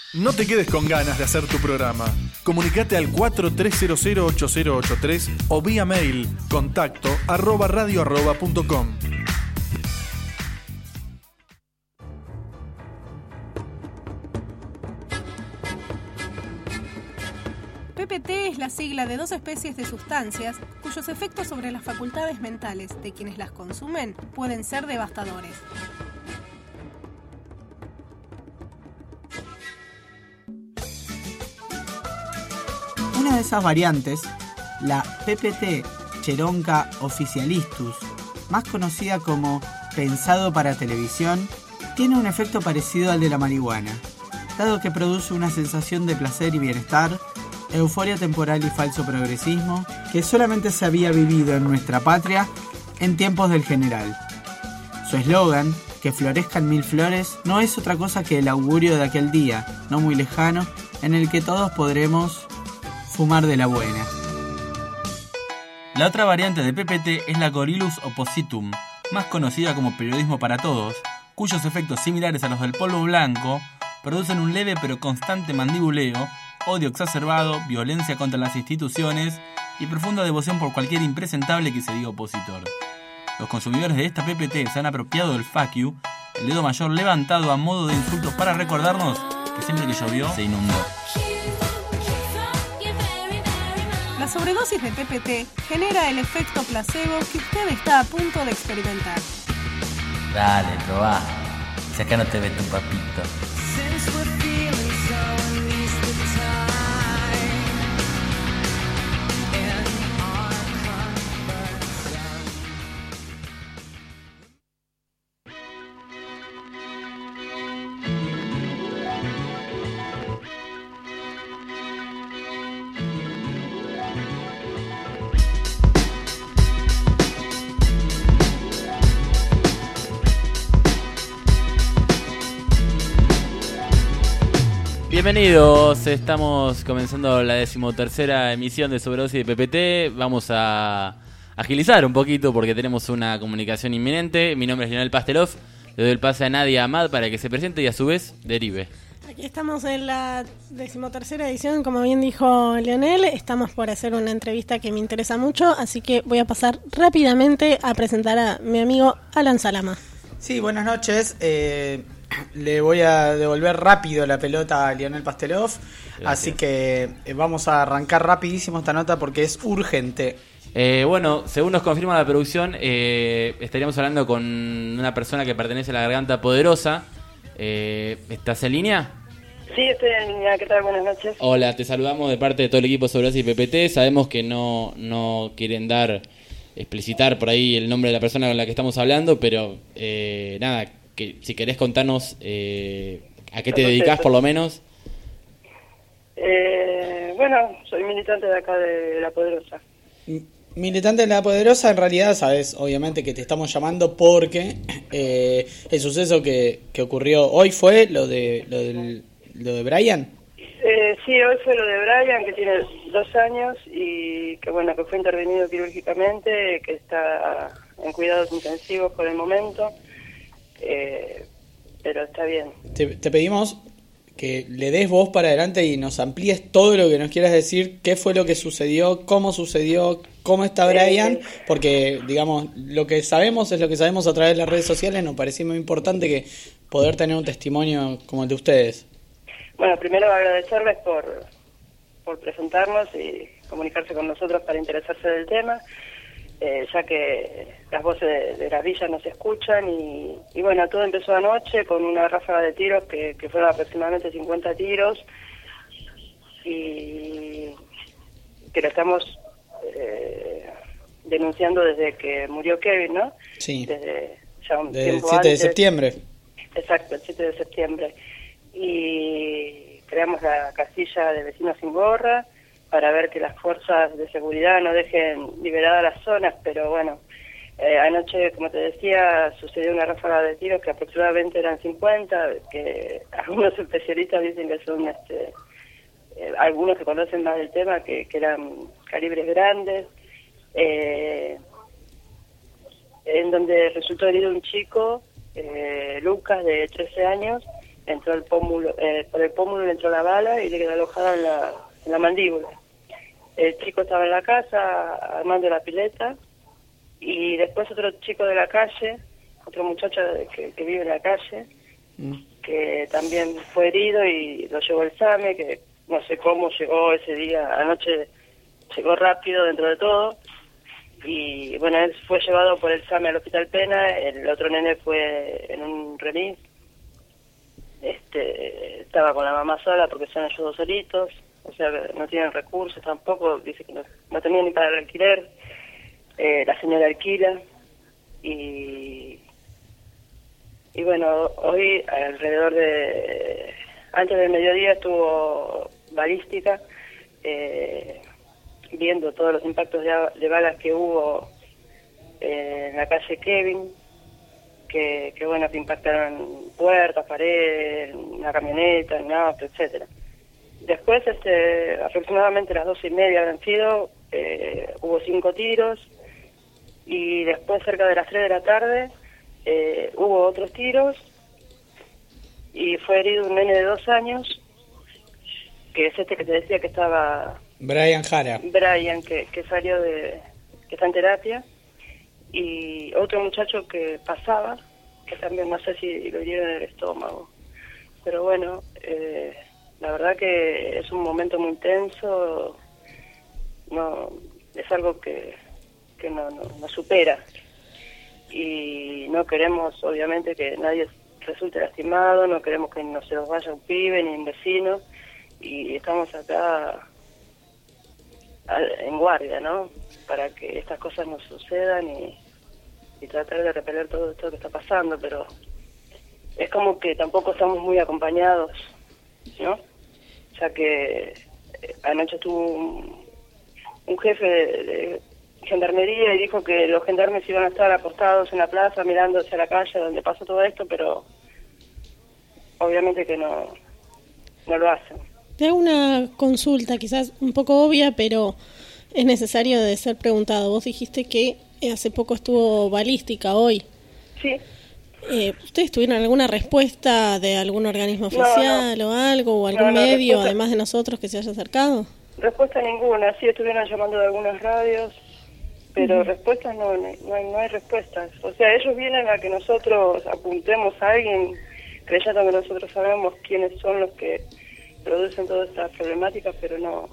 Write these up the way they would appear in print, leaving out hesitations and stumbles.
No te quedes con ganas de hacer tu programa. Comunicate al 43008083 o vía mail contacto@radio@.com. PPT es la sigla de dos especies de sustancias cuyos efectos sobre las facultades mentales de quienes las consumen pueden ser devastadores. Una de esas variantes, la PPT Cheronca officialistus, más conocida como pensado para televisión, tiene un efecto parecido al de la marihuana, dado que produce una sensación de placer y bienestar, euforia temporal y falso progresismo que solamente se había vivido en nuestra patria en tiempos del general. Su eslogan, que florezcan mil flores, no es otra cosa que el augurio de aquel día, no muy lejano, en el que todos podremos fumar de la buena. La otra variante de PPT es la Gorilus oppositum, más conocida como periodismo para todos, cuyos efectos similares a los del polvo blanco producen un leve pero constante mandibuleo, odio exacerbado, violencia contra las instituciones y profunda devoción por cualquier impresentable que se diga opositor. Los consumidores de esta PPT se han apropiado del fuck you, el dedo mayor levantado a modo de insultos para recordarnos que siempre que llovió se inundó. La sobredosis de PPT genera el efecto placebo que usted está a punto de experimentar. Dale, probá. Si acá no te ve tu papito. Bienvenidos, estamos comenzando la 13ª emisión de Sobredosis de PPT. Vamos a agilizar un poquito porque tenemos una comunicación inminente. Mi nombre es Lionel Pastelov, le doy el pase a Nadia Amad para que se presente y a su vez derive. Aquí estamos en la 13ª edición, como bien dijo Lionel. Estamos por hacer una entrevista que me interesa mucho, así que voy a pasar rápidamente a presentar a mi amigo Alan Salama. Sí, buenas noches. Le voy a devolver rápido la pelota a Lionel Pastelov. Gracias. Así que vamos a arrancar rapidísimo esta nota porque es urgente. Bueno, según nos confirma la producción, estaríamos hablando con una persona que pertenece a la Garganta Poderosa. ¿Estás en línea? Sí, estoy en línea. ¿Qué tal? Buenas noches. Hola, te saludamos de parte de todo el equipo Sobredosis y PPT. Sabemos que no quieren explicitar por ahí el nombre de la persona con la que estamos hablando, pero nada, que si querés contarnos a qué te dedicás por lo menos. Bueno, soy militante de acá de La Poderosa. Militante de La Poderosa, en realidad sabes obviamente que te estamos llamando porque el suceso que ocurrió hoy fue lo de Brian. Sí, hoy fue lo de Brian, que tiene 2 años y que bueno, que fue intervenido quirúrgicamente, que está en cuidados intensivos por el momento. Pero está bien. Te pedimos que le des voz para adelante y nos amplíes todo lo que nos quieras decir, qué fue lo que sucedió, cómo está Brian, porque digamos, lo que sabemos es lo que sabemos a través de las redes sociales. Nos pareció muy importante que poder tener un testimonio como el de ustedes. Bueno, primero agradecerles por presentarnos y comunicarse con nosotros para interesarse del tema. Ya que las voces de la villa no se escuchan y bueno, todo empezó anoche con una ráfaga de tiros que fueron aproximadamente 50 tiros y que lo estamos denunciando desde que murió Kevin, ¿no? Sí. Desde ya un desde tiempo el 7 antes. de septiembre. Exacto, el 7 de septiembre. Y creamos la casilla de Vecinos Sin Gorra para ver que las fuerzas de seguridad no dejen liberadas las zonas, pero bueno, anoche, como te decía, sucedió una ráfaga de tiros que aproximadamente eran 50, que algunos especialistas dicen que son, algunos que conocen más del tema, que eran calibres grandes, en donde resultó herido un chico, Lucas, de 13 años, entró el pómulo, por el pómulo le entró la bala y le quedó alojada en la mandíbula. El chico estaba en la casa armando la pileta y después otro chico de la calle, otro muchacho que vive en la calle, que también fue herido y lo llevó el SAME, que no sé cómo llegó ese día, anoche llegó rápido dentro de todo. Y bueno, él fue llevado por el SAME al Hospital Pena, el otro nene fue en un remis. Estaba con la mamá sola porque son ellos dos solitos, o sea que no tienen recursos tampoco, dice que no tenían ni para el alquiler. La señora alquila y bueno, hoy alrededor de antes del mediodía estuvo balística viendo todos los impactos de balas que hubo en la calle Kevin, que bueno, que impactaron puertas, paredes, una camioneta, un auto, etcétera. Después, aproximadamente las 12:30 habrán sido, hubo 5 tiros, y después cerca de las 3 de la tarde hubo otros tiros, y fue herido un nene de 2 años, que es que te decía que estaba... Brian Jara. Brian, que salió que está en terapia, y otro muchacho que pasaba, que también no sé si lo hirieron en el estómago. Pero bueno, la verdad que es un momento muy tenso, no es algo que nos supera. Y no queremos, obviamente, que nadie resulte lastimado, no queremos que no se nos vaya un pibe ni un vecino, y estamos acá en guardia, ¿no? Para que estas cosas no sucedan y tratar de repeler todo esto que está pasando, pero es como que tampoco estamos muy acompañados, ¿no? Ya que anoche estuvo un jefe de gendarmería y dijo que los gendarmes iban a estar apostados en la plaza mirando hacia la calle donde pasó todo esto, pero obviamente que no lo hacen. Te hago una consulta, quizás un poco obvia, pero es necesario de ser preguntado. Vos dijiste que hace poco estuvo balística, hoy. Sí. ¿Ustedes tuvieron alguna respuesta de algún organismo oficial o algo, o algún medio, además de nosotros, que se haya acercado? Respuesta ninguna. Sí, estuvieron llamando de algunas radios, pero respuestas no hay respuestas. O sea, ellos vienen a que nosotros apuntemos a alguien, creyendo que nosotros sabemos quiénes son los que producen todas estas problemáticas, pero no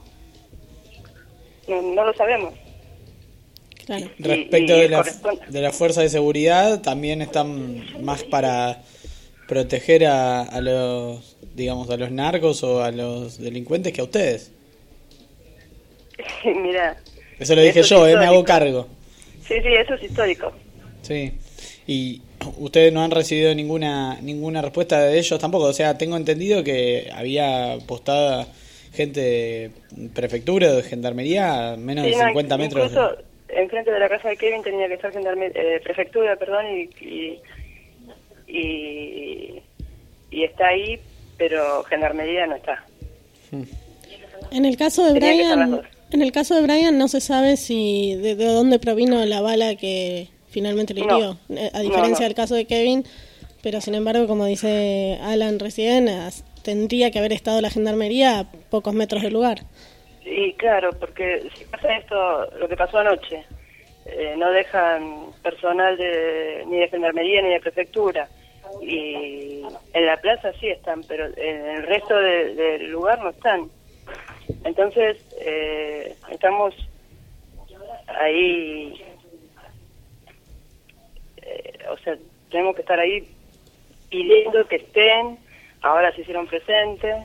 lo sabemos. Claro. Respecto de la fuerza de seguridad, también están más para proteger a los, digamos, a los narcos o a los delincuentes que a ustedes. Mirá, eso lo dije yo, me hago cargo. Sí, eso es histórico. Sí. Y ustedes no han recibido ninguna respuesta de ellos tampoco. O sea, tengo entendido que había postada gente de prefectura o de gendarmería a menos de 50 metros. Incluso enfrente de la casa de Kevin tenía que estar prefectura, y está ahí, pero gendarmería no está. En el caso de Brian, no se sabe si de dónde provino la bala que finalmente le hirió, a diferencia del caso de Kevin, pero sin embargo, como dice Alan recién, tendría que haber estado la gendarmería a pocos metros del lugar. Y claro, porque si pasa esto, lo que pasó anoche, no dejan personal ni de gendarmería ni de prefectura, y en la plaza sí están, pero en el resto del lugar no están. Entonces, estamos ahí, o sea, tenemos que estar ahí pidiendo que estén, ahora se hicieron presentes.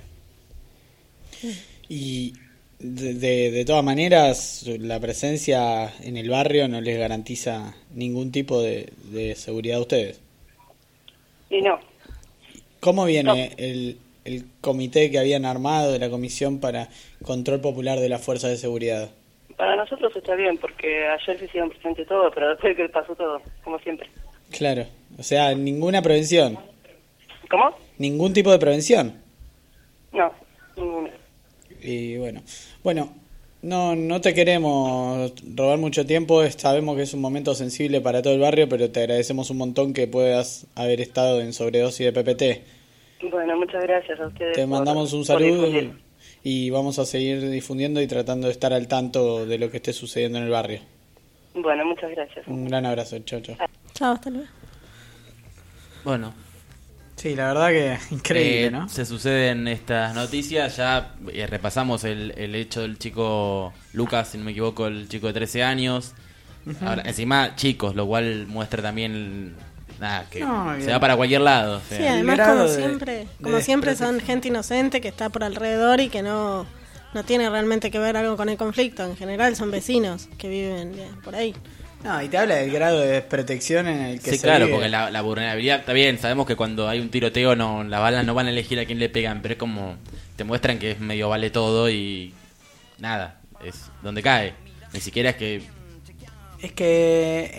Y de todas maneras, la presencia en el barrio no les garantiza ningún tipo de seguridad a ustedes. Y no. ¿Cómo viene el comité que habían armado de la Comisión para Control Popular de las Fuerzas de Seguridad? Para nosotros está bien, porque ayer se hicieron presente todo, pero después que pasó todo, como siempre. Claro, o sea, ninguna prevención. ¿Cómo? ¿Ningún tipo de prevención? No, ninguna. Y bueno, no te queremos robar mucho tiempo, sabemos que es un momento sensible para todo el barrio, pero te agradecemos un montón que puedas haber estado en sobredosis de PPT. Bueno, muchas gracias a ustedes. Te por- mandamos un por saludo difundir. y vamos a seguir difundiendo y tratando de estar al tanto de lo que esté sucediendo en el barrio. Bueno, muchas gracias. Un gran abrazo, chao, chao. Chao, hasta luego. Bueno, Sí, la verdad que increíble, ¿no? se suceden estas noticias. Ya repasamos el hecho del chico Lucas, si no me equivoco, el chico de 13 años. Ahora, encima chicos, lo cual muestra también nada, que No, se bien. va para cualquier lado. O sea. Sí, además grado como de- siempre, de son desprotección. gente inocente que está por alrededor y que no tiene realmente que ver algo con el conflicto. En general son vecinos que viven por ahí. No, y te habla del grado de desprotección en el que Sí, se claro, vive. porque la vulnerabilidad está bien. Sabemos que cuando hay un tiroteo las balas no van a elegir a quién le pegan, pero es como te muestran que es medio vale todo y nada, es donde cae. Ni siquiera es que Es que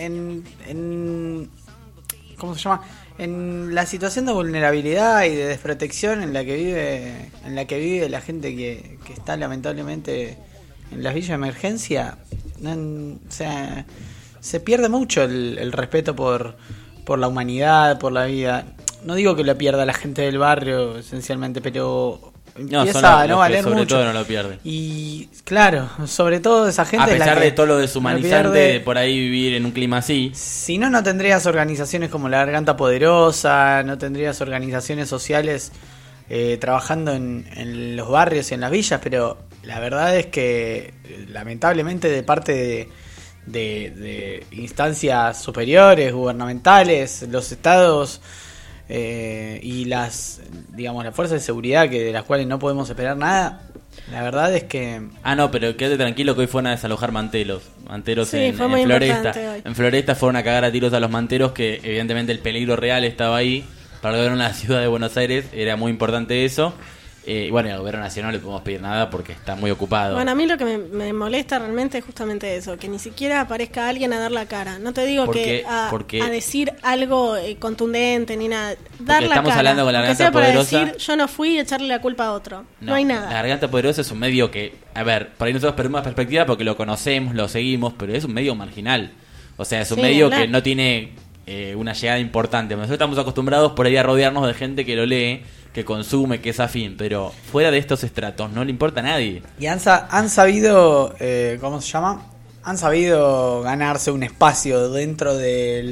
¿cómo se llama? En la situación de vulnerabilidad y de desprotección en la que vive la gente que está lamentablemente en las villas de emergencia, o sea, se pierde mucho el respeto por la humanidad, por la vida. No digo que lo pierda la gente del barrio esencialmente, pero no, empieza son a los no que valer sobre mucho. todo no lo pierden. Y claro, sobre todo esa gente A es la pesar que de todo lo lo deshumanizante pierde. de por ahí vivir en un clima así. Si no, no tendrías organizaciones como la Garganta Poderosa, no tendrías organizaciones sociales trabajando en los barrios y en las villas, pero la verdad es que lamentablemente de parte de instancias superiores, gubernamentales, los estados y las fuerzas de seguridad de las cuales no podemos esperar nada, la verdad es que Ah, no, pero quédate tranquilo que hoy fueron a desalojar manteros. Manteros Sí, en fue muy Floresta. importante hoy. En Floresta fueron a cagar a tiros a los manteros, que evidentemente el peligro real estaba ahí. Para el gobierno de la ciudad de Buenos Aires era muy importante eso. Y bueno, al gobierno nacional no le podemos pedir nada porque está muy ocupado. Bueno, a mí lo que me molesta realmente es justamente eso, que ni siquiera aparezca alguien a dar la cara. No te digo Porque- que a porque- decir algo contundente ni nada. Dar la estamos cara. hablando con la Aunque Garganta sea para Poderosa. decir yo no fui y echarle la culpa a otro. No hay La nada. Garganta Poderosa es un medio que, a ver, por ahí nosotros perdemos perspectiva porque lo conocemos, lo seguimos, pero es un medio marginal. O sea, es un Sí, medio hablar. que no tiene una llegada importante. Nosotros estamos acostumbrados por ahí a rodearnos de gente que lo lee, que consume, que es afín, pero fuera de estos estratos no le importa a nadie. y han sabido, ¿cómo se llama? Han sabido ganarse un espacio dentro del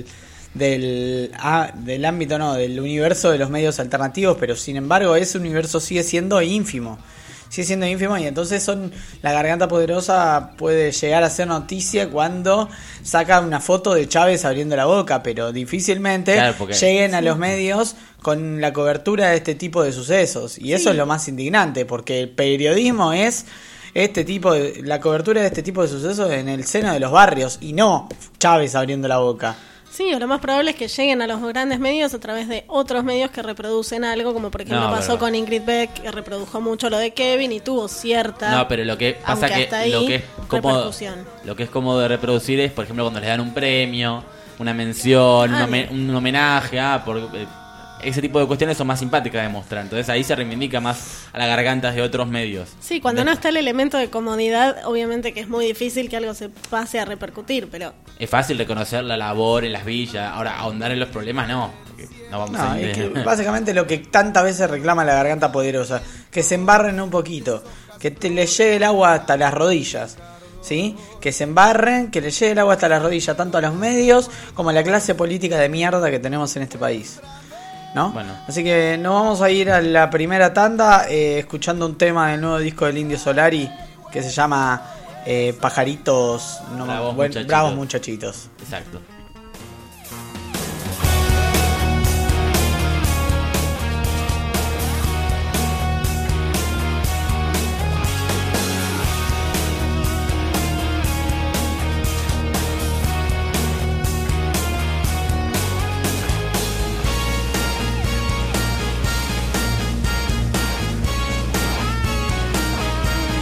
ámbito, no, del universo de los medios alternativos, pero sin embargo ese universo sigue siendo ínfimo. Y entonces la Garganta Poderosa puede llegar a ser noticia cuando saca una foto de Chávez abriendo la boca, pero difícilmente Claro, porque- lleguen a los medios con la cobertura de este tipo de sucesos. Y eso es lo más indignante, porque el periodismo es la cobertura de este tipo de sucesos en el seno de los barrios y no Chávez abriendo la boca. Sí, o lo más probable es que lleguen a los grandes medios a través de otros medios que reproducen algo, como por ejemplo No, pasó verdad. con Ingrid Beck, que reprodujo mucho lo de Kevin y tuvo cierta... No, pero lo que pasa aunque que hasta ahí, lo que es cómodo, repercusión. lo que es cómodo de reproducir es, por ejemplo, cuando les dan un premio, una mención, Ah, un homenaje, ese tipo de cuestiones son más simpáticas de mostrar. Entonces ahí se reivindica más a las gargantas de otros medios. Sí, cuando no está el elemento de comodidad, obviamente que es muy difícil que algo se pase a repercutir, pero Es fácil reconocer la labor en las villas. Ahora, ahondar en los problemas no. Porque no vamos No, a es que básicamente lo que tantas veces reclama la Garganta Poderosa, que se embarren un poquito, que les llegue el agua hasta las rodillas, ¿sí? Que se embarren, que les llegue el agua hasta las rodillas, tanto a los medios como a la clase política de mierda que tenemos en este país, ¿no? Bueno. Así que nos vamos a ir a la primera tanda escuchando un tema del nuevo disco del Indio Solari que se llama Pajaritos, Bravos Muchachitos. Exacto.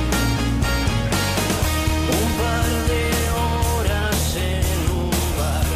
Un par de horas en un bar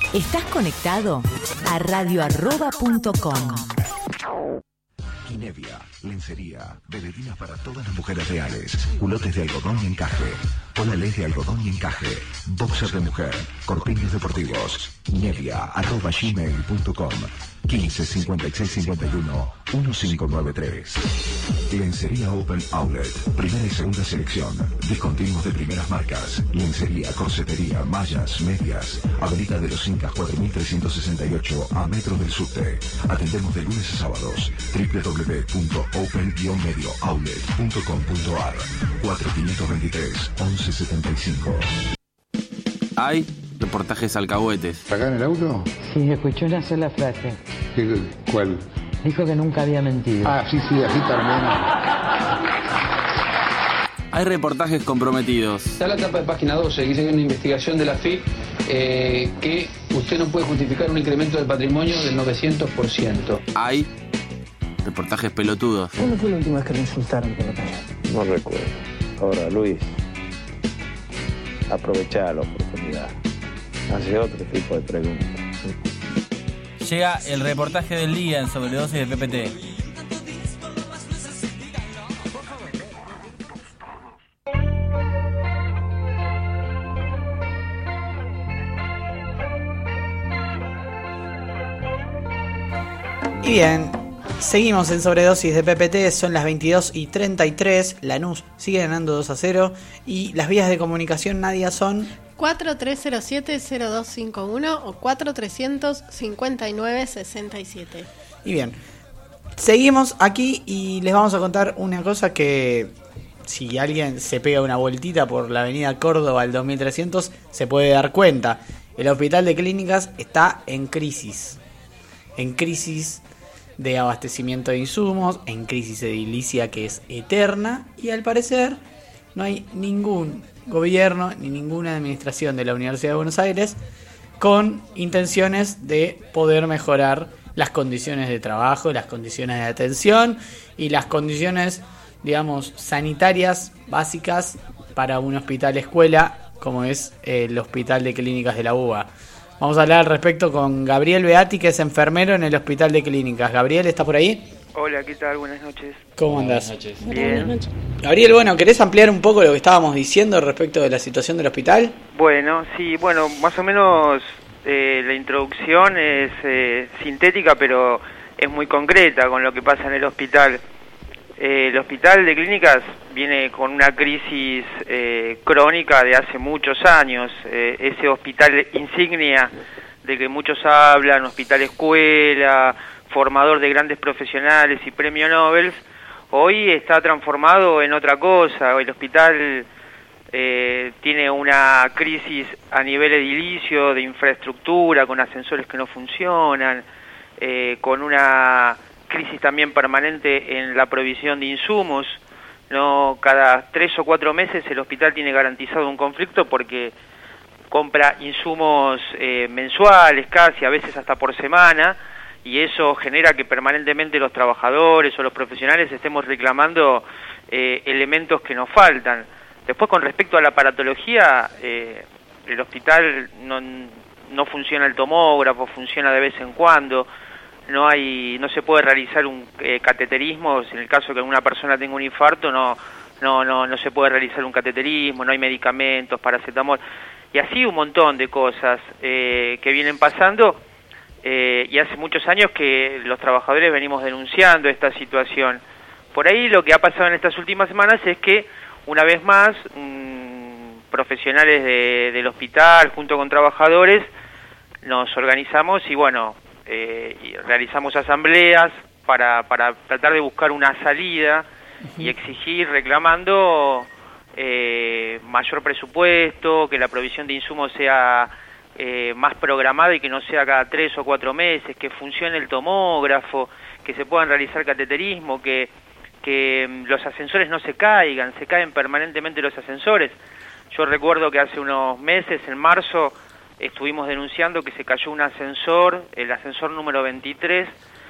Estás conectado a radio@.com. Kinevia, lencería, velerinas para todas las mujeres reales, culotes de algodón y encaje, polales de algodón y encaje, boxers de mujer, corpiños deportivos. Kinevia@gmail.com 15 56 51 1593. Lencería Open Outlet, primera y segunda selección, discontinuos de primeras marcas, lencería, corsetería, mallas, medias, Avenida de los Incas 4368 a metros del subte. Atendemos de lunes a sábados. www.open-mediooutlet.com.ar 4523 1175. Hay reportajes alcahuetes. ¿Acá en el auto? Sí, escuché una sola frase. ¿Cuál? Dijo que nunca había mentido. Sí, así también. Hay reportajes comprometidos. Está la tapa de página 12, que dice que hay una investigación de la FIP que usted no puede justificar un incremento del patrimonio del 900%. Hay reportajes pelotudos. ¿Cuándo fue la última vez que lo insultaron por la calle? No recuerdo. Ahora, Luis, aprovechá la oportunidad. Hace otro tipo de preguntas. Llega el reportaje del día en Sobredosis de PPT. Y bien, seguimos en Sobredosis de PPT, son las 22:33, Lanús sigue ganando 2-0 y las vías de comunicación, Nadia, son 4307-0251 o 4300-5967. Y bien, seguimos aquí y les vamos a contar una cosa que si alguien se pega una vueltita por la avenida Córdoba al 2300 se puede dar cuenta. El hospital de clínicas está en crisis de abastecimiento de insumos, en crisis edilicia que es eterna y al parecer no hay ningún gobierno ni ninguna administración de la Universidad de Buenos Aires con intenciones de poder mejorar las condiciones de trabajo, las condiciones de atención y las condiciones, digamos, sanitarias básicas para un hospital escuela como es el Hospital de Clínicas de la UBA. Vamos a hablar al respecto con Gabriel Beati, que es enfermero en el Hospital de Clínicas. Gabriel, ¿está por ahí? Hola, ¿qué tal? Buenas noches. ¿Cómo andás? Buenas noches. Bien. Gabriel, bueno, ¿querés ampliar un poco lo que estábamos diciendo respecto de la situación del hospital? Bueno, sí, más o menos la introducción es sintética, pero es muy concreta con lo que pasa en el hospital. El Hospital de Clínicas viene con una crisis crónica de hace muchos años. Ese hospital insignia de que muchos hablan, hospital escuela, formador de grandes profesionales y premio Nobel, hoy está transformado en otra cosa. El hospital tiene una crisis a nivel edilicio, de infraestructura, con ascensores que no funcionan, con una crisis también permanente en la provisión de insumos. No, cada 3 o 4 meses el hospital tiene garantizado un conflicto porque compra insumos mensuales, casi, a veces hasta por semana, y eso genera que permanentemente los trabajadores o los profesionales estemos reclamando elementos que nos faltan. Después, con respecto a la aparatología, el hospital no funciona el tomógrafo, funciona de vez en cuando. No se puede realizar un cateterismo. En el caso de que alguna persona tenga un infarto, no se puede realizar un cateterismo, no hay medicamentos, paracetamol, y así un montón de cosas que vienen pasando, y hace muchos años que los trabajadores venimos denunciando esta situación. Por ahí lo que ha pasado en estas últimas semanas es que, una vez más, profesionales del hospital, junto con trabajadores, nos organizamos y y realizamos asambleas para tratar de buscar una salida y exigir, reclamando mayor presupuesto, que la provisión de insumos sea más programada y que no sea cada 3 o 4 meses, que funcione el tomógrafo, que se puedan realizar cateterismo, que los ascensores no se caen permanentemente los ascensores. Yo recuerdo que hace unos meses, en marzo, estuvimos denunciando que se cayó un ascensor, el ascensor número 23,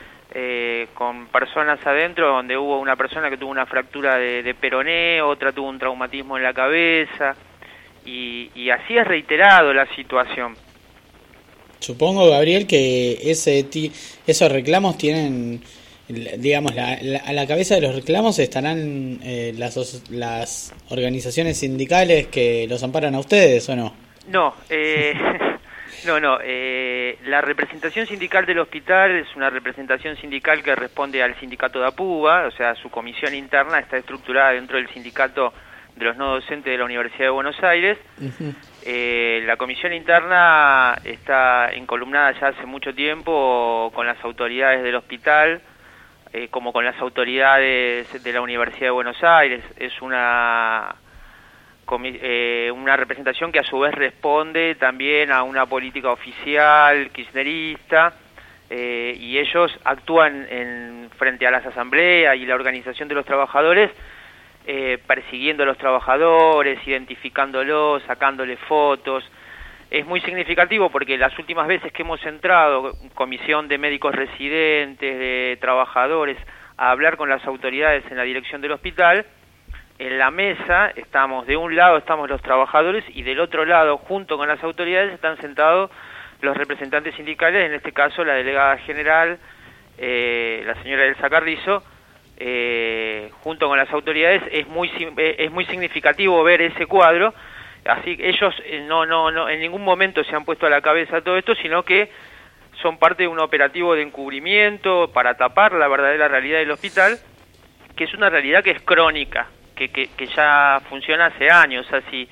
con personas adentro, donde hubo una persona que tuvo una fractura de peroné, otra tuvo un traumatismo en la cabeza, y así es reiterado la situación. Supongo, Gabriel, que esos reclamos tienen, digamos, a la cabeza de los reclamos estarán las organizaciones sindicales que los amparan a ustedes, ¿o no? No, no. La representación sindical del hospital es una representación sindical que responde al sindicato de APUBA, o sea, su comisión interna está estructurada dentro del sindicato de los no docentes de la Universidad de Buenos Aires. Uh-huh. La comisión interna está encolumnada ya hace mucho tiempo con las autoridades del hospital, como con las autoridades de la Universidad de Buenos Aires. Es una representación que a su vez responde también a una política oficial kirchnerista, y ellos actúan frente a las asambleas y la organización de los trabajadores, persiguiendo a los trabajadores, identificándolos, sacándoles fotos. Es muy significativo porque las últimas veces que hemos entrado, comisión de médicos residentes, de trabajadores, a hablar con las autoridades en la dirección del hospital, en la mesa estamos, de un lado estamos los trabajadores y del otro lado, junto con las autoridades, están sentados los representantes sindicales, en este caso la delegada general, la señora Elsa Carrizo, junto con las autoridades. Es muy significativo ver ese cuadro. Así que ellos no en ningún momento se han puesto a la cabeza todo esto, sino que son parte de un operativo de encubrimiento para tapar la verdadera realidad del hospital, que es una realidad que es crónica, que ya funciona hace años. Así,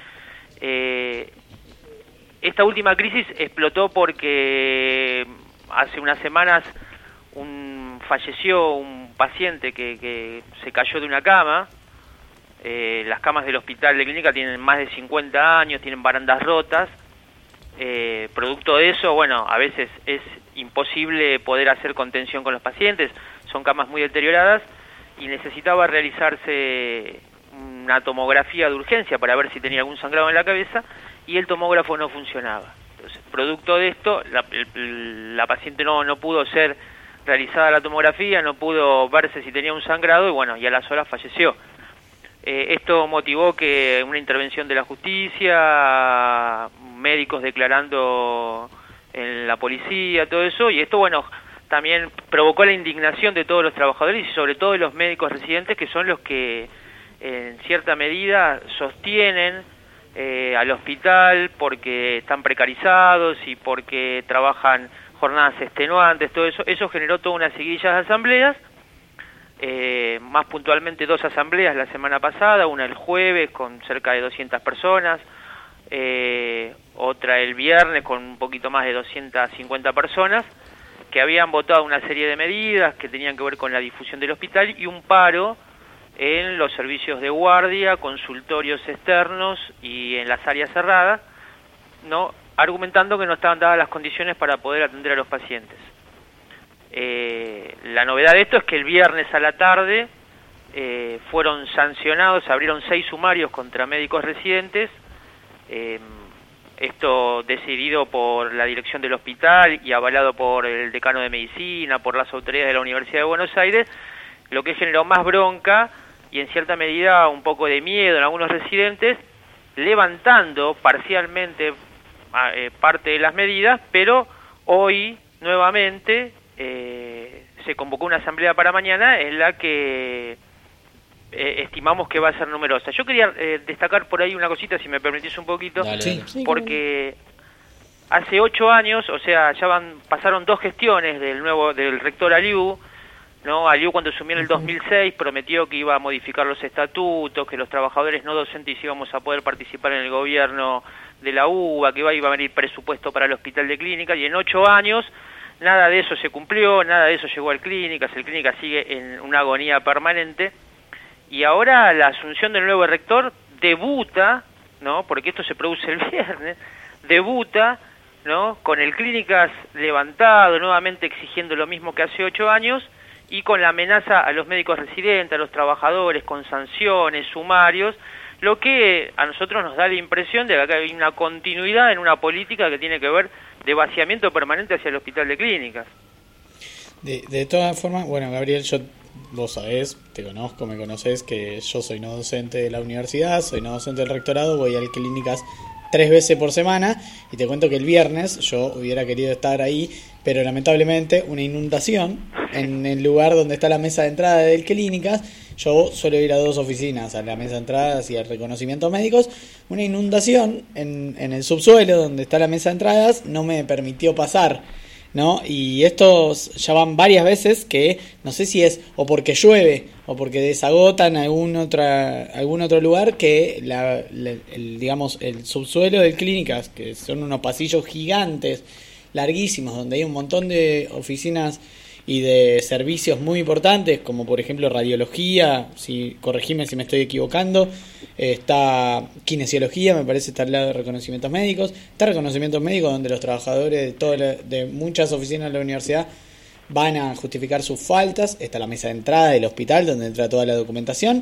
esta última crisis explotó porque hace unas semanas falleció un paciente que se cayó de una cama. Las camas del hospital de clínica tienen más de 50 años, tienen barandas rotas. Producto de eso, bueno, a veces es imposible poder hacer contención con los pacientes, son camas muy deterioradas y necesitaba realizarse una tomografía de urgencia para ver si tenía algún sangrado en la cabeza y el tomógrafo no funcionaba. Entonces, producto de esto, la paciente no pudo ser realizada la tomografía, no pudo verse si tenía un sangrado y bueno, y a las horas falleció. Esto motivó que una intervención de la justicia, médicos declarando en la policía, todo eso, y esto, bueno, también provocó la indignación de todos los trabajadores y sobre todo de los médicos residentes, que son los que en cierta medida sostienen al hospital porque están precarizados y porque trabajan jornadas extenuantes, todo eso. Eso generó toda una seguidilla de asambleas, más puntualmente 2 asambleas la semana pasada, una el jueves con cerca de 200 personas, otra el viernes con un poquito más de 250 personas, que habían votado una serie de medidas que tenían que ver con la difusión del hospital y un paro en los servicios de guardia, consultorios externos y en las áreas cerradas, ¿no?, argumentando que no estaban dadas las condiciones para poder atender a los pacientes. La novedad de esto es que el viernes a la tarde fueron sancionados, se abrieron 6 sumarios contra médicos residentes, esto decidido por la dirección del hospital y avalado por el decano de medicina, por las autoridades de la Universidad de Buenos Aires, lo que generó más bronca y en cierta medida un poco de miedo en algunos residentes, levantando parcialmente parte de las medidas, pero hoy nuevamente se convocó una asamblea para mañana en la que estimamos que va a ser numerosa. Yo quería destacar por ahí una cosita, si me permitís un poquito. Dale, sí. Porque hace 8 años, o sea, ya pasaron 2 gestiones del rector Aliu, ¿no? Aliu, cuando asumió en el 2006, prometió que iba a modificar los estatutos, que los trabajadores no docentes íbamos a poder participar en el gobierno de la UBA, que iba a venir presupuesto para el hospital de clínicas, y en 8 años nada de eso se cumplió, nada de eso llegó al Clínicas, el Clínicas sigue en una agonía permanente, y ahora la asunción del nuevo rector debuta, ¿no?, porque esto se produce el viernes, debuta, ¿no?, con el Clínicas levantado, nuevamente exigiendo lo mismo que hace 8 años, y con la amenaza a los médicos residentes, a los trabajadores, con sanciones, sumarios, lo que a nosotros nos da la impresión de que acá hay una continuidad en una política que tiene que ver de vaciamiento permanente hacia el hospital de clínicas. De todas formas, bueno, Gabriel, vos sabés, te conozco, me conocés, que yo soy no docente de la universidad, soy no docente del rectorado, voy al clínicas 3 veces por semana, y te cuento que el viernes yo hubiera querido estar ahí, pero lamentablemente una inundación en el lugar donde está la mesa de entrada del Clínicas. Yo suelo ir a 2 oficinas, a la mesa de entradas y al reconocimiento médicos. Una inundación en el subsuelo donde está la mesa de entradas no me permitió pasar, ¿no? Y estos ya van varias veces que no sé si es o porque llueve o porque desagotan algún otro lugar, que digamos el subsuelo del Clínicas, que son unos pasillos gigantes, larguísimos, donde hay un montón de oficinas y de servicios muy importantes, como por ejemplo radiología, corregime si me estoy equivocando, está kinesiología, me parece, está al lado de reconocimientos médicos, está reconocimientos médicos donde los trabajadores de muchas oficinas de la universidad van a justificar sus faltas, está la mesa de entrada del hospital donde entra toda la documentación,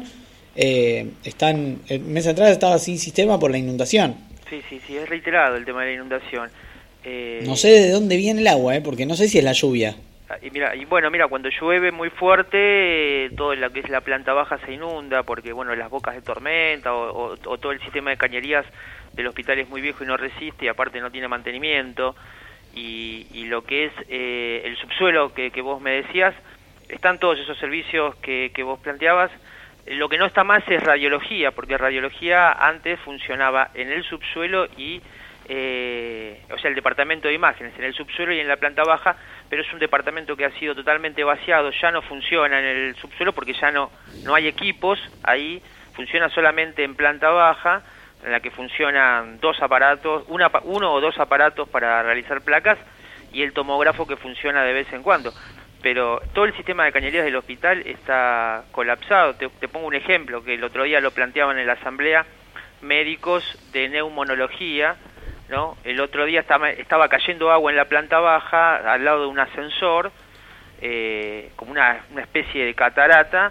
mesa de entrada estaba sin sistema por la inundación. Sí, es reiterado el tema de la inundación. No sé de dónde viene el agua, porque no sé si es la lluvia. Y mira, cuando llueve muy fuerte, todo lo que es la planta baja se inunda, porque las bocas de tormenta o todo el sistema de cañerías del hospital es muy viejo y no resiste, y aparte no tiene mantenimiento, y lo que es el subsuelo que vos me decías, están todos esos servicios que vos planteabas. Lo que no está más es radiología, porque radiología antes funcionaba en el subsuelo y el departamento de imágenes en el subsuelo y en la planta baja, pero es un departamento que ha sido totalmente vaciado, ya no funciona en el subsuelo porque ya no hay equipos ahí, funciona solamente en planta baja, en la que funcionan 2 aparatos, uno o 2 aparatos para realizar placas, y el tomógrafo que funciona de vez en cuando. Pero todo el sistema de cañerías del hospital está colapsado. Te pongo un ejemplo que el otro día lo planteaban en la asamblea: médicos de neumonología, ¿no? El otro día estaba cayendo agua en la planta baja al lado de un ascensor, como una especie de catarata.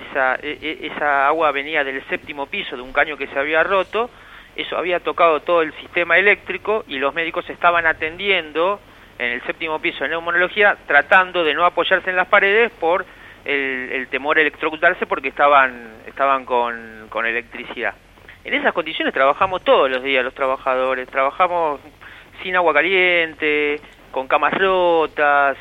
Esa agua venía del 7º piso de un caño que se había roto. Eso había tocado todo el sistema eléctrico y los médicos estaban atendiendo en el 7º piso de neumonología, tratando de no apoyarse en las paredes por el temor a electrocutarse, porque estaban con electricidad. En esas condiciones trabajamos todos los días los trabajadores, trabajamos sin agua caliente, con camas rotas,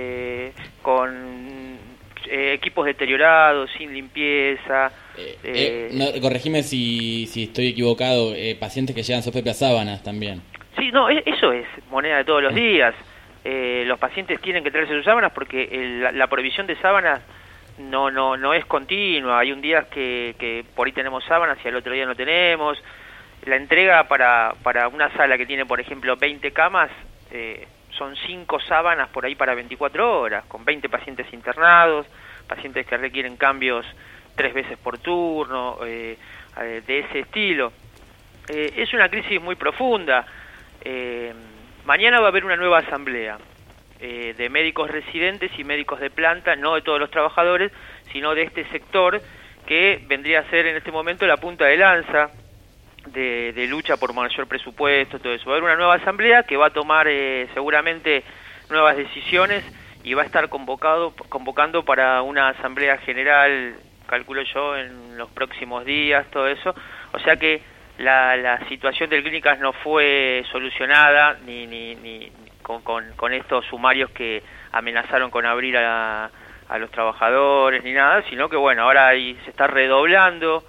con equipos deteriorados, sin limpieza. Corregime si estoy equivocado, pacientes que llevan sus propias sábanas también. Sí, no, eso es moneda de todos los días. Los pacientes tienen que traerse sus sábanas porque la provisión de sábanas no es continua. Hay un día que por ahí tenemos sábanas y al otro día no tenemos. La entrega para una sala que tiene, por ejemplo, 20 camas, son 5 sábanas por ahí para 24 horas, con 20 pacientes internados, pacientes que requieren cambios 3 veces por turno, de ese estilo. Es una crisis muy profunda. Mañana va a haber una nueva asamblea de médicos residentes y médicos de planta, no de todos los trabajadores, sino de este sector que vendría a ser en este momento la punta de lanza de lucha por mayor presupuesto, todo eso. Va a haber una nueva asamblea que va a tomar seguramente nuevas decisiones y va a estar convocando para una asamblea general, calculo yo, en los próximos días, todo eso. O sea que la situación del Clínicas no fue solucionada ni con estos sumarios que amenazaron con abrir a los trabajadores ni nada, sino que ahora ahí se está redoblando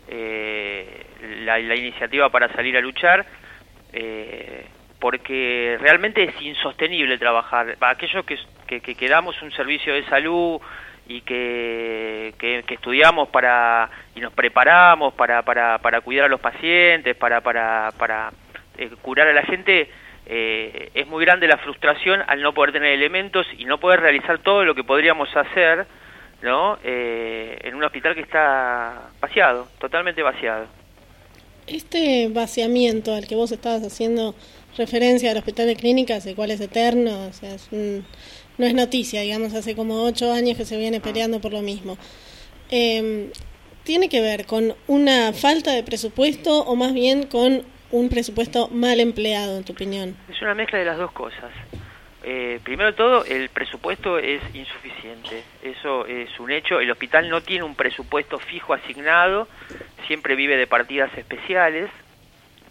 la iniciativa para salir a luchar, porque realmente es insostenible trabajar. Para aquellos que damos un servicio de salud y que estudiamos y nos preparamos para cuidar a los pacientes, para curar a la gente, es muy grande la frustración al no poder tener elementos y no poder realizar todo lo que podríamos hacer, ¿no? En un hospital que está vaciado, totalmente vaciado. Este vaciamiento al que vos estabas haciendo referencia al Hospital de Clínicas, el cual es eterno, o sea, no es noticia, digamos, hace como 8 años que se viene peleando por lo mismo. ¿Tiene que ver con una falta de presupuesto o más bien con un presupuesto mal empleado, en tu opinión? Es una mezcla de las dos cosas. Primero de todo, el presupuesto es insuficiente, eso es un hecho. El hospital no tiene un presupuesto fijo asignado, siempre vive de partidas especiales.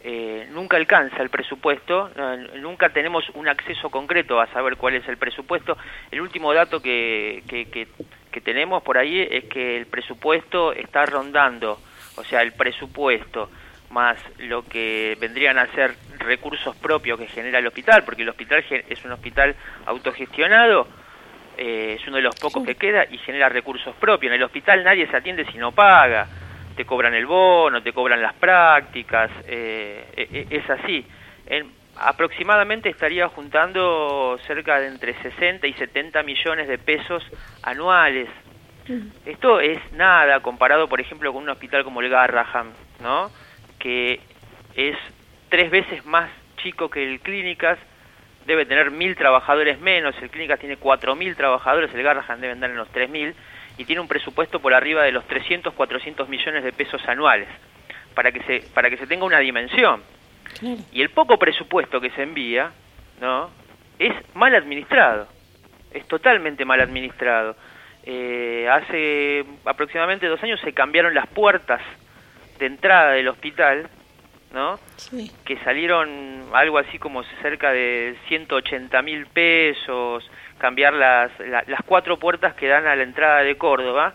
nunca alcanza el presupuesto, nunca tenemos un acceso concreto a saber cuál es el presupuesto. El último dato que tenemos por ahí es que el presupuesto está rondando, o sea, el presupuesto más lo que vendrían a ser recursos propios que genera el hospital, porque el hospital es un hospital autogestionado, es uno de los pocos que queda y genera recursos propios. En el hospital nadie se atiende si no paga, te cobran el bono, te cobran las prácticas, es así. Aproximadamente estaría juntando cerca de entre 60 y 70 millones de pesos anuales. Esto es nada comparado, por ejemplo, con un hospital como el Garrahan, ¿no? Que es 3 veces más chico que el Clínicas, debe tener 1.000 trabajadores menos, el Clínicas tiene 4.000 trabajadores, el Garrahan debe andar en los 3.000, y tiene un presupuesto por arriba de los 300, 400 millones de pesos anuales, para que se tenga una dimensión. Claro. Y el poco presupuesto que se envía, ¿no?, es mal administrado, es totalmente mal administrado. Hace aproximadamente 2 años se cambiaron las puertas de entrada del hospital, ¿no? Sí. Que salieron algo así como cerca de 180.000 pesos, cambiar las 4 puertas que dan a la entrada de Córdoba,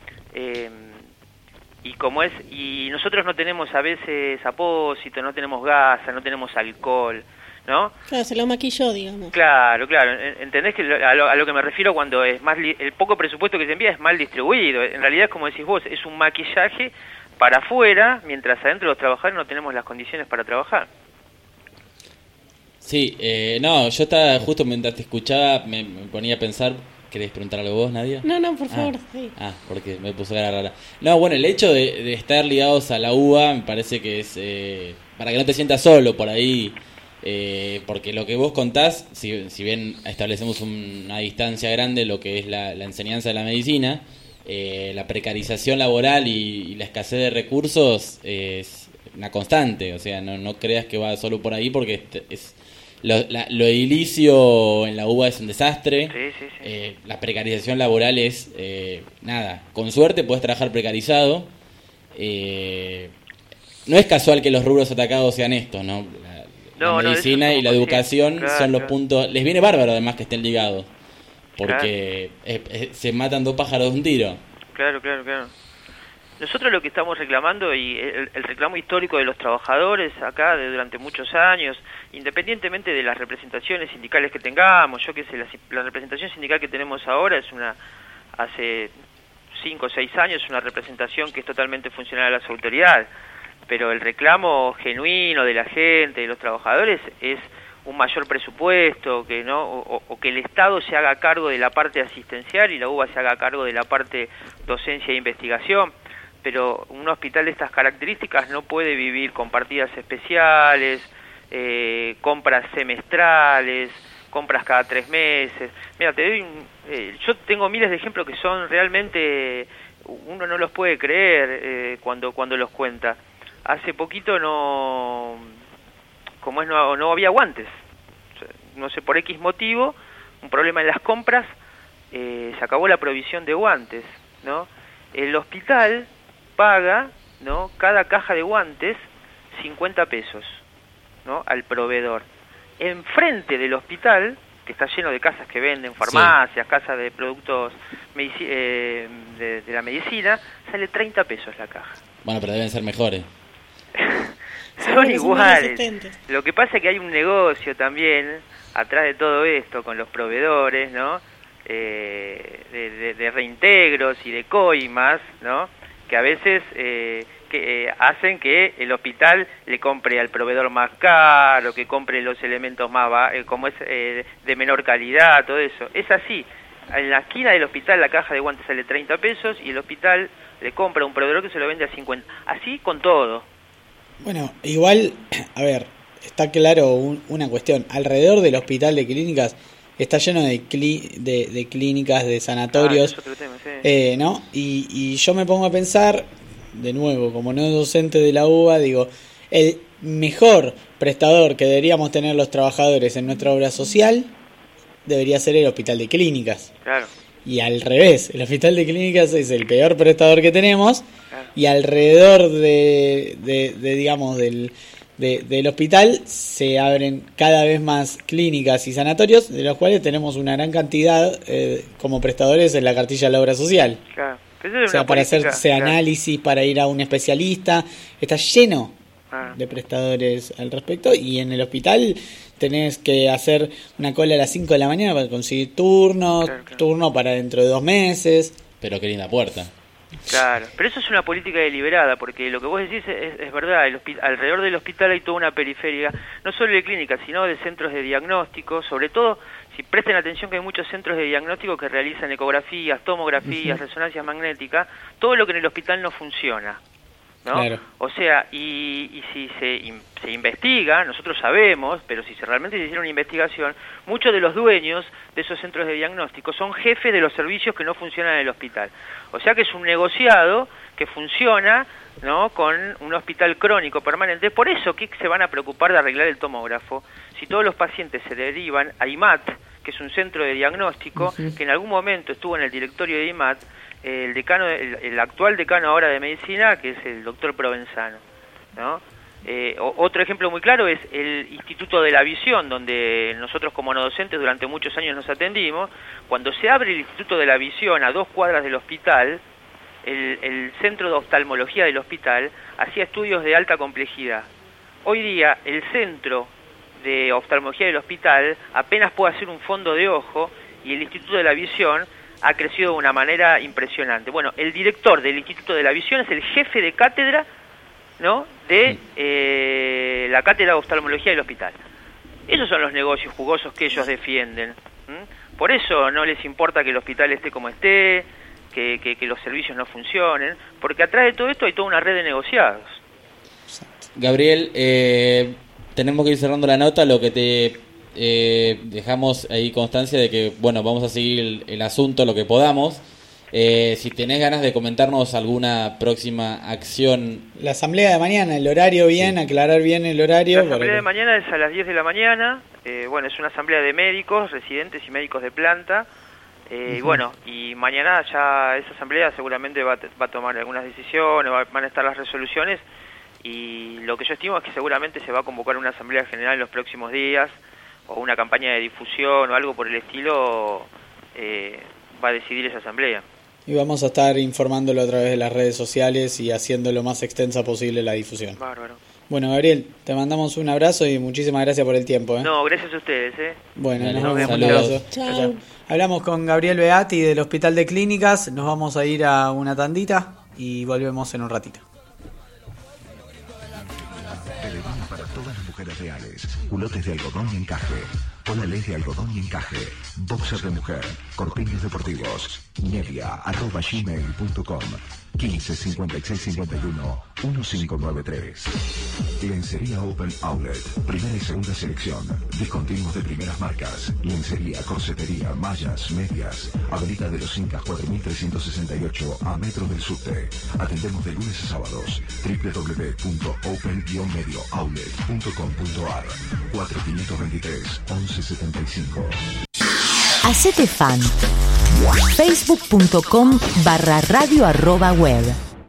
y nosotros no tenemos a veces apósito, no tenemos gasa, no tenemos alcohol, ¿no? Claro, se lo maquilló, digamos. Claro, entendés que a lo que me refiero cuando es más el poco presupuesto que se envía es mal distribuido. En realidad es como decís vos, es un maquillaje para afuera, mientras adentro los trabajadores no tenemos las condiciones para trabajar. Sí, no, yo estaba justo mientras te escuchaba, me ponía a pensar. ¿Querés preguntar algo vos, Nadia? No, por favor, sí. Porque me puso cara rara. No, bueno, el hecho de estar ligados a la UBA me parece que es para que no te sientas solo por ahí, porque lo que vos contás, si bien establecemos una distancia grande lo que es la enseñanza de la medicina, la precarización laboral y la escasez de recursos es una constante, o sea, no creas que va solo por ahí porque lo edilicio en la UBA es un desastre. Sí. La precarización laboral es nada, con suerte podés trabajar precarizado. No es casual que los rubros atacados sean estos, ¿no? La medicina y la educación son los puntos. Les viene bárbaro además que estén ligados, porque se matan 2 pájaros de un tiro. Claro. Nosotros lo que estamos reclamando, y el reclamo histórico de los trabajadores acá durante muchos años, independientemente de las representaciones sindicales que tengamos, yo qué sé, la representación sindical que tenemos ahora es hace 5 o 6 años, es una representación que es totalmente funcional a las autoridades, pero el reclamo genuino de la gente, de los trabajadores, es un mayor presupuesto, que no o que el Estado se haga cargo de la parte asistencial y la UBA se haga cargo de la parte docencia e investigación. Pero un hospital de estas características no puede vivir con partidas especiales, compras semestrales, compras cada 3 meses. Mira, yo tengo miles de ejemplos que son realmente, uno no los puede creer cuando los cuenta. Hace poquito no había guantes. No sé, por X motivo, un problema en las compras, se acabó la provisión de guantes, ¿no? El hospital paga, ¿no?, cada caja de guantes 50 pesos, ¿no?, al proveedor. Enfrente del hospital, que está lleno de casas que venden, farmacias, casas de productos de la medicina, sale 30 pesos la caja. Bueno, pero deben ser mejores. Son iguales. Lo que pasa es que hay un negocio también atrás de todo esto con los proveedores, ¿no?, de reintegros y de coimas, ¿no?, que a veces hacen que el hospital le compre al proveedor más caro, que compre los elementos más como es de menor calidad, todo eso. Es así. En la esquina del hospital la caja de guantes sale 30 pesos y el hospital le compra a un proveedor que se lo vende a 50. Así con todo. Bueno, igual, a ver, está claro una cuestión. Alrededor del hospital de Clínicas está lleno de clínicas, de sanatorios, es otro tema, sí. ¿No? Y yo me pongo a pensar, de nuevo, como no docente de la UBA, digo, el mejor prestador que deberíamos tener los trabajadores en nuestra obra social debería ser el hospital de Clínicas. Claro. Y al revés, el hospital de Clínicas es el peor prestador que tenemos, claro. Y alrededor digamos, del del hospital se abren cada vez más clínicas y sanatorios, de los cuales tenemos una gran cantidad como prestadores en la cartilla de la obra social. Claro. O sea, para hacerse análisis, para ir a un especialista, está lleno de prestadores al respecto, y en el hospital tenés que hacer una cola a las 5 de la mañana para conseguir turno para dentro de 2 meses. Pero qué linda puerta. Claro, pero eso es una política deliberada, porque lo que vos decís es verdad. Alrededor del hospital hay toda una periferia, no solo de clínicas, sino de centros de diagnóstico. Sobre todo, si presten atención, que hay muchos centros de diagnóstico que realizan ecografías, tomografías, resonancias magnéticas, todo lo que en el hospital no funciona, ¿no? Claro. O sea, y si se investiga, nosotros sabemos, pero si realmente se hiciera una investigación, muchos de los dueños de esos centros de diagnóstico son jefes de los servicios que no funcionan en el hospital. O sea que es un negociado que funciona, ¿no?, con un hospital crónico permanente. Por eso, ¿qué se van a preocupar de arreglar el tomógrafo si todos los pacientes se derivan a IMAT, que es un centro de diagnóstico que en algún momento estuvo en el directorio de IMAT, el actual decano ahora de medicina, que es el doctor Provenzano, ¿no? Otro ejemplo muy claro es el Instituto de la Visión, donde nosotros como no docentes durante muchos años nos atendimos. Cuando se abre el Instituto de la Visión a 2 cuadras del hospital, el centro de oftalmología del hospital hacía estudios de alta complejidad. Hoy día el centro de oftalmología del hospital apenas puede hacer un fondo de ojo, y el Instituto de la Visión ha crecido de una manera impresionante. Bueno, el director del Instituto de la Visión es el jefe de cátedra, ¿no?, de la cátedra de oftalmología del hospital. Esos son los negocios jugosos que ellos defienden. Por eso no les importa que el hospital esté como esté, que los servicios no funcionen, porque atrás de todo esto hay toda una red de negociados. Gabriel, tenemos que ir cerrando la nota. Lo que te dejamos ahí constancia de que, bueno, vamos a seguir el asunto lo que podamos. Si tenés ganas de comentarnos alguna próxima acción. La asamblea de mañana, el horario bien, aclarar bien el horario. La asamblea de mañana es a las 10 de la mañana. Bueno, es una asamblea de médicos, residentes y médicos de planta. Y bueno, y mañana ya esa asamblea seguramente va a tomar algunas decisiones, van a estar las resoluciones, y lo que yo estimo es que seguramente se va a convocar una asamblea general en los próximos días, o una campaña de difusión o algo por el estilo, va a decidir esa asamblea. Y vamos a estar informándolo a través de las redes sociales y haciendo lo más extensa posible la difusión. Bárbaro. Bueno, Gabriel, te mandamos un abrazo y muchísimas gracias por el tiempo. No, gracias a ustedes. Bueno, nos vemos. Un abrazo. Chao. Hablamos con Gabriel Beati del Hospital de Clínicas. Nos vamos a ir a una tandita y volvemos en un ratito. Televán para todas las mujeres reales. Culotes de algodón y encaje. Polales de algodón y encaje. Boxer de mujer. Corpiños deportivos. Nevia@gmail.com 15 56 51 1593. Lencería Open Outlet. Primera y segunda selección. Discontinuos de primeras marcas. Lencería, corsetería, mallas, medias. Avenida de los Incas 4368 a metros del subte. Atendemos de lunes a sábados. www.open-mediooutlet.com.ar 4523 1175. Hacete fan. Facebook.com/radio@web.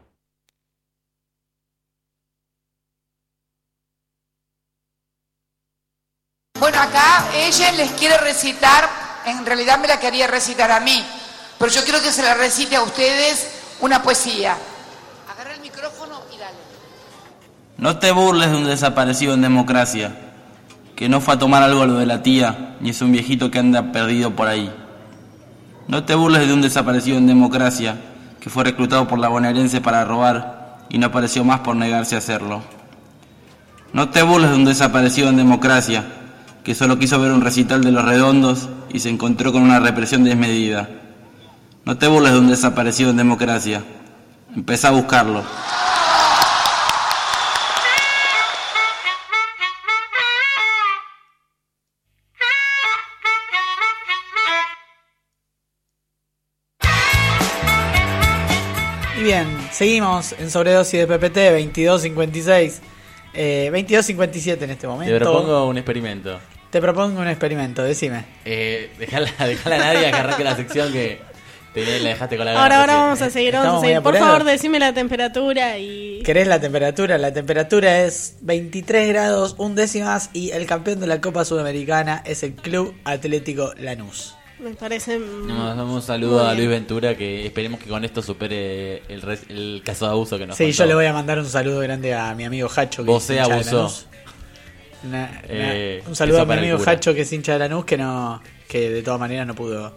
Bueno, acá ella les quiere recitar, en realidad me la quería recitar a mí, pero yo quiero que se la recite a ustedes una poesía. Agarra el micrófono y dale. No te burles de un desaparecido en democracia, que no fue a tomar algo a lo de la tía, ni es un viejito que anda perdido por ahí. No te burles de un desaparecido en democracia, que fue reclutado por la bonaerense para robar y no apareció más por negarse a hacerlo. No te burles de un desaparecido en democracia, que solo quiso ver un recital de Los Redondos y se encontró con una represión desmedida. No te burles de un desaparecido en democracia. Empezá a buscarlo. Bien, seguimos en sobredosis de PPT 2256, 2257 en este momento. Te propongo un experimento. Te propongo un experimento, decime. Dejala a Nadia que arranque la sección que La dejaste con la gana. Ahora vamos a seguir. Estamos muy Por apurados. favor, decime la temperatura y... ¿Querés la temperatura? La temperatura es 23 grados, 1 décimas y el campeón de la Copa Sudamericana es el Club Atlético Lanús. Me parece... Un saludo a Luis Ventura, que esperemos que con esto supere el caso de abuso que nos Sí, contó. yo le voy a mandar un saludo grande a mi amigo Hacho, que Vos es hincha de abusó. Lanús. Un saludo eso a mi para el amigo cura. Hacho, que es hincha de Lanús, que de todas maneras no pudo...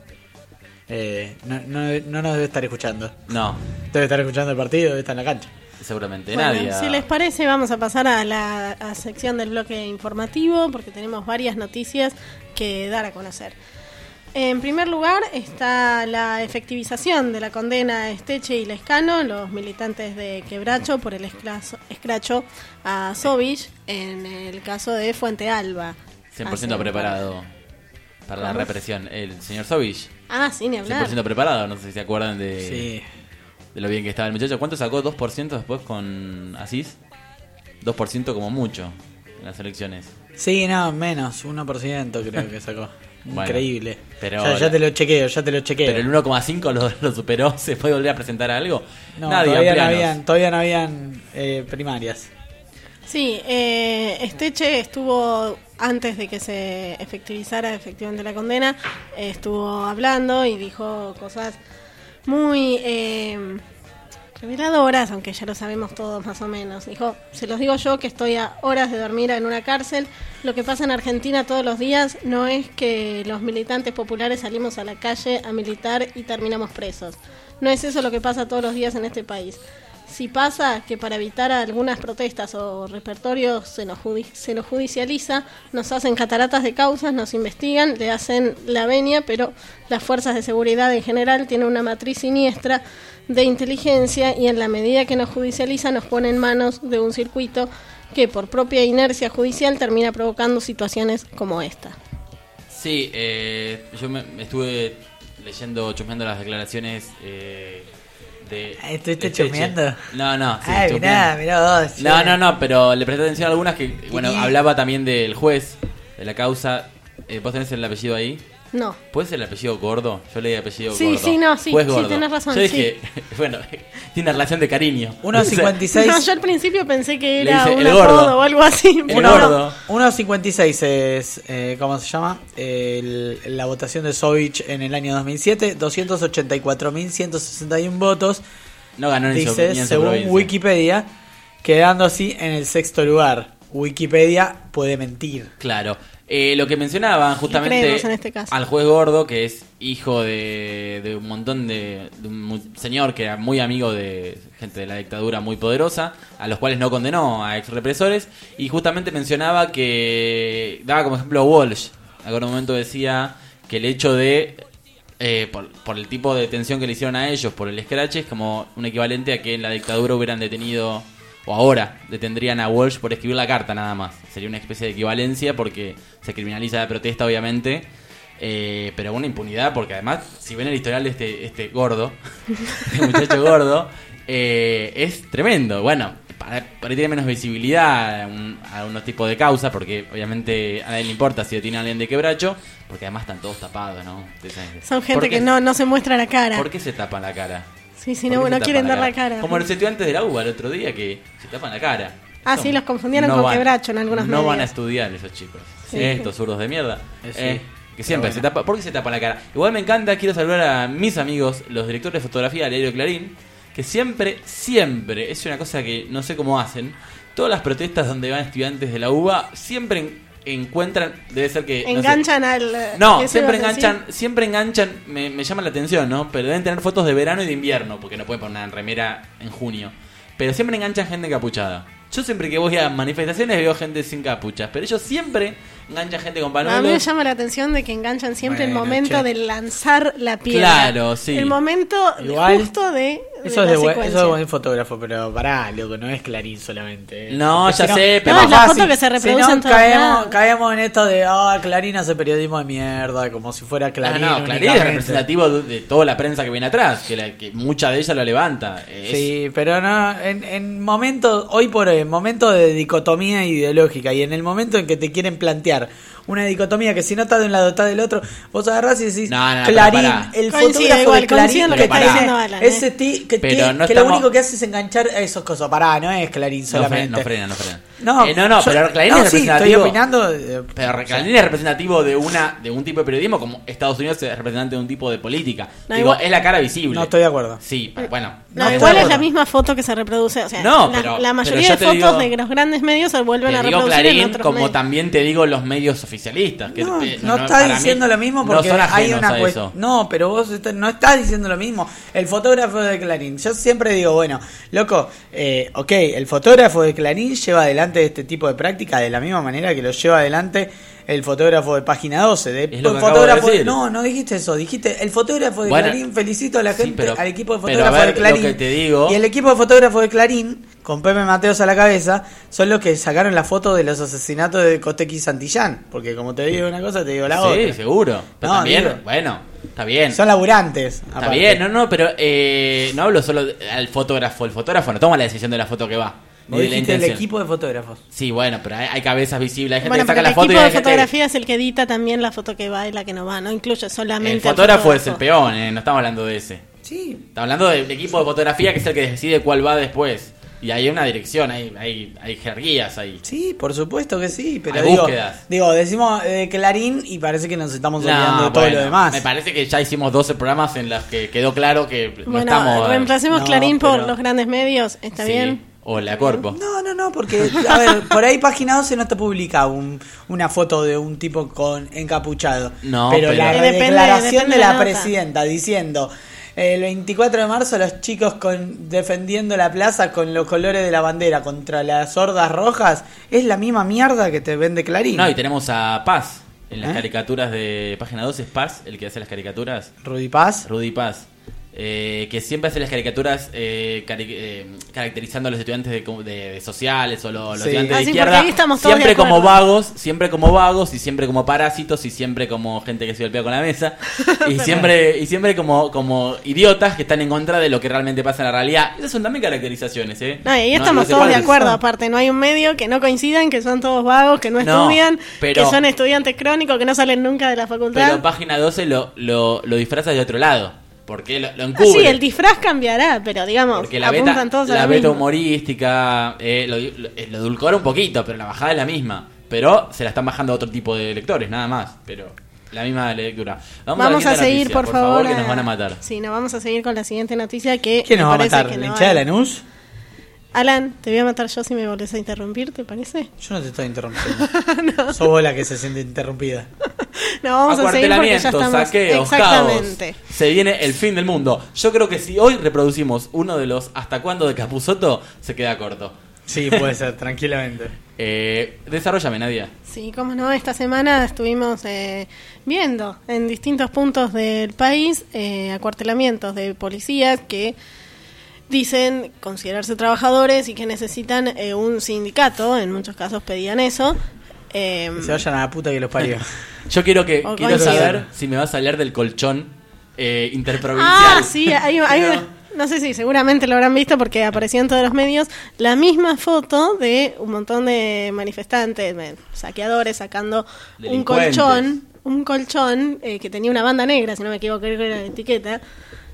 no nos debe estar escuchando. No. Debe estar escuchando el partido, debe estar en la cancha. Seguramente. Bueno, Nadia. si les parece, vamos a pasar a la sección del bloque informativo, porque tenemos varias noticias que dar a conocer. En primer lugar está la efectivización de la condena a Esteche y Lescano, los militantes de Quebracho, por el escracho a Sovich en el caso de Fuente Alba. 100% preparado para la ¿Cómo? represión. El señor Sovich. Ah, sí, ni hablar. 100% preparado. No sé si se acuerdan de, Sí. de lo bien que estaba el muchacho. ¿Cuánto sacó? ¿2% después con Asís? 2% como mucho en las elecciones. Sí, no, menos, 1% creo que sacó. Bueno, Increíble. pero ya te lo chequeo. Pero el 1,5 lo superó. ¿Se puede volver a presentar algo? No, Nadie, todavía no habían primarias. Sí, Esteche estuvo, antes de que se efectivizara efectivamente la condena, estuvo hablando y dijo cosas muy reveladoras, aunque ya lo sabemos todos más o menos. Dijo, se los digo yo que estoy a horas de dormir en una cárcel. Lo que pasa en Argentina todos los días no es que los militantes populares salimos a la calle a militar y terminamos presos. No es eso lo que pasa todos los días en este país. Si pasa que para evitar algunas protestas o repertorios se nos judicializa, nos hacen cataratas de causas, nos investigan, le hacen la venia, pero las fuerzas de seguridad en general tienen una matriz siniestra de inteligencia y en la medida que nos judicializa nos pone en manos de un circuito que por propia inercia judicial termina provocando situaciones como esta. Sí, yo me estuve chusmeando las declaraciones ¿Estuviste chusmeando? No, sí, Ay, mirá vos. No, pero le presté atención a algunas que, bueno, hablaba también del juez, de la causa. ¿Vos tenés el apellido ahí? No. ¿Puede ser el apellido Gordo? Yo leí apellido Sí, Gordo. sí, Juez Gordo. tenés razón. Yo dije, bueno, tiene relación de cariño. 1.56. No, yo al principio pensé que Le era dice, un el gordo. apodo o algo así. El pero gordo. 1.56 es, ¿cómo se llama? La votación de Sovich en el año 2007, 284.161 votos. No ganó ni dice, ni en su según provincia. Wikipedia, quedando así en el 6º lugar. Wikipedia puede mentir. Claro. Lo que mencionaban justamente creemos en este caso. al juez Gordo, que es hijo de un montón de un señor que era muy amigo de gente de la dictadura muy poderosa, a los cuales no condenó a ex represores, y justamente mencionaba que daba como ejemplo a Walsh. En algún momento decía que el hecho de por el tipo de detención que le hicieron a ellos por el escrache es como un equivalente a que en la dictadura hubieran detenido, o ahora detendrían a Walsh por escribir la carta nada más. Sería una especie de equivalencia porque se criminaliza la protesta, obviamente, pero una impunidad porque además, si ven el historial de este gordo, este muchacho gordo, es tremendo. Bueno, para ahí tiene menos visibilidad a unos tipos de causas, porque obviamente a nadie le importa si detiene a alguien de Quebracho, porque además están todos tapados, ¿no? Son gente que no se muestra la cara. ¿Por qué se tapan la cara? Sí, sí, ¿Por no qué se quieren tapan dar la cara. Como los estudiantes de la UBA el otro día que se tapan la cara. Ah, sí, los confundieron con Quebracho en algunos medios. No van a estudiar esos chicos. Sí. Estos zurdos de mierda. Sí. Que siempre Bueno. se tapa. ¿Por qué se tapa la cara? Igual me encanta, quiero saludar a mis amigos, los directores de fotografía del diario Clarín, que siempre, es una cosa que no sé cómo hacen. Todas las protestas donde van estudiantes de la UBA siempre encuentran, debe ser que Enganchan no, ¿qué siempre ibas a decir? siempre enganchan, me llama la atención, ¿no? Pero deben tener fotos de verano y de invierno, porque no pueden poner una remera en junio. Pero siempre enganchan gente encapuchada. Yo siempre que voy a manifestaciones veo gente sin capuchas, pero ellos siempre enganchan gente con A mí me panuelos. llama la atención de que enganchan siempre el Bueno, momento che. de lanzar la piedra. Claro, sí. El momento Igual, justo de Eso la es de secuencia. buen fotógrafo, pero pará, loco, no es Clarín solamente. No, Porque ya si sé, pero No, más es la fácil. foto que se reproduce Si no, en todos lados. caemos en esto de, Clarín hace periodismo de mierda, como si fuera Clarín. No, Clarín es únicamente. representativo de toda la prensa que viene atrás, que mucha de ella lo levanta. Sí, pero no, en momentos, hoy por hoy, en momentos de dicotomía ideológica y en el momento en que te quieren plantear una dicotomía que si no está de un lado está del otro, vos agarrás y decís No, Clarín, pará. el Coincide fotógrafo igual, de Clarín coincide que lo que está diciendo Alan, ese que no lo estamos- único que hace es enganchar a esos cosas. Pará, no es Clarín solamente. No frena. No, Pero Clarín no, es sí, estoy representativo. opinando. Pero Clarín es representativo de un tipo de periodismo, como Estados Unidos es representante de un tipo de política. No, Digo, igual- es la cara visible. No estoy de acuerdo. Sí, bueno. No, igual es la misma foto que se reproduce. O sea, No, la mayoría pero de yo te fotos digo- de los grandes medios se vuelven a Te digo reproducir en Clarín otros como medios. también te digo los medios oficialistas. Que, No está para mí diciendo lo mismo porque no son hay ajenos una a cuestión. eso. No, pero vos no estás diciendo lo mismo. El fotógrafo de Clarín. Yo siempre digo, bueno, loco, ok, el fotógrafo de Clarín lleva adelante este tipo de práctica de la misma manera que lo lleva adelante el fotógrafo de Página 12. Es lo que acabo de decir. No dijiste eso. Dijiste el fotógrafo de Bueno, Clarín. Felicito a la sí, gente, pero- al equipo de pero fotógrafos a ver, de Clarín. lo que te digo- Y el equipo de fotógrafos de Clarín, con Pepe Mateos a la cabeza, son los que sacaron la foto de los asesinatos de Costequi y Santillán. Porque como te digo una cosa, te digo la otra. Sí, seguro. Pero No, también, digo- bueno, está bien. Son laburantes. Está bien, pero no hablo solo al fotógrafo. El fotógrafo no toma la decisión de la foto que va. Ni Vos de la dijiste el intención. equipo de fotógrafos. Sí, bueno, pero hay cabezas visibles. Hay gente Bueno, que saca pero la el foto y equipo hay de gente... fotografía es el que edita también la foto que va y la que no va, no incluye solamente El fotógrafo es el fotógrafo. peón, no estamos hablando de ese. Sí. Estamos hablando del equipo de fotografía que es el que decide cuál va después. Y hay una dirección, hay jerarquías ahí. Sí, por supuesto que sí, pero Hay búsquedas. decimos Clarín y parece que nos estamos olvidando de todo bueno, lo demás. Me parece que ya hicimos 12 programas en los que quedó claro que no Bueno, estamos... reemplacemos No, Clarín por pero- los grandes medios, ¿está Sí, bien? o la Corpo. No, porque, a ver, por ahí Página 12 no te publica una foto de un tipo con encapuchado. No, pero la Depende- declaración depende de la la nota. presidenta diciendo... El 24 de marzo los chicos defendiendo la plaza con los colores de la bandera contra las hordas rojas es la misma mierda que te vende Clarín. No, y tenemos a Paz en las ¿Eh? caricaturas de Página 12. Es Paz el que hace las caricaturas. Rudy Paz. Rudy Paz. Que siempre hace las caricaturas caracterizando a los estudiantes de sociales o los Sí. estudiantes Ah, de sí, izquierda, porque ahí estamos todos siempre de como acuerdo. vagos, y siempre como parásitos, y siempre como gente que se golpea con la mesa, y siempre como idiotas que están en contra de lo que realmente pasa en la realidad. Esas son también caracterizaciones, ¿eh? No, y ahí No, estamos no se todos de puede- acuerdo, aparte, no hay un medio que no coincidan, que son todos vagos, que no No, estudian, pero- que son estudiantes crónicos, que no salen nunca de la facultad. Pero Página 12 lo disfraza de otro lado, porque lo Ah, encubre. sí, el disfraz cambiará, pero digamos, Porque la apuntan beta, todos a la lo beta mismo. humorística lo edulcora un poquito, pero la bajada es la misma. Pero se la están bajando a otro tipo de lectores, nada más. Pero la misma lectura. Vamos la a quinta seguir, noticia, por favor. que nos van a matar. Sí, nos vamos a seguir con la siguiente noticia que ¿Quién me nos va a parece matar? que ¿La no hinchada de hay. Lanús? Alan, te voy a matar yo si me volvés a interrumpir, ¿te parece? Yo no te estoy interrumpiendo. Sos vos la que se siente interrumpida. No, vamos a seguir porque ya Acuartelamientos, estamos... saqueos, Exactamente. caos. Se viene el fin del mundo. Yo creo que si hoy reproducimos uno de los ¿Hasta cuándo? De Capusotto, se queda corto. Sí, puede ser, tranquilamente. Desarrollame, Nadia. Sí, cómo no, esta semana estuvimos viendo en distintos puntos del país acuartelamientos de policías que dicen considerarse trabajadores y que necesitan un sindicato, en muchos casos pedían eso. Que se vayan a la puta que los parió. Yo quiero O quiero coincido. saber si me vas a hablar del colchón interprovincial. Ah, sí, no sé si seguramente lo habrán visto porque apareció en todos los medios la misma foto de un montón de manifestantes, saqueadores sacando Delincuentes. un colchón que tenía una banda negra, si no me equivoco, creo que era la etiqueta.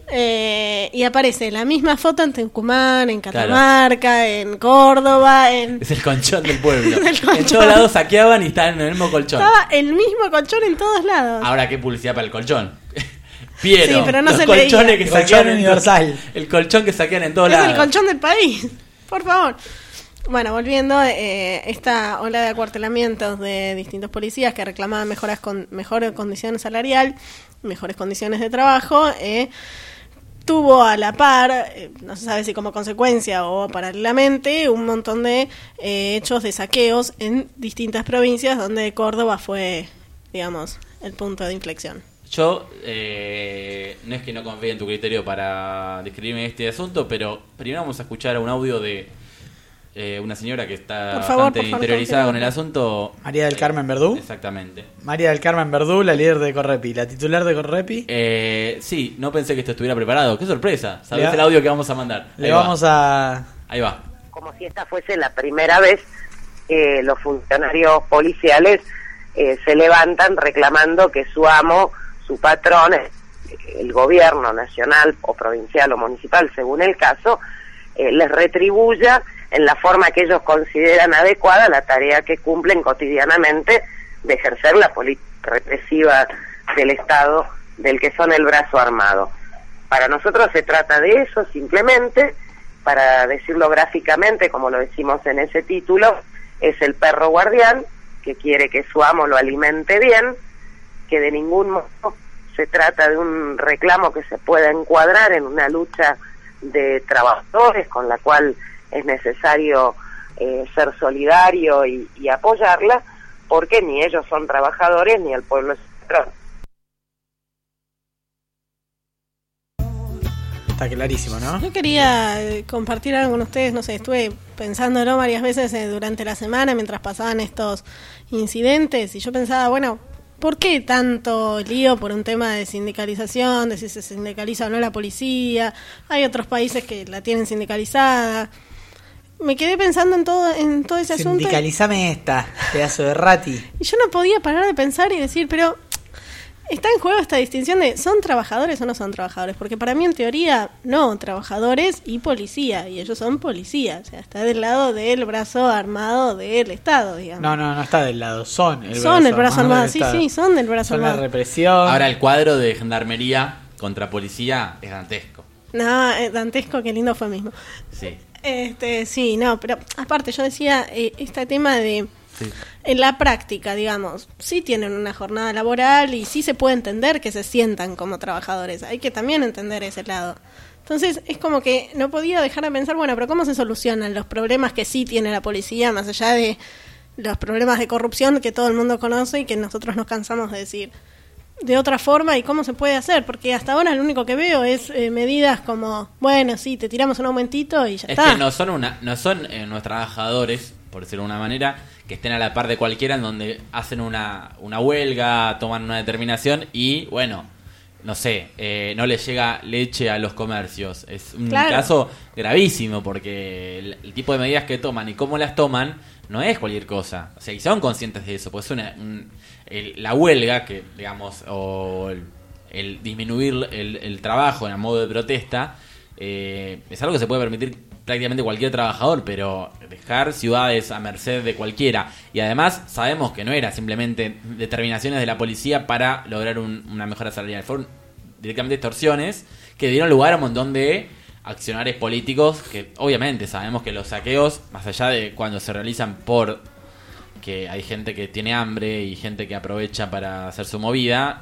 Y aparece la misma foto en Tucumán, en Catamarca, en Córdoba, Es el colchón del pueblo. El colchón. En todos lados saqueaban y estaban en el mismo colchón. estaba el mismo colchón en todos lados. Ahora, ¿qué publicidad para el colchón? Piero, Sí, pero no los se colchones leía. que El colchón saquean universal. El colchón que saquean en todos Es lados. el colchón del país, por favor. Bueno, volviendo, esta ola de acuartelamientos de distintos policías que reclamaban mejores condiciones salarial, mejores condiciones de trabajo, tuvo a la par, no se sabe si como consecuencia o paralelamente, un montón de hechos de saqueos en distintas provincias donde Córdoba fue, digamos, el punto de inflexión. Yo no es que no confíe en tu criterio para describirme este asunto, pero primero vamos a escuchar un audio de una señora que está Por favor, bastante por favor, interiorizada con el confirma. asunto. María del Carmen Verdú. Exactamente. María del Carmen Verdú, la líder de Correpi. La titular de Correpi. Sí, no pensé que esto estuviera preparado. ¡Qué sorpresa! ¿Sabés Le va- el audio que vamos a mandar? Le vamos a... Ahí va. Como si esta fuese la primera vez que los funcionarios policiales se levantan reclamando que su amo, su patrón, el gobierno nacional o provincial o municipal, según el caso, les retribuya en la forma que ellos consideran adecuada la tarea que cumplen cotidianamente de ejercer la política represiva del Estado, del que son el brazo armado. Para nosotros se trata de eso, simplemente, para decirlo gráficamente, como lo decimos en ese título, es el perro guardián que quiere que su amo lo alimente bien, que de ningún modo se trata de un reclamo que se pueda encuadrar en una lucha de trabajadores con la cual es necesario ser solidario y apoyarla, porque ni ellos son trabajadores ni el pueblo es patrón. Está clarísimo, ¿no? Yo quería compartir algo con ustedes, no sé, estuve pensándolo varias veces durante la semana mientras pasaban estos incidentes y yo pensaba, bueno, ¿por qué tanto lío por un tema de sindicalización, de si se sindicaliza o no la policía? Hay otros países que la tienen sindicalizada. Me quedé pensando en todo ese asunto. Sindicalizame esta, pedazo de rati. Y yo no podía parar de pensar y decir, pero está en juego esta distinción de ¿son trabajadores o no son trabajadores? Porque para mí en teoría no, trabajadores y policía, y ellos son policías, o sea, está del lado del brazo armado del Estado, digamos. No está del lado, son el brazo armado, sí, son del brazo armado. Son la represión. Ahora el cuadro de gendarmería contra policía es dantesco. No, dantesco, qué lindo fue mismo. Sí. Sí, no, pero aparte yo decía, este tema de en la práctica, digamos, sí tienen una jornada laboral y sí se puede entender que se sientan como trabajadores, hay que también entender ese lado. Entonces es como que no podía dejar de pensar, bueno, pero ¿cómo se solucionan los problemas que sí tiene la policía, más allá de los problemas de corrupción que todo el mundo conoce y que nosotros nos cansamos de decir? De otra forma, y cómo se puede hacer, porque hasta ahora lo único que veo es medidas como, bueno, sí, te tiramos un aumentito y ya está. Es que no son unos trabajadores, por decirlo de una manera, que estén a la par de cualquiera, en donde hacen una huelga, toman una determinación y, bueno, no sé, no les llega leche a los comercios. Es un caso gravísimo, porque el tipo de medidas que toman y cómo las toman no es cualquier cosa. O sea, y son conscientes de eso, pues la huelga, que digamos, o el disminuir el trabajo en modo de protesta, es algo que se puede permitir prácticamente cualquier trabajador, pero dejar ciudades a merced de cualquiera, y además sabemos que no era simplemente determinaciones de la policía para lograr una mejora salarial, fueron directamente extorsiones que dieron lugar a un montón de accionarios políticos que obviamente sabemos que los saqueos, más allá de cuando se realizan por que hay gente que tiene hambre y gente que aprovecha para hacer su movida,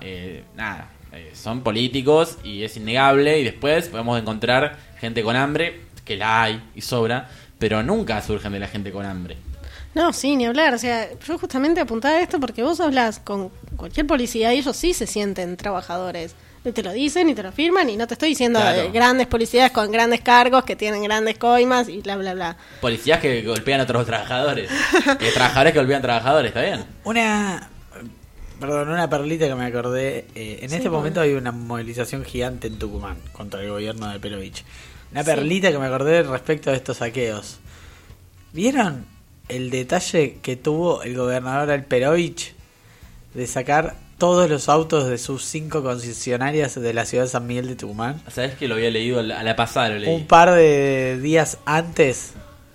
son políticos y es innegable, y después podemos encontrar gente con hambre, que la hay y sobra, pero nunca surgen de la gente con hambre. No, sí, ni hablar, o sea, yo justamente apuntaba a esto porque vos hablas con cualquier policía y ellos sí se sienten trabajadores. Te lo dicen y te lo firman, y no te estoy diciendo de grandes policías con grandes cargos que tienen grandes coimas y bla, bla, bla. Policías que golpean a otros trabajadores. Trabajadores que golpean trabajadores, ¿está bien? Una perlita que me acordé. En este momento hay una movilización gigante en Tucumán contra el gobierno de Perovich. Una perlita que me acordé respecto a estos saqueos. ¿Vieron el detalle que tuvo el gobernador Alperovich de sacar todos los autos de sus 5 concesionarias de la ciudad de San Miguel de Tucumán? ¿Sabes que lo había leído a la pasada? Lo leí. Un par de días antes.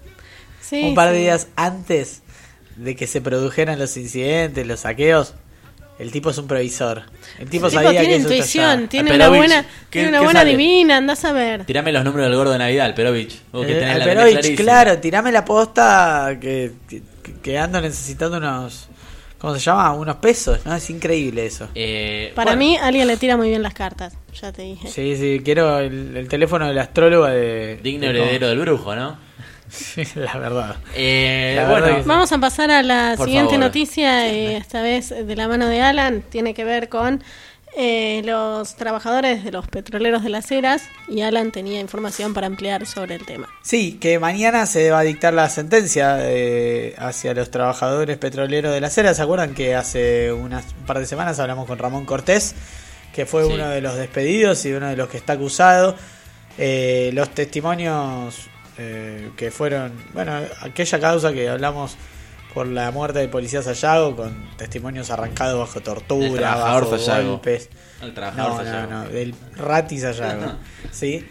Días antes de que se produjeran los incidentes, los saqueos. El tipo es un previsor. El tipo sabía tiene que intuición, tiene una buena divina, andás a ver. Tirame los números del gordo de Navidad, Alperovich. Alperovich, claro, tirame la posta que ando necesitando unos... ¿Cómo se llama? Unos pesos, ¿no? Es increíble eso. Para mí, alguien le tira muy bien las cartas, ya te dije. Sí, quiero el teléfono del astrólogo digno heredero del brujo, ¿no? Sí, la verdad. Vamos a pasar a la siguiente noticia, esta vez de la mano de Alan. Tiene que ver con los trabajadores de los petroleros de Las Heras, y Alan tenía información para ampliar sobre el tema. Sí, que mañana se va a dictar la sentencia hacia los trabajadores petroleros de Las Heras. ¿Se acuerdan que hace un par de semanas hablamos con Ramón Cortés, que fue uno de los despedidos y uno de los que está acusado? Los testimonios que fueron, aquella causa que hablamos por la muerte del policía Sayago, con testimonios arrancados bajo tortura, bajo golpes. El trabajador Sayago. No, del Rati Sayago. ¿Sí?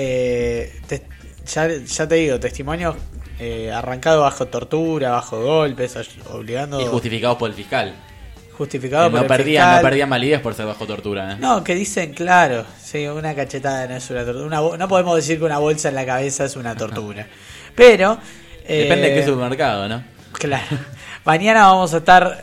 Ya te digo, testimonios arrancados bajo tortura, bajo golpes, obligando... Y justificados por el fiscal. Justificado por el fiscal. No perdían validez por ser bajo tortura. No, que dicen, claro, sí, una cachetada no es una tortura. No podemos decir que una bolsa en la cabeza es una tortura. Pero... depende de qué supermercado, ¿no? Claro. Mañana vamos a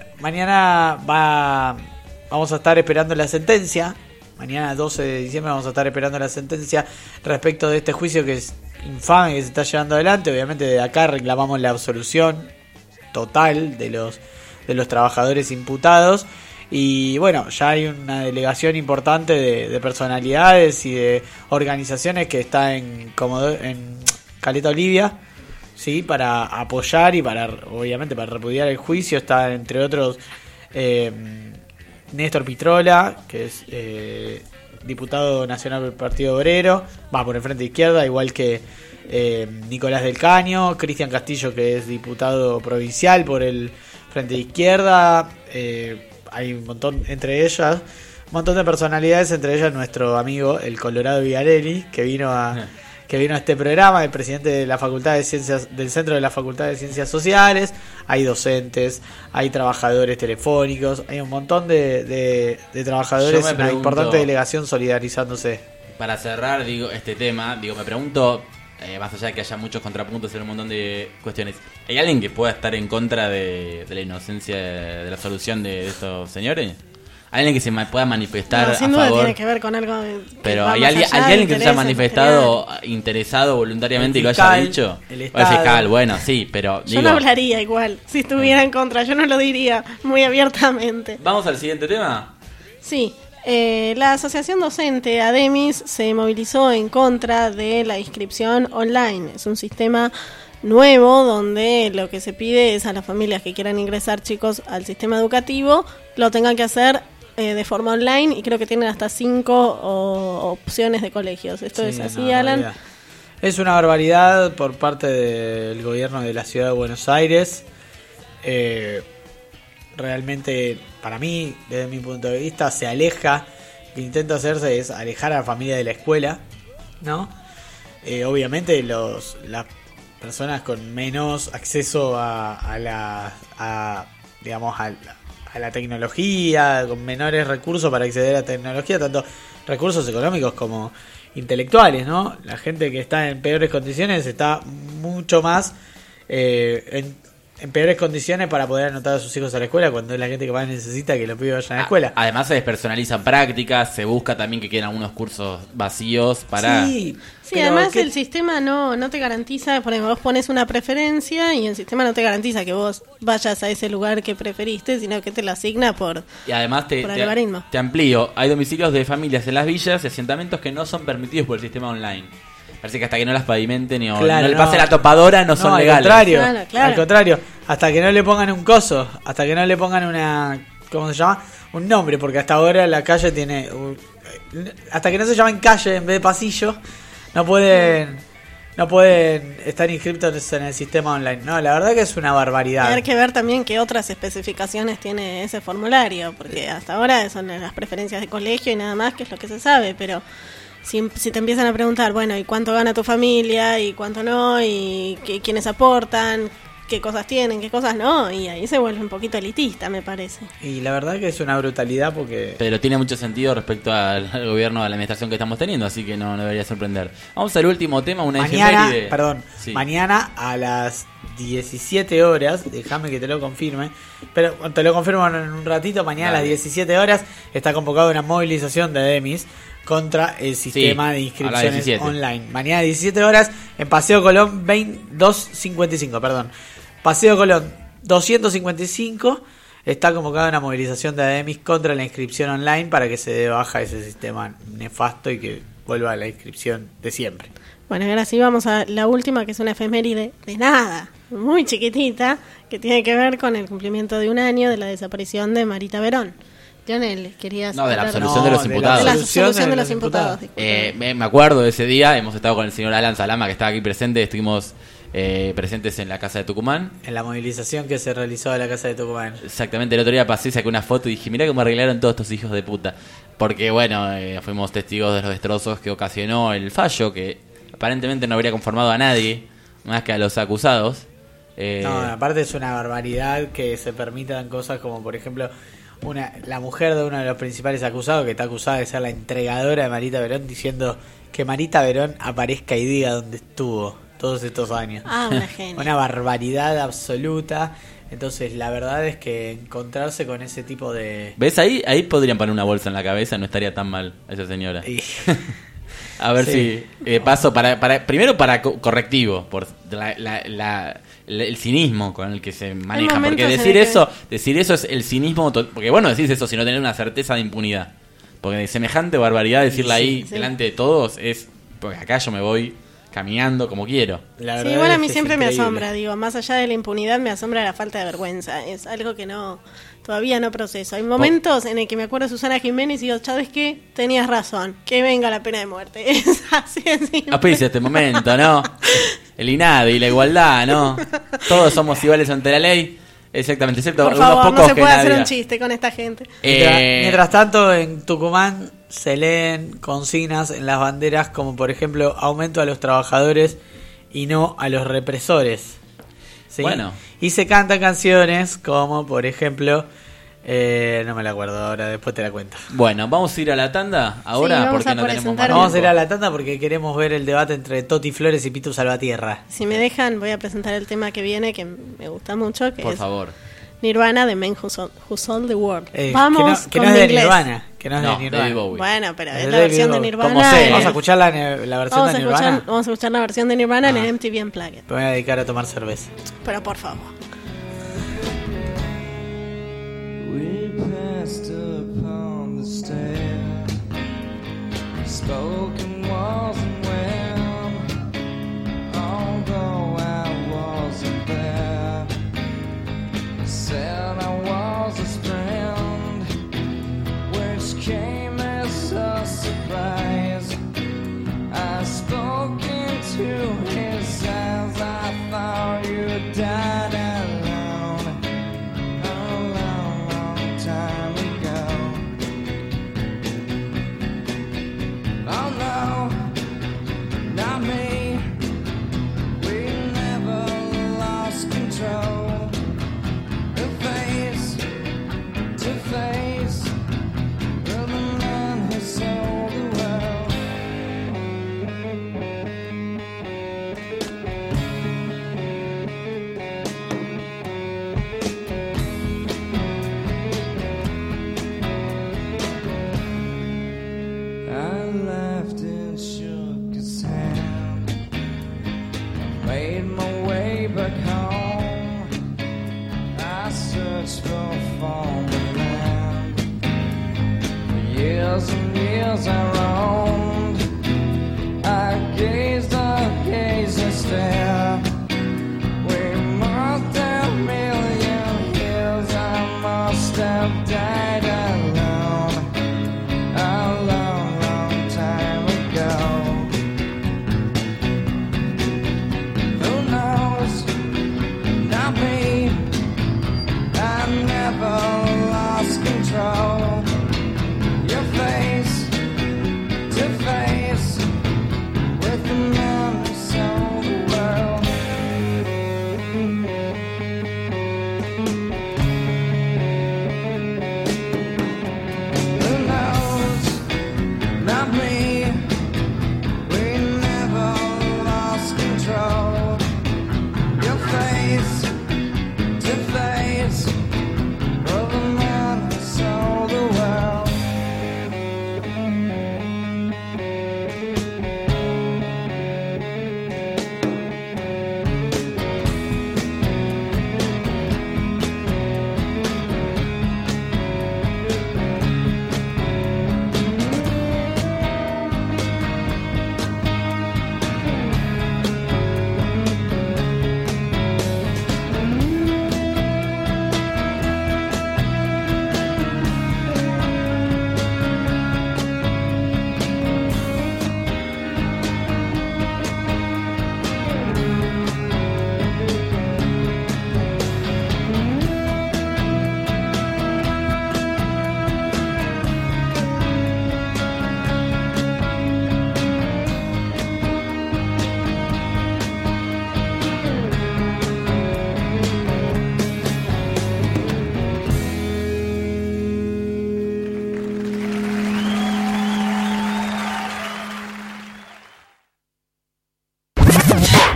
estar esperando la sentencia. Mañana 12 de diciembre vamos a estar esperando la sentencia respecto de este juicio que es infame que se está llevando adelante. Obviamente de acá reclamamos la absolución total de los trabajadores imputados. Y bueno, ya hay una delegación importante de personalidades y de organizaciones que está en Caleta Olivia, sí, para apoyar y obviamente para repudiar el juicio. Está entre otros Néstor Pitrola, que es diputado nacional del Partido Obrero, va por el Frente Izquierda, igual que Nicolás del Caño, Cristian Castillo, que es diputado provincial por el Frente Izquierda. Hay un montón de personalidades, entre ellas nuestro amigo el Colorado Vigarelli, que vino a este programa, el presidente de la Facultad de Ciencias, del Centro de la Facultad de Ciencias Sociales. Hay docentes, hay trabajadores telefónicos, hay un montón de trabajadores, una importante delegación solidarizándose. Para cerrar, este tema, me pregunto, más allá de que haya muchos contrapuntos en un montón de cuestiones, ¿hay alguien que pueda estar en contra de la inocencia, de la absolución de estos señores? ¿Hay alguien que se pueda manifestar sin a duda favor? Tiene que ver con algo pero ¿hay alguien que se haya manifestado interesado voluntariamente y lo haya dicho? El fiscal, bueno, sí, pero yo no hablaría igual si estuviera en contra. Yo no lo diría muy abiertamente. ¿Vamos al siguiente tema? Sí. La asociación docente ADEMIS se movilizó en contra de la inscripción online. Es un sistema nuevo donde lo que se pide es a las familias que quieran ingresar chicos al sistema educativo lo tengan que hacer de forma online, y creo que tienen hasta 5 opciones de colegios. ¿Esto es así, Alan? Es una barbaridad por parte del gobierno de la ciudad de Buenos Aires. Realmente, para mí, desde mi punto de vista, se aleja. Lo que intenta hacerse es alejar a la familia de la escuela, ¿no? Obviamente las personas con menos acceso a la tecnología, con menores recursos para acceder a la tecnología, tanto recursos económicos como intelectuales, ¿no? La gente que está en peores condiciones está mucho más en peores condiciones para poder anotar a sus hijos a la escuela, cuando es la gente que más necesita que los pibes vayan a la escuela. Además se despersonalizan prácticas, se busca también que queden algunos cursos vacíos para... Sí, además el sistema no te garantiza, por ejemplo, vos pones una preferencia y el sistema no te garantiza que vos vayas a ese lugar que preferiste, sino que te lo asigna por Y además por algoritmo. Te amplío, hay domicilios de familias en las villas y asentamientos que no son permitidos por el sistema online. Parece que hasta que no las pavimenten o no le pase la topadora no son legales. Al contrario, hasta que no le pongan un coso, hasta que no le pongan una... ¿Cómo se llama? Un nombre, porque hasta ahora la calle tiene... hasta que no se llamen calle en vez de pasillo, no pueden estar inscritos en el sistema online. No, la verdad que es una barbaridad. Hay que ver también qué otras especificaciones tiene ese formulario, porque hasta ahora son las preferencias de colegio y nada más, que es lo que se sabe, pero... Si te empiezan a preguntar, bueno, ¿y cuánto gana tu familia? ¿Y cuánto no? ¿Y quiénes aportan? ¿Qué cosas tienen? ¿Qué cosas no? Y ahí se vuelve un poquito elitista, me parece. Y la verdad que es una brutalidad porque... Pero tiene mucho sentido respecto al gobierno, a la administración que estamos teniendo, así que no debería sorprender. Vamos al último tema, una efeméride. Mañana a las 17 horas, déjame que te lo confirme, pero te lo confirmo en un ratito, mañana a las 17 horas está convocada una movilización de ADEMIS contra el sistema de inscripciones online. Mañana a 17 horas en Paseo Colón 255, Paseo Colón 255 está convocada una movilización de ADEMIS contra la inscripción online para que se dé baja ese sistema nefasto y que vuelva a la inscripción de siempre. Bueno, ahora sí vamos a la última, que es una efeméride de nada, muy chiquitita, que tiene que ver con el cumplimiento de un año de la desaparición de Marita Verón. Lionel, querías... No, de la absolución de los imputados. De la absolución de los imputados. Me acuerdo de ese día, hemos estado con el señor Alan Salama, que estaba aquí presente, estuvimos presentes en la Casa de Tucumán. En la movilización que se realizó en la Casa de Tucumán. Exactamente, el otro día pasé y saqué una foto y dije, mirá cómo arreglaron todos estos hijos de puta. Porque bueno, fuimos testigos de los destrozos que ocasionó el fallo, que aparentemente no habría conformado a nadie, más que a los acusados. No, aparte es una barbaridad que se permitan cosas como, por ejemplo, la mujer de uno de los principales acusados, que está acusada de ser la entregadora de Marita Verón, diciendo que Marita Verón aparezca y diga dónde estuvo todos estos años. Una genia. Una barbaridad absoluta. Entonces la verdad es que encontrarse con ese tipo de... ¿Ves? Ahí podrían poner una bolsa en la cabeza, no estaría tan mal esa señora. A ver si paso primero para correctivo por el cinismo con el que se maneja, porque decir eso es el cinismo, porque bueno, decís eso sin no tener una certeza de impunidad, porque de semejante barbaridad decirla ahí delante de todos es porque acá yo me voy caminando como quiero. Sí, igual a mí siempre me asombra, digo, más allá de la impunidad me asombra la falta de vergüenza, es algo que todavía no proceso. Hay momentos en el que me acuerdo de Susana Jiménez y digo, ¿sabes qué? Tenías razón, que venga la pena de muerte. Es así de simple. Auspicia este momento, ¿no? El INADI, la igualdad, ¿no? Todos somos iguales ante la ley. Exactamente, excepto por algunos favor, pocos no se que puede nadie. hacer un chiste con esta gente. Mientras tanto, en Tucumán se leen consignas en las banderas como, por ejemplo, aumento a los trabajadores y no a los represores. ¿Sí? Bueno. Y se cantan canciones como, por ejemplo, no me la acuerdo ahora, después te la cuento. Bueno, vamos a ir a la tanda ahora, Sí, porque no tenemos más Vamos a ir tiempo. a la tanda porque queremos ver el debate entre Toti Flores y Pitu Salvatierra. Si me dejan, voy a presentar el tema que viene, que me gusta mucho, que Por es favor. Nirvana, The Men Who Sold the World. Vamos que con no es mi de inglés. Nirvana. Que no es No, de Nirvana. David Bowie. Bueno, pero Es es de la David versión de Bowie. Nirvana. ¿Cómo sé? Vamos a escuchar la versión de Nirvana. Vamos a escuchar la versión de Nirvana en el MTV Unplugged. Me voy a dedicar a tomar cerveza. Pero por favor. We passed upon the stair, spoken wasn't well, although I wasn't there. Said I was his friend, which came as a surprise. I spoke into his eyes, I thought you died alone. Time ago. Oh no,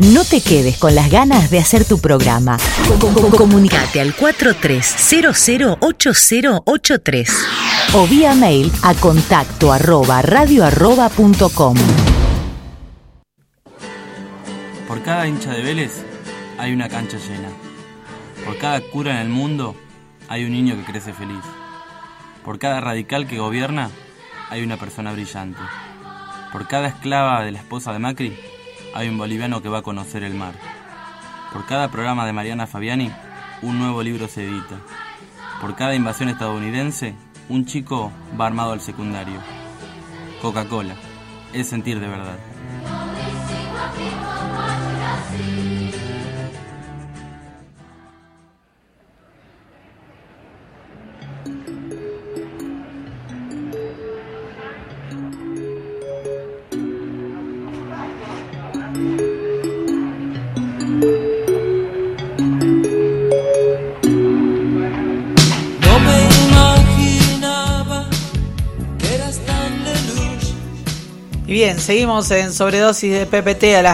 No te quedes con las ganas de hacer tu programa. Comunicate al 43008083 o vía mail a contacto@radio@.com. Por cada hincha de Vélez hay una cancha llena. Por cada cura en el mundo hay un niño que crece feliz. Por cada radical que gobierna hay una persona brillante. Por cada esclava de la esposa de Macri hay un boliviano que va a conocer el mar. Por cada programa de Mariana Fabiani, un nuevo libro se edita. Por cada invasión estadounidense, un chico va armado al secundario. Coca-Cola, es sentir de verdad. Y bien, seguimos en Sobredosis de PPT a las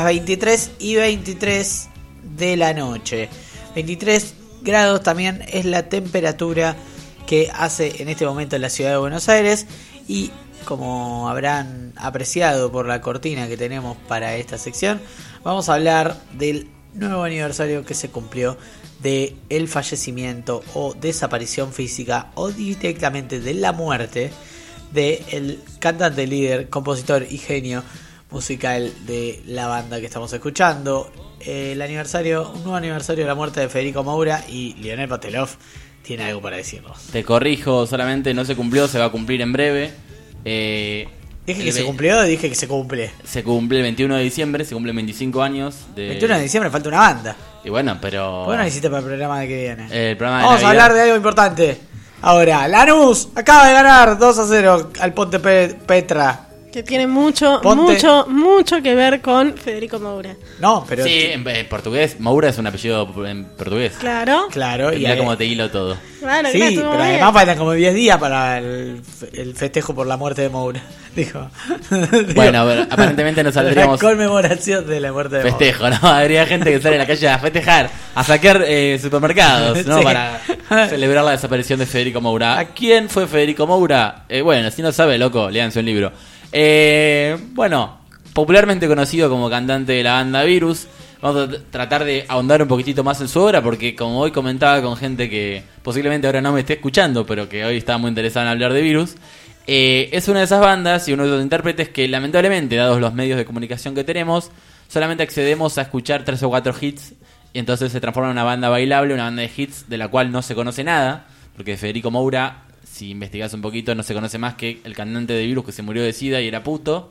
23:23 de la noche. 23 grados también es la temperatura que hace en este momento en la ciudad de Buenos Aires. Y como habrán apreciado por la cortina que tenemos para esta sección, vamos a hablar del nuevo aniversario que se cumplió de el fallecimiento o desaparición física o directamente de la muerte de el cantante, líder, compositor y genio musical de la banda que estamos escuchando. Un nuevo aniversario de la muerte de Federico Moura, y Lionel Patelov tiene algo para decirnos. Te corrijo, solamente no se cumplió, se va a cumplir en breve. ¿Dije que se cumplió o dije que se cumple? Se cumple el 21 de diciembre, se cumplen 25 años. 21 de diciembre, falta una banda. Y bueno, pero... ¿Por qué no lo hiciste para el programa de que viene? Vamos a hablar de algo importante. Ahora, Lanús acaba de ganar 2-0 al Ponte Petra. Que tiene mucho que ver con Federico Moura. No, pero... Sí, en portugués. Moura es un apellido en portugués. Claro. Y mira cómo te hilo todo. Claro, sí, pero además faltan como 10 días para el festejo por la muerte de Moura. Dijo. Bueno, aparentemente no saldríamos... La conmemoración de la muerte de Moura. Festejo, ¿no? Habría gente que sale a la calle a festejar, a saquear supermercados, ¿no? Sí. Para celebrar la desaparición de Federico Moura. ¿A quién fue Federico Moura? Bueno, si no sabe, loco, léanse un libro. Bueno, popularmente conocido como cantante de la banda Virus. Vamos a tratar de ahondar un poquitito más en su obra, porque como hoy comentaba con gente que posiblemente ahora no me esté escuchando, pero que hoy estaba muy interesada en hablar de Virus, es una de esas bandas y uno de los intérpretes que lamentablemente, dados los medios de comunicación que tenemos, solamente accedemos a escuchar 3 o 4 hits, y entonces se transforma en una banda bailable, una banda de hits de la cual no se conoce nada, porque Federico Moura, si investigás un poquito, no se conoce más que el cantante de Virus que se murió de SIDA y era puto.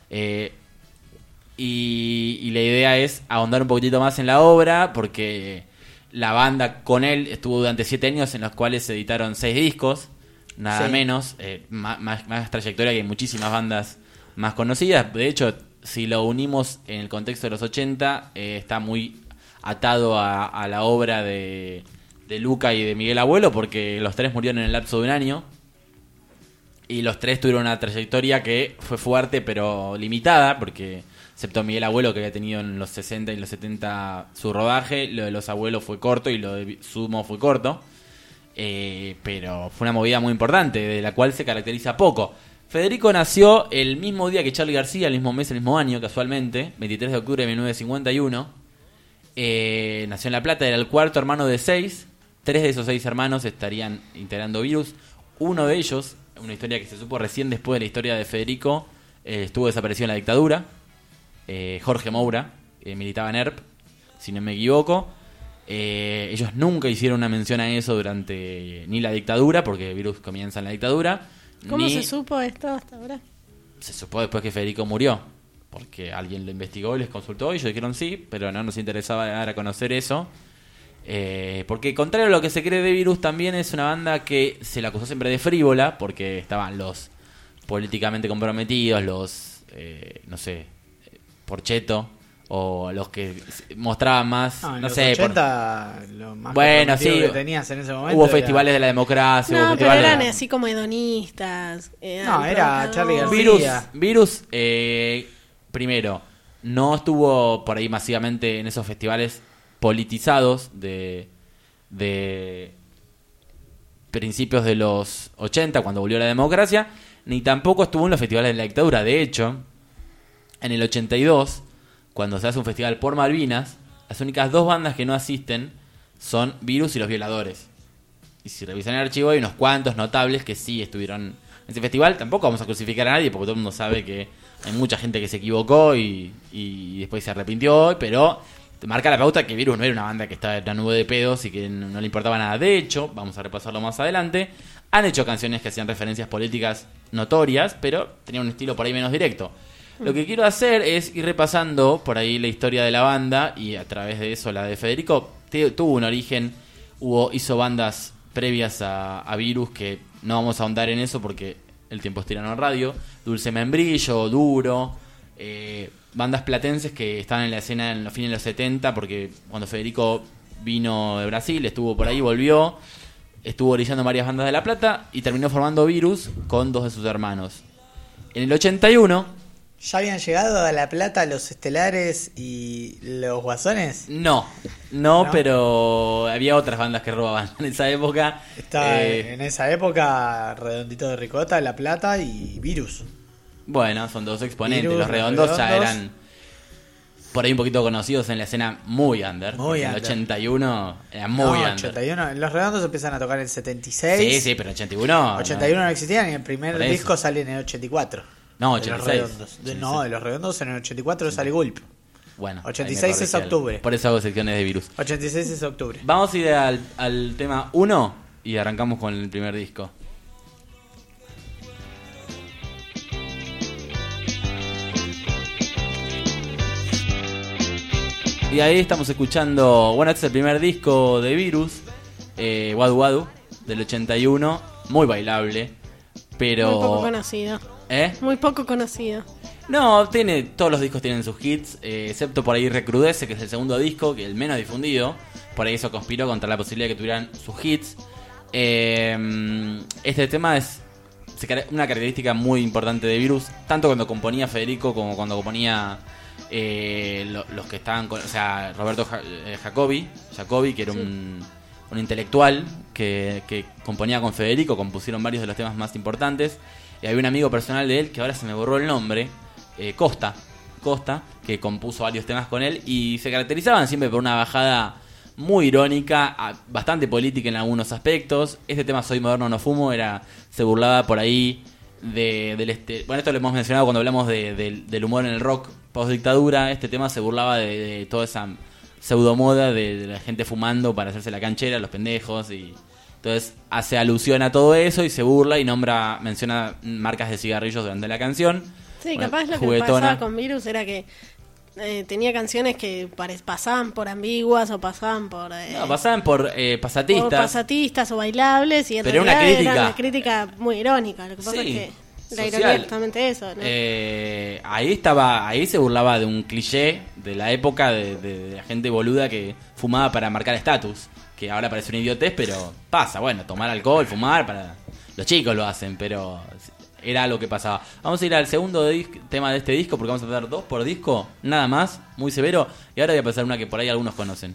Y la idea es ahondar un poquitito más en la obra, porque la banda con él estuvo durante 7 años en los cuales se editaron 6 discos, nada menos, más trayectoria que muchísimas bandas más conocidas. De hecho, si lo unimos en el contexto de los 80, está muy atado a la obra de Luca y de Miguel Abuelo, porque los 3 murieron en el lapso de un año y los 3 tuvieron una trayectoria que fue fuerte pero limitada, porque excepto Miguel Abuelo, que había tenido en los 60 y los 70 su rodaje, lo de los Abuelos fue corto y lo de Sumo fue corto, pero fue una movida muy importante de la cual se caracteriza poco. Federico nació el mismo día que Charly García, el mismo mes, el mismo año, casualmente, 23 de octubre de 1951. Nació en La Plata, era el cuarto hermano de 6. 3 de esos 6 hermanos estarían integrando Virus. Uno de ellos, una historia que se supo recién después de la historia de Federico, estuvo desaparecido en la dictadura. Jorge Moura, militaba en ERP, si no me equivoco. Ellos nunca hicieron una mención a eso durante ni la dictadura, porque Virus comienza en la dictadura. ¿Cómo se supo esto hasta ahora? Se supo después que Federico murió, porque alguien lo investigó y les consultó y ellos dijeron sí, pero no nos interesaba dar a conocer eso. Porque contrario a lo que se cree de Virus, también es una banda que se la acusó siempre de frívola, porque estaban los políticamente comprometidos, los no sé, Porcheto, o los que mostraban más, no sé, 80, lo más bueno, sí, que tenías en ese momento hubo era... festivales de la democracia, no, hubo pero eran de... así como hedonistas, no, era Charly García. Virus primero, no estuvo por ahí masivamente en esos festivales politizados de principios de los 80, cuando volvió la democracia, ni tampoco estuvo en los festivales de la dictadura. De hecho, en el 82, cuando se hace un festival por Malvinas, las únicas 2 bandas que no asisten son Virus y Los Violadores. Y si revisan el archivo hay unos cuantos notables que sí estuvieron en ese festival. Tampoco vamos a crucificar a nadie porque todo el mundo sabe que hay mucha gente que se equivocó y después se arrepintió, pero te marca la pauta que Virus no era una banda que estaba en la nube de pedos y que no le importaba nada. De hecho, vamos a repasarlo más adelante, han hecho canciones que hacían referencias políticas notorias, pero tenían un estilo por ahí menos directo. Lo que quiero hacer es ir repasando por ahí la historia de la banda y a través de eso la de Federico. Tuvo un origen, hizo bandas previas a Virus, que no vamos a ahondar en eso porque el tiempo es tirano en radio. Dulce Membrillo, Duro, bandas platenses que estaban en la escena en los fines de los 70, porque cuando Federico vino de Brasil, estuvo por ahí, volvió, estuvo orillando varias bandas de La Plata y terminó formando Virus con 2 de sus hermanos. En el 81... ¿Ya habían llegado a La Plata los Estelares y los Guasones? No, pero había otras bandas que robaban en esa época. Estaba en esa época Redondito de Ricota, La Plata y Virus. Bueno, son 2 exponentes. Virus, los redondos ya eran por ahí un poquito conocidos en la escena muy under. En el 81 era muy under. 81, los Redondos empiezan a tocar en el 76. Sí, pero en 81... 81 no existían y el primer disco sale en el 84. No, 86. De los Redondos en el 84 sale Gulp. Bueno, 86 es octubre. Por eso hago secciones de Virus. 86 es octubre. Vamos a ir al tema 1 y arrancamos con el primer disco. Y ahí estamos escuchando, bueno, este es el primer disco de Virus, Wadu Wadu, del 81, muy bailable, pero... Muy poco conocido. Muy poco conocido. No, todos los discos tienen sus hits, excepto por ahí Recrudece, que es el segundo disco, que es el menos difundido. Por ahí eso conspiró contra la posibilidad de que tuvieran sus hits. Este tema es una característica muy importante de Virus, tanto cuando componía Federico como cuando componía los que estaban con, o sea, Roberto Jacobi, que era un intelectual que componía con Federico, compusieron varios de los temas más importantes. Y había un amigo personal de él, que ahora se me borró el nombre, Costa, que compuso varios temas con él y se caracterizaban siempre por una bajada muy irónica, bastante política en algunos aspectos. Este tema Soy Moderno No Fumo se burlaba por ahí bueno, esto lo hemos mencionado cuando hablamos del humor en el rock post dictadura. Este tema se burlaba de toda esa pseudomoda de la gente fumando para hacerse la canchera, los pendejos, y entonces hace alusión a todo eso y se burla y menciona marcas de cigarrillos durante la canción. Sí, capaz lo que pasaba con Virus era que tenía canciones que pasaban por ambiguas o pasaban por... pasaban por pasatistas. Por pasatistas o bailables, y en pero realidad era una crítica muy irónica. Lo que pasa es que la ironía es justamente eso, ¿no? Ahí se burlaba de un cliché de la época de la gente boluda que fumaba para marcar estatus, que ahora parece una idiotez, pero pasa. Bueno, tomar alcohol, fumar, para los chicos lo hacen, pero era lo que pasaba. Vamos a ir al segundo tema de este disco, porque vamos a dar 2 por disco, nada más, muy severo. Y ahora voy a pasar una que por ahí algunos conocen.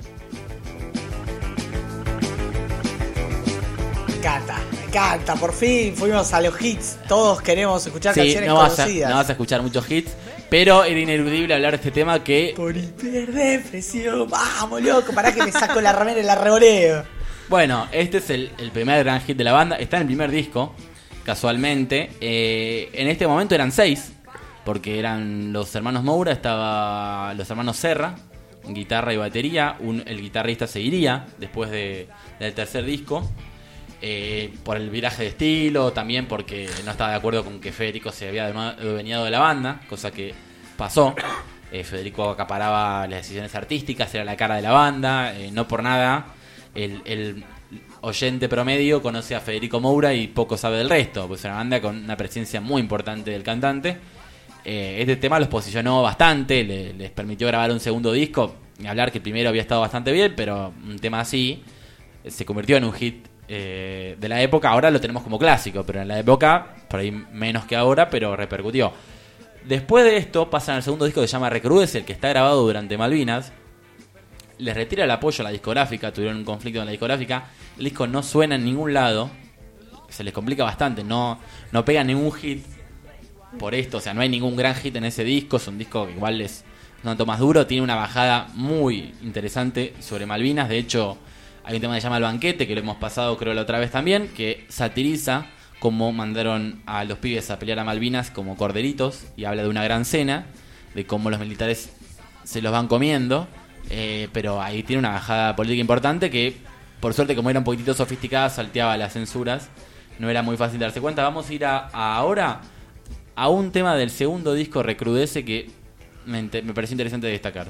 Me encanta, por fin fuimos a los hits. Todos queremos escuchar canciones conocidas. No vas a escuchar muchos hits, pero era ineludible hablar de este tema que... Por hiperdepresión, vamos loco, pará que me saco la remera y la revoleo. Bueno, este es el primer gran hit de la banda, está en el primer disco, casualmente. En este momento eran 6, porque eran los hermanos Moura, estaba los hermanos Serra, guitarra y batería. El guitarrista seguiría después del tercer disco. Por el viraje de estilo, también porque no estaba de acuerdo con que Federico se había venido de la banda, cosa que pasó. Federico acaparaba las decisiones artísticas, era la cara de la banda, no por nada el oyente promedio conoce a Federico Moura y poco sabe del resto, pues es una banda con una presencia muy importante del cantante. Este tema los posicionó bastante, les permitió grabar un segundo disco, y hablar que el primero había estado bastante bien, pero un tema así se convirtió en un hit de la época. Ahora lo tenemos como clásico, pero en la época por ahí menos que ahora, pero repercutió. Después de esto pasan al segundo disco que se llama Recrudece, el que está grabado durante Malvinas. Les retira el apoyo a la discográfica, tuvieron un conflicto con la discográfica. El disco no suena en ningún lado, se les complica bastante, no pega ningún hit por esto, o sea, no hay ningún gran hit en ese disco. Es un disco que igual es un tanto más duro, tiene una bajada muy interesante sobre Malvinas. De hecho, hay un tema que se llama El Banquete, que lo hemos pasado creo la otra vez también, que satiriza cómo mandaron a los pibes a pelear a Malvinas como corderitos, y habla de una gran cena, de cómo los militares se los van comiendo, pero ahí tiene una bajada política importante que, por suerte, como era un poquitito sofisticada, salteaba las censuras, no era muy fácil darse cuenta. Vamos a ir ahora a un tema del segundo disco, Recrudece, que me pareció interesante destacar.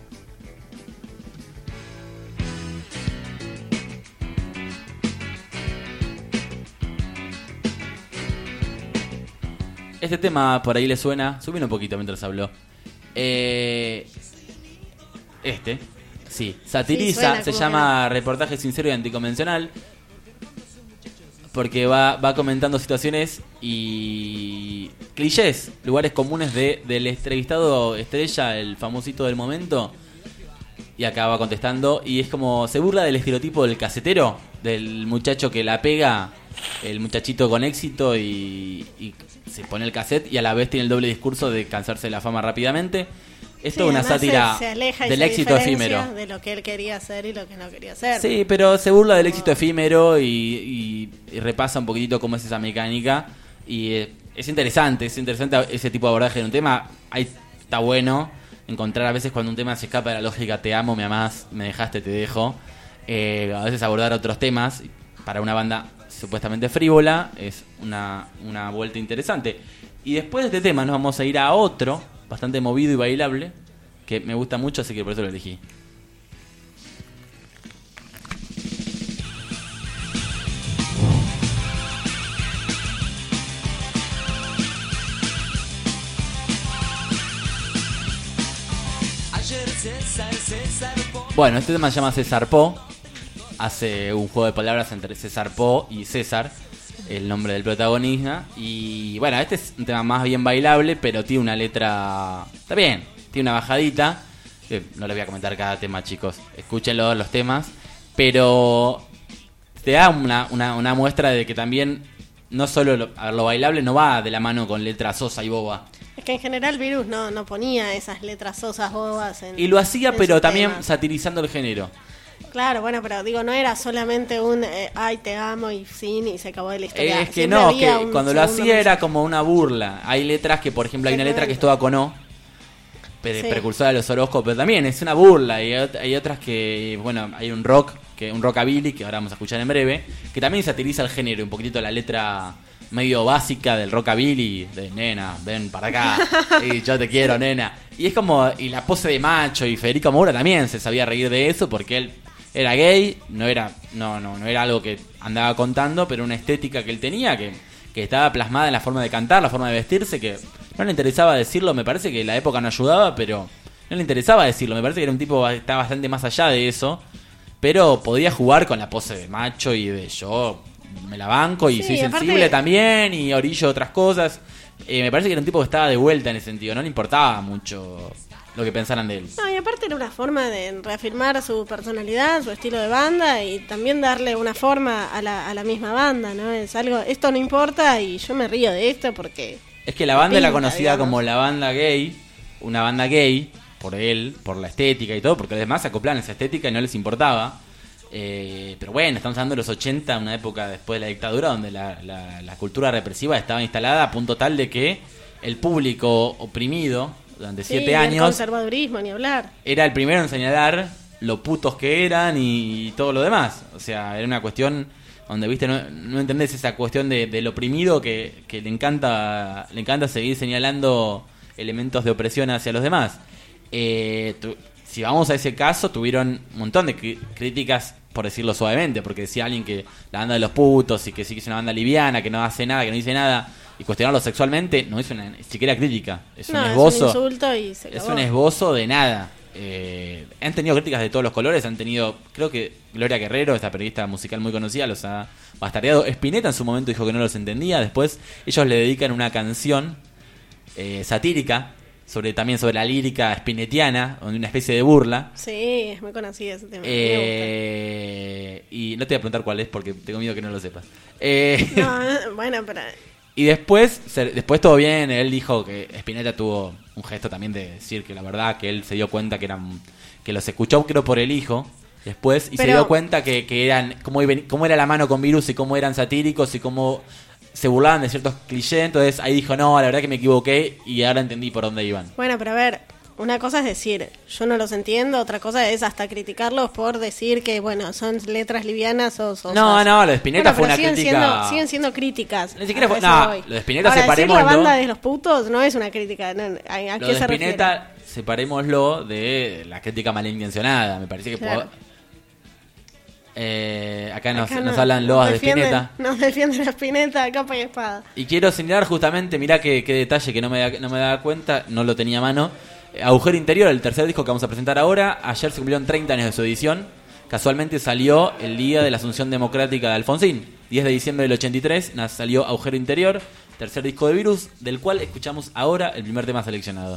Este tema por ahí le suena. Subí un poquito mientras habló. Sí, satiriza, se llama Reportaje Sincero y Anticonvencional, porque va comentando situaciones y clichés, lugares comunes del entrevistado estrella, el famosito del momento, y acaba contestando, y es como se burla del estereotipo del casetero, del muchacho que la pega, el muchachito con éxito y se pone el cassette y a la vez tiene el doble discurso de cansarse de la fama rápidamente. Esto es una sátira se aleja del éxito efímero, de lo que él quería hacer y lo que no quería hacer. Sí, pero se burla del éxito efímero y repasa un poquitito cómo es esa mecánica, y es interesante ese tipo de abordaje en un tema. Ahí está bueno encontrar a veces cuando un tema se escapa de la lógica, te amo, me amás, me dejaste, te dejo. A veces abordar otros temas para una banda supuestamente frívola es una vuelta interesante. Y después de este tema nos vamos a ir a otro bastante movido y bailable que me gusta mucho, así que por eso lo elegí. Bueno, este tema se llama Se Zarpó. Hace un juego de palabras entre Se Zarpó y César, el nombre del protagonista. Y bueno, este es un tema más bien bailable, pero tiene una letra... Está bien, tiene una bajadita. No les voy a comentar cada tema, chicos. Escúchenlo, los temas. Pero te da una muestra de que también no solo lo bailable no va de la mano con letra sosa y boba. Es que en general Virus no ponía esas letras sosas, bobas y lo hacía, pero también satirizando el género. Claro, bueno, pero digo, no era solamente un ay, te amo y fin y se acabó de la historia. Es que no, que cuando lo hacía era como una burla. Hay letras que, por ejemplo, hay una letra que es toda con O, precursora de los horóscopos, pero también es una burla. Y hay otras que, bueno, hay un rockabilly, que ahora vamos a escuchar en breve, que también satiriza el género, un poquitito la letra medio básica del rockabilly, de nena, ven para acá, y yo te quiero, nena. Y es como, y la pose de macho, y Federico Moura también se sabía reír de eso, porque él era gay, no era algo que andaba contando, pero una estética que él tenía, que estaba plasmada en la forma de cantar, la forma de vestirse, que no le interesaba decirlo. Me parece que la época no ayudaba, pero no le interesaba decirlo. Me parece que era un tipo que estaba bastante más allá de eso, pero podía jugar con la pose de macho y de yo me la banco y soy sensible también y orillo otras cosas. Me parece que era un tipo que estaba de vuelta en ese sentido, no le importaba mucho lo que pensaran de él. No, y aparte era una forma de reafirmar su personalidad, su estilo de banda, y también darle una forma a la misma banda, ¿no? Es algo, esto no importa y yo me río de esto porque... Es que la banda la conocida como la banda gay, una banda gay, por él, por la estética y todo, porque además se acoplaban a esa estética y no les importaba. Pero bueno, estamos hablando de los 80, una época después de la dictadura, donde la cultura represiva estaba instalada a punto tal de que el público oprimido durante 7 años... el conservadurismo, ni hablar. Era el primero en señalar lo putos que eran y todo lo demás. O sea, era una cuestión donde, viste, no entendés esa cuestión del oprimido que le encanta seguir señalando elementos de opresión hacia los demás. Si vamos a ese caso, tuvieron un montón de críticas, por decirlo suavemente, porque decía alguien que la banda de los putos y que sí que es una banda liviana, que no hace nada, que no dice nada, y cuestionarlo sexualmente no es una siquiera crítica, es un esbozo. Es un insulto y se acabó. Es un esbozo de nada. Han tenido críticas de todos los colores, han tenido, creo que Gloria Guerrero, esta periodista musical muy conocida, los ha bastardeado. Spinetta en su momento dijo que no los entendía, después ellos le dedican una canción satírica, también sobre la lírica spinettiana, una especie de burla. Sí, es muy conocido ese tema. Y no te voy a preguntar cuál es porque tengo miedo que no lo sepas. No, bueno, pero... Y después todo bien, él dijo que Spinetta tuvo un gesto también de decir que la verdad que él se dio cuenta que los escuchó creo por el hijo después y se dio cuenta que eran cómo era la mano con Virus y cómo eran satíricos y cómo se burlaban de ciertos clichés. Entonces ahí dijo, no, la verdad que me equivoqué y ahora entendí por dónde iban. Bueno, pero a ver, una cosa es decir, yo no los entiendo, otra cosa es hasta criticarlos por decir que, bueno, son letras livianas o No, lo de Spinetta fue una crítica. Siguen siendo críticas. Ni siquiera fue, lo de Spinetta separémoslo. Decir la banda de los putos no es una crítica, ¿no? ¿A lo qué de se Spinetta, separémoslo de la crítica malintencionada. Me parece que claro. Acá nos hablan loas de Spinetta. Nos defienden a Spinetta, capa y espada. Y quiero señalar justamente, mirá qué detalle que no me daba cuenta, no lo tenía a mano. Agujero Interior, el tercer disco que vamos a presentar ahora. Ayer se cumplieron 30 años de su edición. Casualmente salió el día de la Asunción Democrática de Alfonsín, 10 de diciembre del 83. Salió Agujero Interior, tercer disco de Virus, del cual escuchamos ahora el primer tema seleccionado.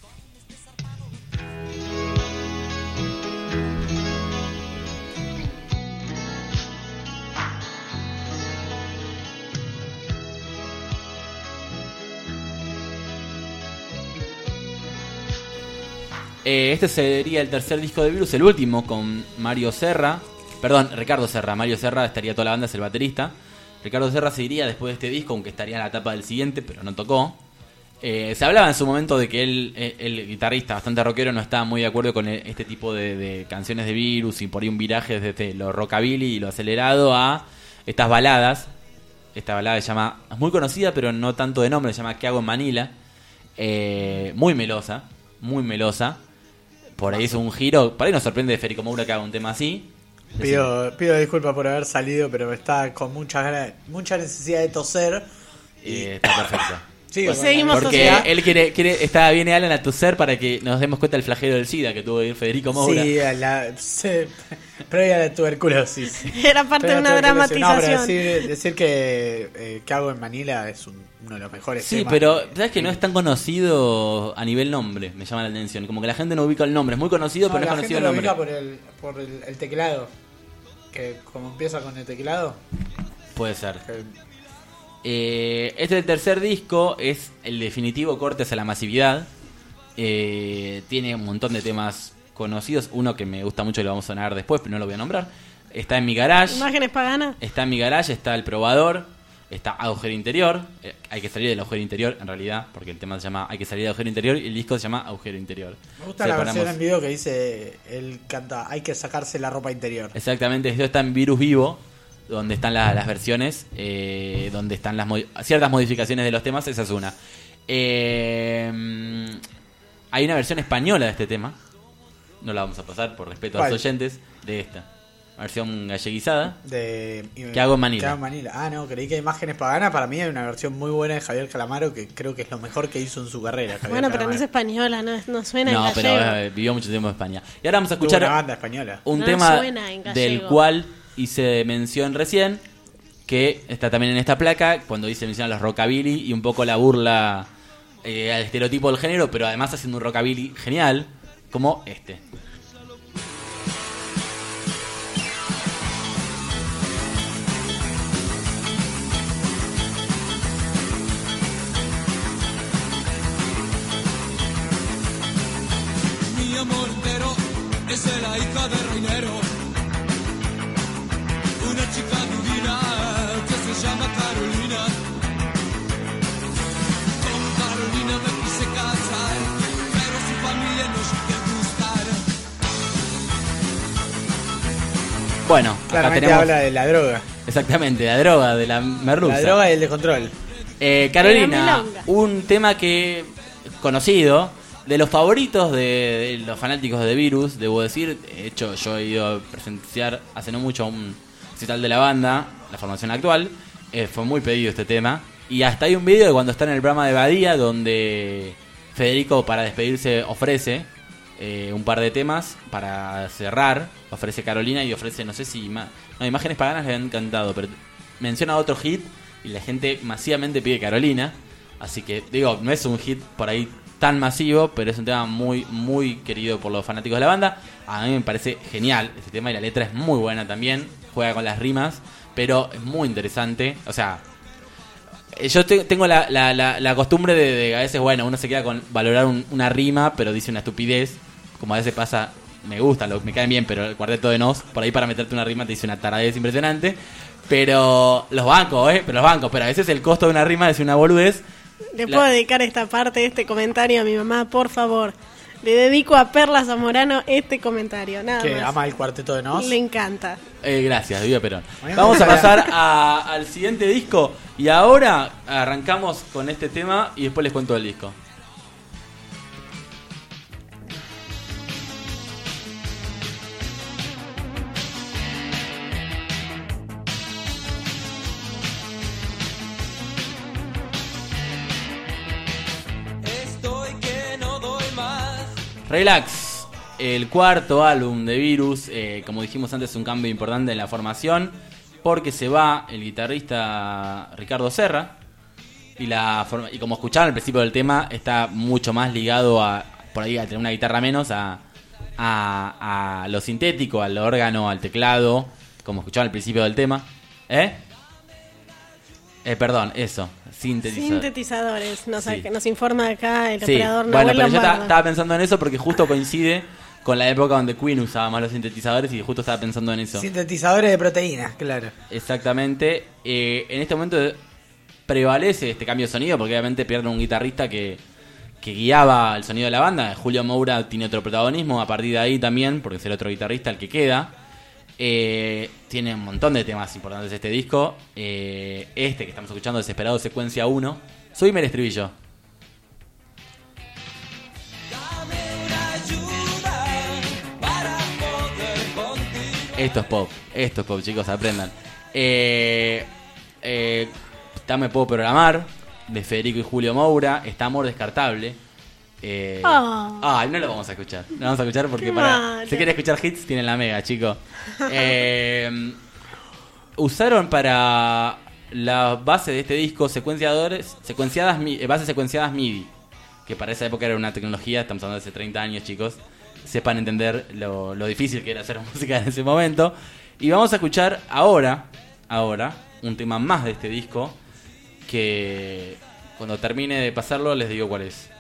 Este sería el tercer disco de Virus, el último con Ricardo Serra. Mario Serra estaría toda la banda, es el baterista. Ricardo Serra se iría después de este disco, aunque estaría en la etapa del siguiente, pero no tocó. Se hablaba en su momento de que el guitarrista bastante rockero no estaba muy de acuerdo con este tipo de canciones de Virus y por ahí un viraje desde lo rockabilly y lo acelerado a estas baladas. Esta balada se llama, es muy conocida pero no tanto de nombre, se llama ¿Qué hago en Manila? Muy melosa. Por ahí hizo un giro. Por ahí nos sorprende de Federico Moura que haga un tema así. Pido disculpas por haber salido, pero está con mucha necesidad de toser. Y está perfecto. Sí, seguimos porque él viene Alan a toser para que nos demos cuenta del flagelo del SIDA que tuvo que ir Federico Moura. Sí, previa a la tuberculosis. Era parte de una dramatización. No, pero decir que hago en Manila es uno de los mejores temas. Sí, pero sabes que no es tan conocido a nivel nombre, me llama la atención. Como que la gente no ubica el nombre, es muy conocido, pero no es conocido el nombre. La gente lo ubica por el teclado, que como empieza con el teclado. Puede ser. Este es el tercer disco, es el definitivo corte hacia la masividad. Tiene un montón de temas conocidos. Uno que me gusta mucho y lo vamos a sonar después, pero no lo voy a nombrar. Está en mi garage. Imágenes paganas. Está en mi garage, está el probador. Está Agujero Interior. Hay que salir del agujero interior en realidad, porque el tema se llama Hay que salir del agujero interior y el disco se llama Agujero Interior. Me gusta la versión en video que dice, él canta Hay que sacarse la ropa interior. Exactamente, esto está en Virus Vivo, donde están las versiones, donde están ciertas modificaciones de los temas. Esa es una. Hay una versión española de este tema. No la vamos a pasar por respeto a los oyentes. De esta versión galleguizada ¿Qué hago en Manila? Ah, no, creí que Imágenes Paganas. Para mí hay una versión muy buena de Javier Calamaro, que creo que es lo mejor que hizo en su carrera, Javier Bueno, pero Calamaro. no es española, no suena en No, gallego. pero vivió mucho tiempo en España. Y ahora vamos a escuchar una banda española. un No tema suena en gallego. del cual hice mención recién, que está también en esta placa, cuando dice mención a los rockabilly y un poco la burla al estereotipo del género, pero además haciendo un rockabilly genial, como este. Mi amor entero es la hija de Reinero, una chica divina que se llama Carolina. Con Carolina me quise casar, pero su familia no quiere gustar. Bueno, acá Claramente tenemos, habla de la droga. exactamente, la droga de la merluza. La droga y el descontrol. Carolina, un tema que conocido, de los favoritos de los fanáticos de Virus, debo decir. De hecho, yo he ido a presenciar hace no mucho un recital de la banda, la formación actual. Fue muy pedido este tema. Y hasta hay un video de cuando está en el programa de Badía, donde Federico, para despedirse, ofrece un par de temas para cerrar. Ofrece Carolina y ofrece, no sé si Imágenes Paganas le han encantado, pero menciona otro hit y la gente masivamente pide Carolina. Así que, digo, no es un hit por ahí tan masivo, pero es un tema muy, muy querido por los fanáticos de la banda. A mí me parece genial este tema y la letra es muy buena también. Juega con las rimas, pero es muy interesante. O sea, yo tengo la costumbre de a veces, bueno, uno se queda con valorar una rima, pero dice una estupidez. Como a veces pasa, me gustan, me caen bien, pero el Cuarteto de Nos, por ahí para meterte una rima te dice una taradez impresionante. Pero los bancos, pero a veces el costo de una rima es una boludez. Le puedo dedicar esta parte, este comentario a mi mamá, por favor. Le dedico a Perla Zamorano este comentario, nada que más. ama el Cuarteto de Nos. Le encanta. Gracias, Viva Perón. Vamos a pasar al siguiente disco. Y ahora arrancamos con este tema y después les cuento el disco. Relax, el cuarto álbum de Virus, como dijimos antes, un cambio importante en la formación, porque se va el guitarrista Ricardo Serra, y como escucharon al principio del tema, está mucho más ligado a, por ahí, a tener una guitarra menos, a lo sintético, al órgano, al teclado, como escucharon al principio del tema. Perdón, eso, sintetizadores, Sí. que nos informa acá el Sí, operador bueno, Nahuel pero yo Lombardo. estaba pensando en eso porque justo coincide con la época donde Queen usaba más los sintetizadores y justo estaba pensando en eso. Sintetizadores de proteínas, claro. Exactamente. En este momento prevalece este cambio de sonido porque obviamente pierden un guitarrista que guiaba el sonido de la banda. Julio Moura tiene otro protagonismo a partir de ahí también, porque es el otro guitarrista el que queda. Tiene un montón de temas importantes este disco. Este que estamos escuchando, Desesperado Secuencia 1. Subime el estribillo. Esto es pop, chicos, aprendan. Me puedo programar, de Federico y Julio Moura. Está Amor Descartable. No lo vamos a escuchar. No lo vamos a escuchar porque si quieren escuchar hits, tienen la mega, chicos. Usaron para la base de este disco bases secuenciadas MIDI, que para esa época era una tecnología, estamos hablando de hace 30 años, chicos. Sepan entender lo difícil que era hacer música en ese momento. Y vamos a escuchar ahora un tema más de este disco, que cuando termine de pasarlo les digo cuál es.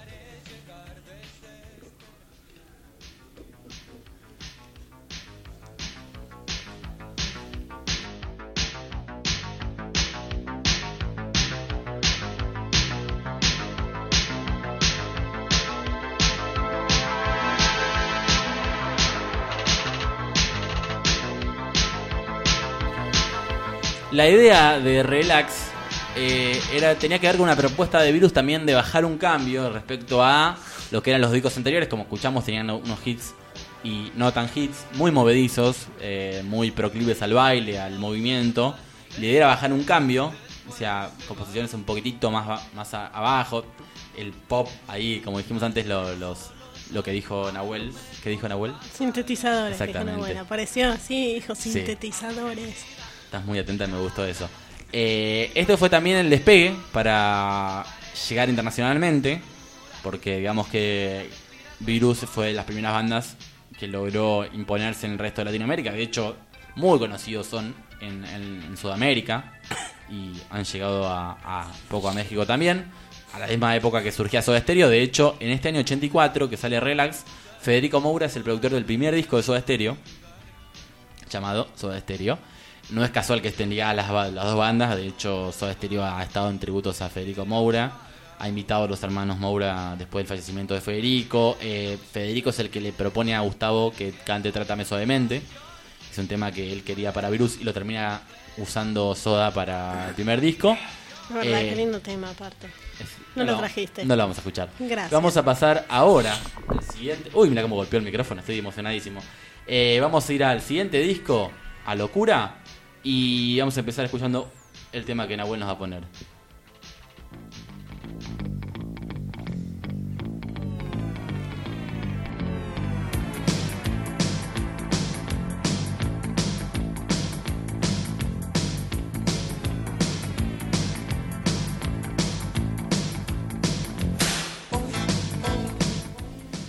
La idea de Relax tenía que ver con una propuesta de Virus también de bajar un cambio respecto a lo que eran los discos anteriores. Como escuchamos, tenían unos hits y no tan hits, muy movedizos, muy proclives al baile, al movimiento. La idea era bajar un cambio, o sea, composiciones un poquitito más abajo. El pop ahí, como dijimos antes, lo que dijo Nahuel. ¿Qué dijo Nahuel? Sintetizadores. Exactamente. Bueno, apareció así, dijo Sí. sintetizadores. Estás muy atenta, me gustó eso. Esto fue también el despegue para llegar internacionalmente, porque digamos que Virus fue de las primeras bandas que logró imponerse en el resto de Latinoamérica. De hecho, muy conocidos son en Sudamérica y han llegado a poco a México también, a la misma época que surgía Soda Stereo. De hecho, en este año 84 que sale Relax, Federico Moura es el productor del primer disco de Soda Stereo, llamado Soda Stereo. No es casual que estén ligadas las dos bandas. De hecho, Soda Stereo ha estado en tributos a Federico Moura. Ha invitado a los hermanos Moura después del fallecimiento de Federico. Federico es el que le propone a Gustavo que cante Trátame Suavemente. Es un tema que él quería para Virus y lo termina usando Soda para el primer disco. Verdad, qué lindo tema aparte. No lo trajiste. No lo vamos a escuchar. Gracias. Vamos a pasar ahora al siguiente. Uy, mira cómo golpeó el micrófono, estoy emocionadísimo. Vamos a ir al siguiente disco, a Locura. Y vamos a empezar escuchando el tema que Nahuel nos va a poner.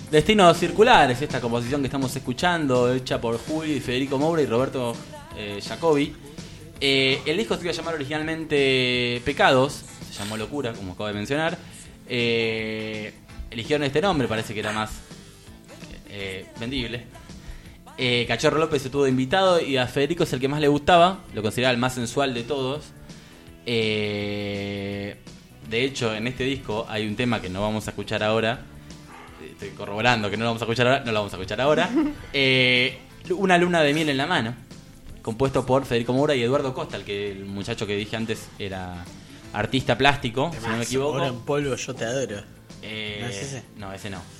Destinos Circulares, esta composición que estamos escuchando, hecha por Juli, Federico Moura y Roberto Jacobi. El disco se iba a llamar originalmente Pecados, se llamó Locura, como acabo de mencionar. Eligieron este nombre, parece que era más vendible. Cachorro López estuvo de invitado y a Federico es el que más le gustaba, lo consideraba el más sensual de todos. De hecho, en este disco hay un tema que no vamos a escuchar ahora. Estoy corroborando que no lo vamos a escuchar ahora. No lo vamos a escuchar ahora. Una luna de miel en la mano, compuesto por Federico Moura y Eduardo Costa, el muchacho que dije antes era artista plástico, si no me equivoco. Oro en polvo, yo te adoro. ¿No es ese? No, ese no.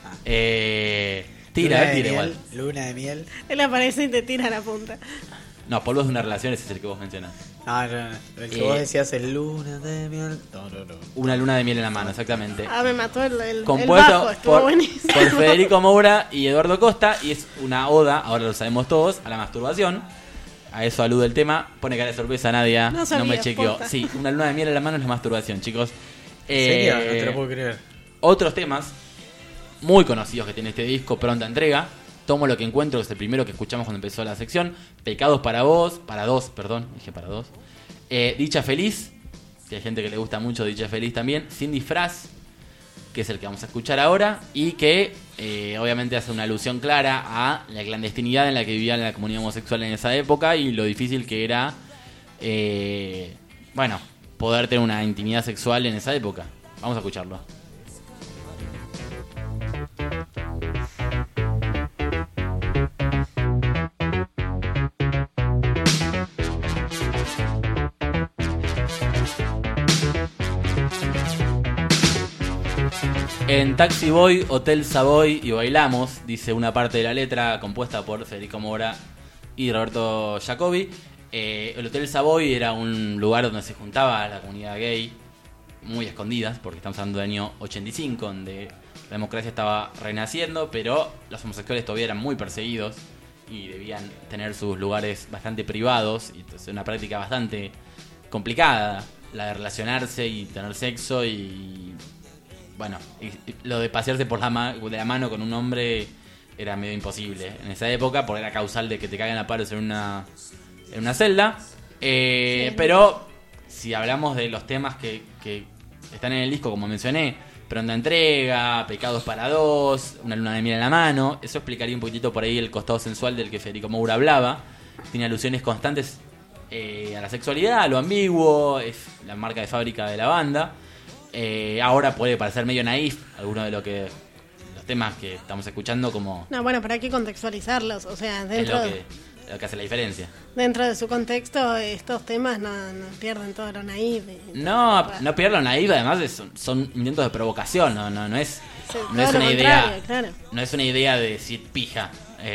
Tira igual. Luna de miel. Él aparece y te tira la punta. No, polvo es una relación, ese es el que vos mencionás. No. El que vos decías es luna de miel. No. Una luna de miel en la mano, exactamente. Me mató el compuesto bajo, estuvo buenísimo. por Federico Moura y Eduardo Costa, y es una oda, ahora lo sabemos todos, a la masturbación. A eso alude el tema. Pone cara de sorpresa, Nadia. No me chequeó. Posta. Sí, una luna de miel en la mano es la masturbación, chicos. ¿En serio? No te lo puedo creer. Otros temas muy conocidos que tiene este disco, Pronta Entrega. Tomo lo que encuentro, que es el primero que escuchamos cuando empezó la sección. Pecados para dos. Dicha Feliz, que hay gente que le gusta mucho Dicha Feliz también. Sin Disfraz, que es el que vamos a escuchar ahora, y que obviamente hace una alusión clara a la clandestinidad en la que vivía la comunidad homosexual en esa época y lo difícil que era poder tener una intimidad sexual en esa época. Vamos a escucharlo. En Taxi Boy, Hotel Savoy y Bailamos, dice una parte de la letra compuesta por Federico Moura y Roberto Jacobi. El Hotel Savoy era un lugar donde se juntaba la comunidad gay, muy escondidas, porque estamos hablando del año 85, donde la democracia estaba renaciendo, pero los homosexuales todavía eran muy perseguidos y debían tener sus lugares bastante privados, y entonces una práctica bastante complicada, la de relacionarse y tener sexo y lo de pasearse por de la mano con un hombre era medio imposible en esa época, porque era causal de que te caigan a palos en una celda. Pero si hablamos de los temas que están en el disco, como mencioné, Pronta Entrega, Pecados para dos, Una luna de miel en la mano, eso explicaría un poquitito por ahí el costado sensual del que Federico Moura hablaba. Tiene alusiones constantes a la sexualidad, a lo ambiguo, es la marca de fábrica de la banda. Ahora puede parecer medio naif algunos de los temas que estamos escuchando, como pero hay que contextualizarlos, o sea, dentro es lo que hace la diferencia. Dentro de su contexto, estos temas no pierden todo lo naif. No pierden lo naif, además son intentos de provocación, no es una idea, claro. No es una idea de decir pija,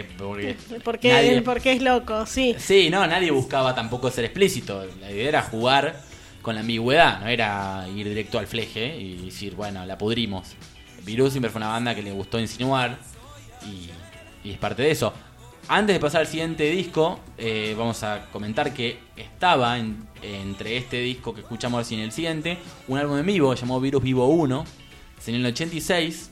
porque es loco, sí. Sí, nadie buscaba tampoco ser explícito, la idea era jugar con la ambigüedad, no era ir directo al fleje y decir, la pudrimos. Virus siempre fue una banda que le gustó insinuar y es parte de eso. Antes de pasar al siguiente disco, vamos a comentar que estaba entre este disco que escuchamos recién y el siguiente un álbum en vivo llamado Virus Vivo 1, en el 86.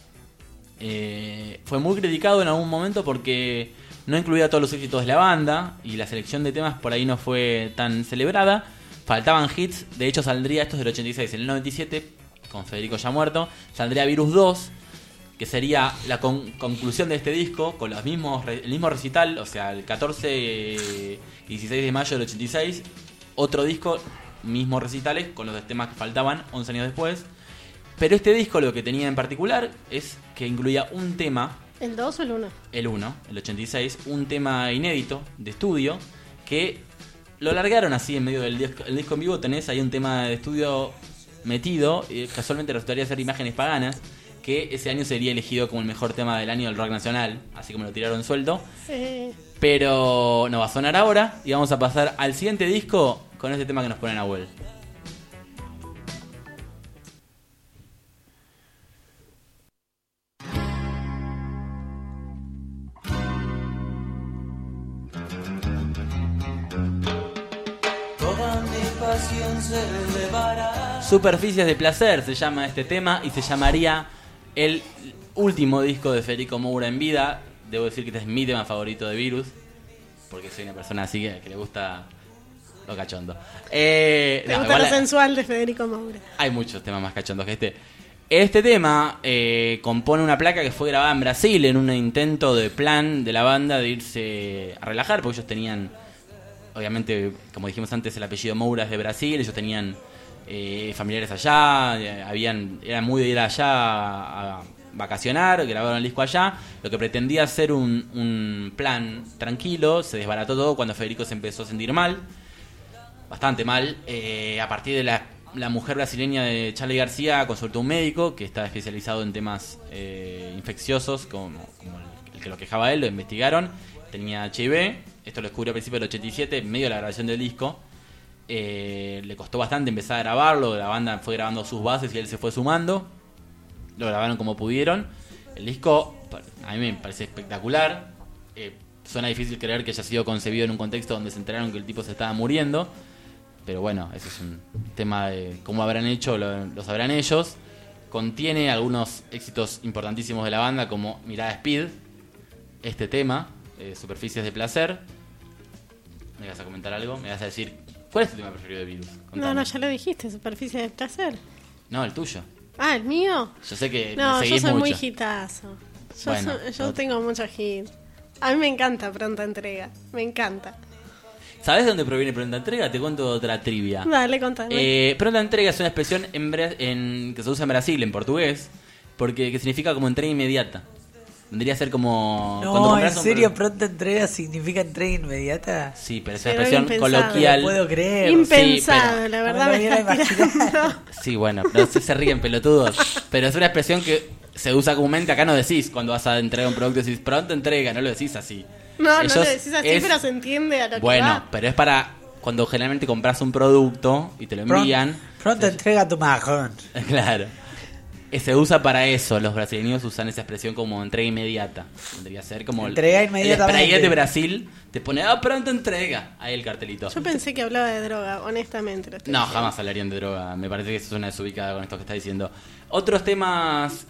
Fue muy criticado en algún momento porque no incluía todos los éxitos de la banda y la selección de temas por ahí no fue tan celebrada. Faltaban hits, de hecho saldría, esto es del 86, en el 97, con Federico ya muerto, saldría Virus 2, que sería la conclusión de este disco, con el mismo recital, o sea, el 14 y 16 de mayo del 86, otro disco, mismos recitales, con los temas que faltaban 11 años después. Pero este disco lo que tenía en particular es que incluía un tema... ¿El 2 o el 1? El 1, el 86, un tema inédito de estudio que... lo largaron así en medio del disco. El disco en vivo tenés ahí un tema de estudio metido, casualmente resultaría ser Imágenes Paganas, que ese año sería elegido como el mejor tema del año del rock nacional, así como lo tiraron suelto. Sí. Pero no va a sonar ahora y vamos a pasar al siguiente disco con este tema que nos pone Nahuel. Superficies de placer se llama este tema y se llamaría el último disco de Federico Moura en vida. Debo decir que este es mi tema favorito de Virus, porque soy una persona así que le gusta lo cachondo. ¿Te gusta lo sensual de Federico Moura? Hay muchos temas más cachondos que este. Este tema compone una placa que fue grabada en Brasil en un intento de plan de la banda de irse a relajar, porque ellos tenían, obviamente, como dijimos antes, el apellido Moura es de Brasil, ellos tenían familiares allá, eran muy de ir allá a vacacionar, grabaron el disco allá. Lo que pretendía ser un plan tranquilo se desbarató todo cuando Federico se empezó a sentir mal, bastante mal. A partir de la mujer brasileña de Charly García consultó a un médico que está especializado en temas infecciosos, como el que lo quejaba a él, lo investigaron, tenía HIV. Esto lo descubrió a principios del 87, en medio de la grabación del disco. Le costó bastante empezar a grabarlo, la banda fue grabando sus bases y él se fue sumando. Lo grabaron como pudieron. El disco a mí me parece espectacular. Suena difícil creer que haya sido concebido en un contexto donde se enteraron que el tipo se estaba muriendo, pero bueno, eso es un tema de cómo habrán hecho, lo sabrán ellos. Contiene algunos éxitos importantísimos de la banda, como Mirada Speed, este tema, Superficies de Placer. ¿Me vas a comentar algo? ¿Me vas a decir cuál es tu tema preferido de Virus? Contame. No, ya lo dijiste, Superficie de Placer. No, el tuyo. Ah, ¿el mío? Yo sé que no, me seguís yo soy mucho. muy hitazo. Yo tengo muchos hits. A mí me encanta Pronta Entrega, me encanta. ¿Sabes de dónde proviene Pronta Entrega? Te cuento otra trivia. Dale, contame. Pronta Entrega es una expresión que se usa en Brasil, en portugués, que significa como entrega inmediata. Vendría a ser como... No, ¿en serio pronta entrega significa entrega inmediata? Sí, pero es una expresión coloquial. No puedo creer. Impensado, sí, la verdad me estás tirando. Sí, bueno, no se ríen pelotudos. Pero es una expresión que se usa comúnmente. Acá no decís cuando vas a entregar un producto, decís pronta entrega, no lo decís así. No lo decís así, pero se entiende a lo que va. Bueno, pero es para cuando generalmente compras un producto y te lo envían. Pronta entrega tu majón. Claro. Se usa para eso, los brasileños usan esa expresión como entrega inmediata. Tendría que ser como entrega inmediatamente. El spray de Brasil te pone pronta entrega, ahí el cartelito. Yo pensé que hablaba de droga, honestamente. No, jamás hablarían de droga, me parece que eso es una desubicada con esto que está diciendo. Otros temas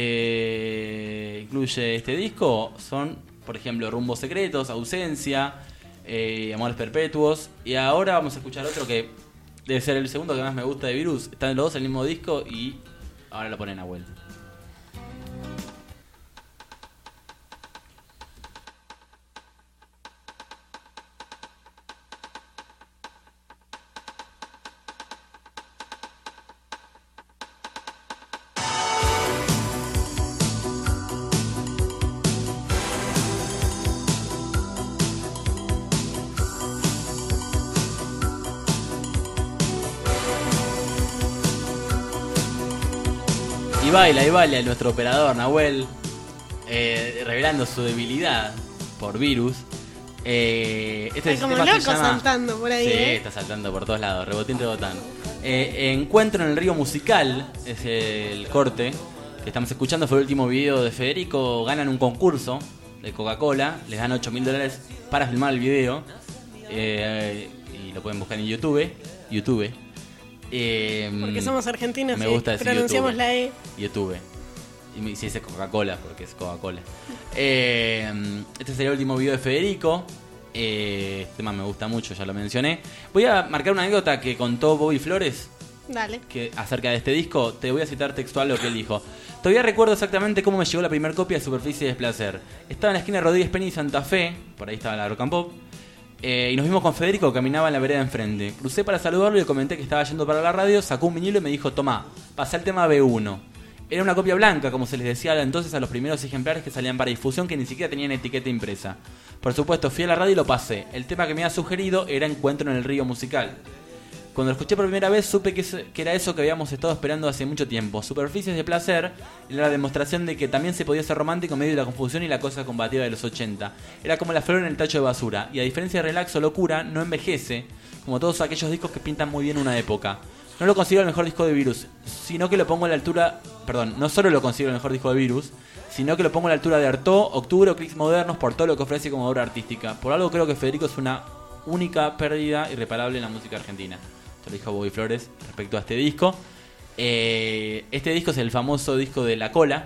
que incluye este disco son, por ejemplo, Rumbos Secretos, Ausencia, Amores Perpetuos. Y ahora vamos a escuchar otro que debe ser el segundo que más me gusta de Virus. Están los dos en el mismo disco y ahora lo ponen a vuelta. Y baila nuestro operador Nahuel, revelando su debilidad por Virus. Está como loco saltando por ahí. Sí, está saltando por todos lados, rebotín rebotán. Encuentro en el río musical es el corte que estamos escuchando. Fue el último video de Federico. Ganan un concurso de Coca-Cola, les dan $8.000 para filmar el video, y lo pueden buscar en YouTube. Porque somos argentinos me gusta decir pronunciamos YouTube. la E. YouTube. Y si dice Coca-Cola, porque es Coca-Cola. Este sería el último video de Federico. Este tema me gusta mucho, ya lo mencioné. Voy a marcar una anécdota que contó Bobby Flores. Dale. Acerca de este disco. Te voy a citar textual lo que él dijo. Todavía recuerdo exactamente cómo me llegó la primera copia de Superficie de Placer. Estaba en la esquina de Rodríguez Peña y Santa Fe. Por ahí estaba la Rock and Pop. Y nos vimos con Federico que caminaba en la vereda enfrente. Crucé para saludarlo y le comenté que estaba yendo para la radio. Sacó un vinilo y me dijo: tomá, pasá el tema B1. Era una copia blanca, como se les decía entonces a los primeros ejemplares que salían para difusión, que ni siquiera tenían etiqueta impresa. Por supuesto, fui a la radio y lo pasé. El tema que me había sugerido era Encuentro en el río musical. Cuando lo escuché por primera vez supe que era eso que habíamos estado esperando hace mucho tiempo. Superficies de Placer era la demostración de que también se podía ser romántico en medio de la confusión y la cosa combativa de los 80. Era como la flor en el tacho de basura. Y a diferencia de Relax o Locura, no envejece, como todos aquellos discos que pintan muy bien una época. No lo considero el mejor disco de Virus, sino que lo pongo a la altura... Perdón, no solo lo considero el mejor disco de Virus, sino que lo pongo a la altura de Artaud, Octubre o Clics Modernos por todo lo que ofrece como obra artística. Por algo creo que Federico es una única pérdida irreparable en la música argentina. Esto lo dijo Bobby Flores respecto a este disco. Este disco es el famoso disco de La Cola,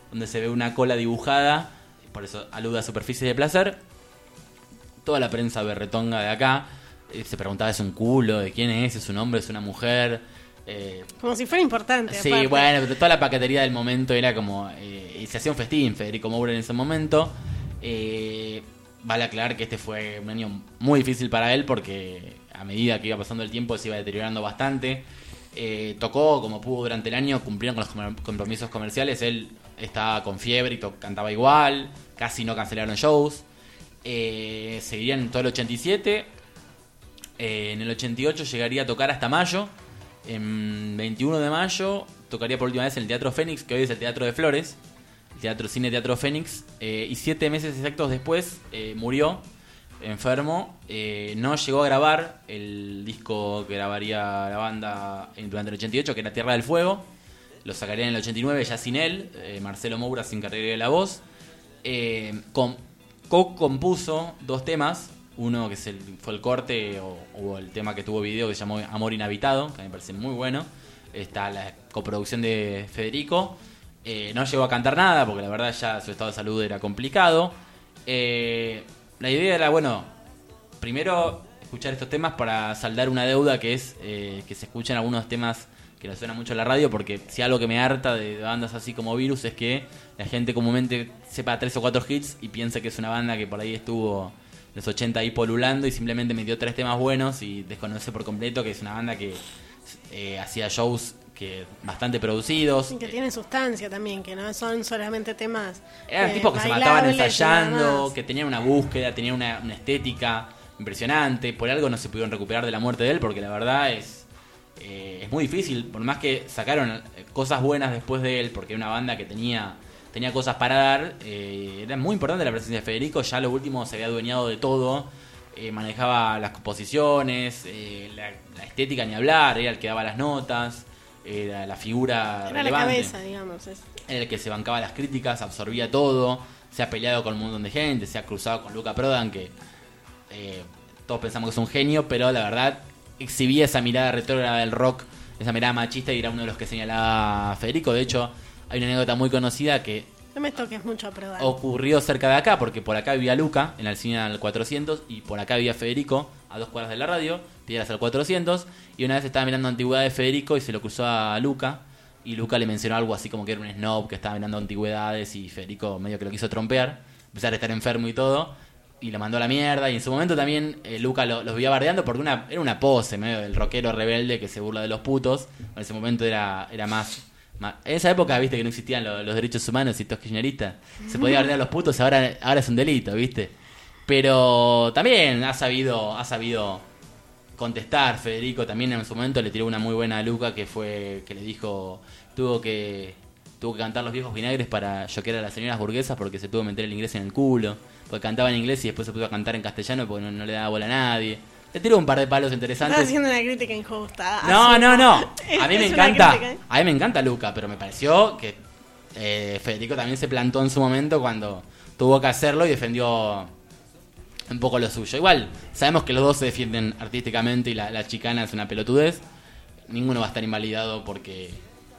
donde se ve una cola dibujada, por eso alude a superficies de placer. Toda la prensa berretonga de acá se preguntaba, ¿es un culo? ¿De quién es? ¿Es un hombre? ¿Es una mujer? Como si fuera importante. Sí, aparte. bueno, pero toda la paquetería del momento era como... y se hacía un festín, Federico Moura en ese momento. Vale aclarar que este fue un año muy difícil para él porque a medida que iba pasando el tiempo se iba deteriorando bastante. Tocó como pudo durante el año, cumplieron con los compromisos comerciales. Él estaba con fiebre y cantaba igual, casi no cancelaron shows. Seguirían en todo el 87. En el 88 llegaría a tocar hasta mayo. En 21 de mayo tocaría por última vez en el Teatro Fénix, que hoy es el Teatro de Flores, el Teatro Cine Teatro Fénix, y 7 meses exactos después murió, enfermo. No llegó a grabar el disco que grabaría la banda durante el 88, que era Tierra del Fuego. Lo sacaría en el 89 ya sin él, Marcelo Moura sin carrera de la voz. Co-compuso 2 temas. Uno que fue el corte o el tema que tuvo video, que se llamó Amor Inhabitado, que me parece muy bueno. Está la coproducción de Federico. No llegó a cantar nada porque la verdad ya su estado de salud era complicado. La idea era, bueno, primero escuchar estos temas para saldar una deuda, que es que se escuchen algunos temas que nos suenan mucho en la radio, porque si algo que me harta de bandas así como Virus es que la gente comúnmente sepa 3 o 4 hits y piensa que es una banda que por ahí estuvo los 80 ahí polulando y simplemente metió 3 temas buenos y desconoce por completo que es una banda que hacía shows que bastante producidos. Y que tienen sustancia también, que no son solamente temas. Eran tipos que se mataban ensayando, que tenían una búsqueda, tenían una estética impresionante. Por algo no se pudieron recuperar de la muerte de él, porque la verdad es muy difícil. Por más que sacaron cosas buenas después de él, porque era una banda que tenía cosas para dar, era muy importante la presencia de Federico. Ya lo último se había adueñado de todo, manejaba las composiciones, la estética ni hablar, era el que daba las notas, era la figura era relevante, la cabeza, digamos. era el que se bancaba las críticas, absorbía todo, se ha peleado con un montón de gente, se ha cruzado con Luca Prodan, que todos pensamos que es un genio, pero la verdad exhibía esa mirada retrógrada del rock, esa mirada machista, y era uno de los que señalaba a Federico. De hecho, hay una anécdota muy conocida que no me toques mucho a Prodan. Ocurrió cerca de acá, porque por acá vivía Luca, en la Alsina del 400, y por acá vivía Federico, a 2 cuadras de la radio, Piedras al 400, y una vez estaba mirando antigüedades de Federico y se lo cruzó a Luca, y Luca le mencionó algo así como que era un snob, que estaba mirando antigüedades, y Federico medio que lo quiso trompear, a pesar de estar enfermo y todo, y lo mandó a la mierda. Y en su momento también Luca los veía bardeando porque era una pose medio del rockero rebelde que se burla de los putos. En ese momento era más... En esa época, viste, que no existían los derechos humanos y todos kirchneristas, se podía bardear a los putos, ahora es un delito, viste. Pero también ha sabido contestar. Federico también en su momento le tiró una muy buena a Luca, que le dijo, tuvo que cantar Los Viejos Vinagres para choquear a las señoras burguesas porque se tuvo que meter el inglés en el culo, porque cantaba en inglés y después se puso a cantar en castellano porque no le daba bola a nadie. Le tiró un par de palos interesantes. Estás haciendo una crítica injusta. No. A mí me encanta. Crítica. A mí me encanta Luca, pero me pareció que Federico también se plantó en su momento cuando tuvo que hacerlo y defendió un poco lo suyo. Igual, sabemos que los dos se defienden artísticamente y la chicana es una pelotudez. Ninguno va a estar invalidado porque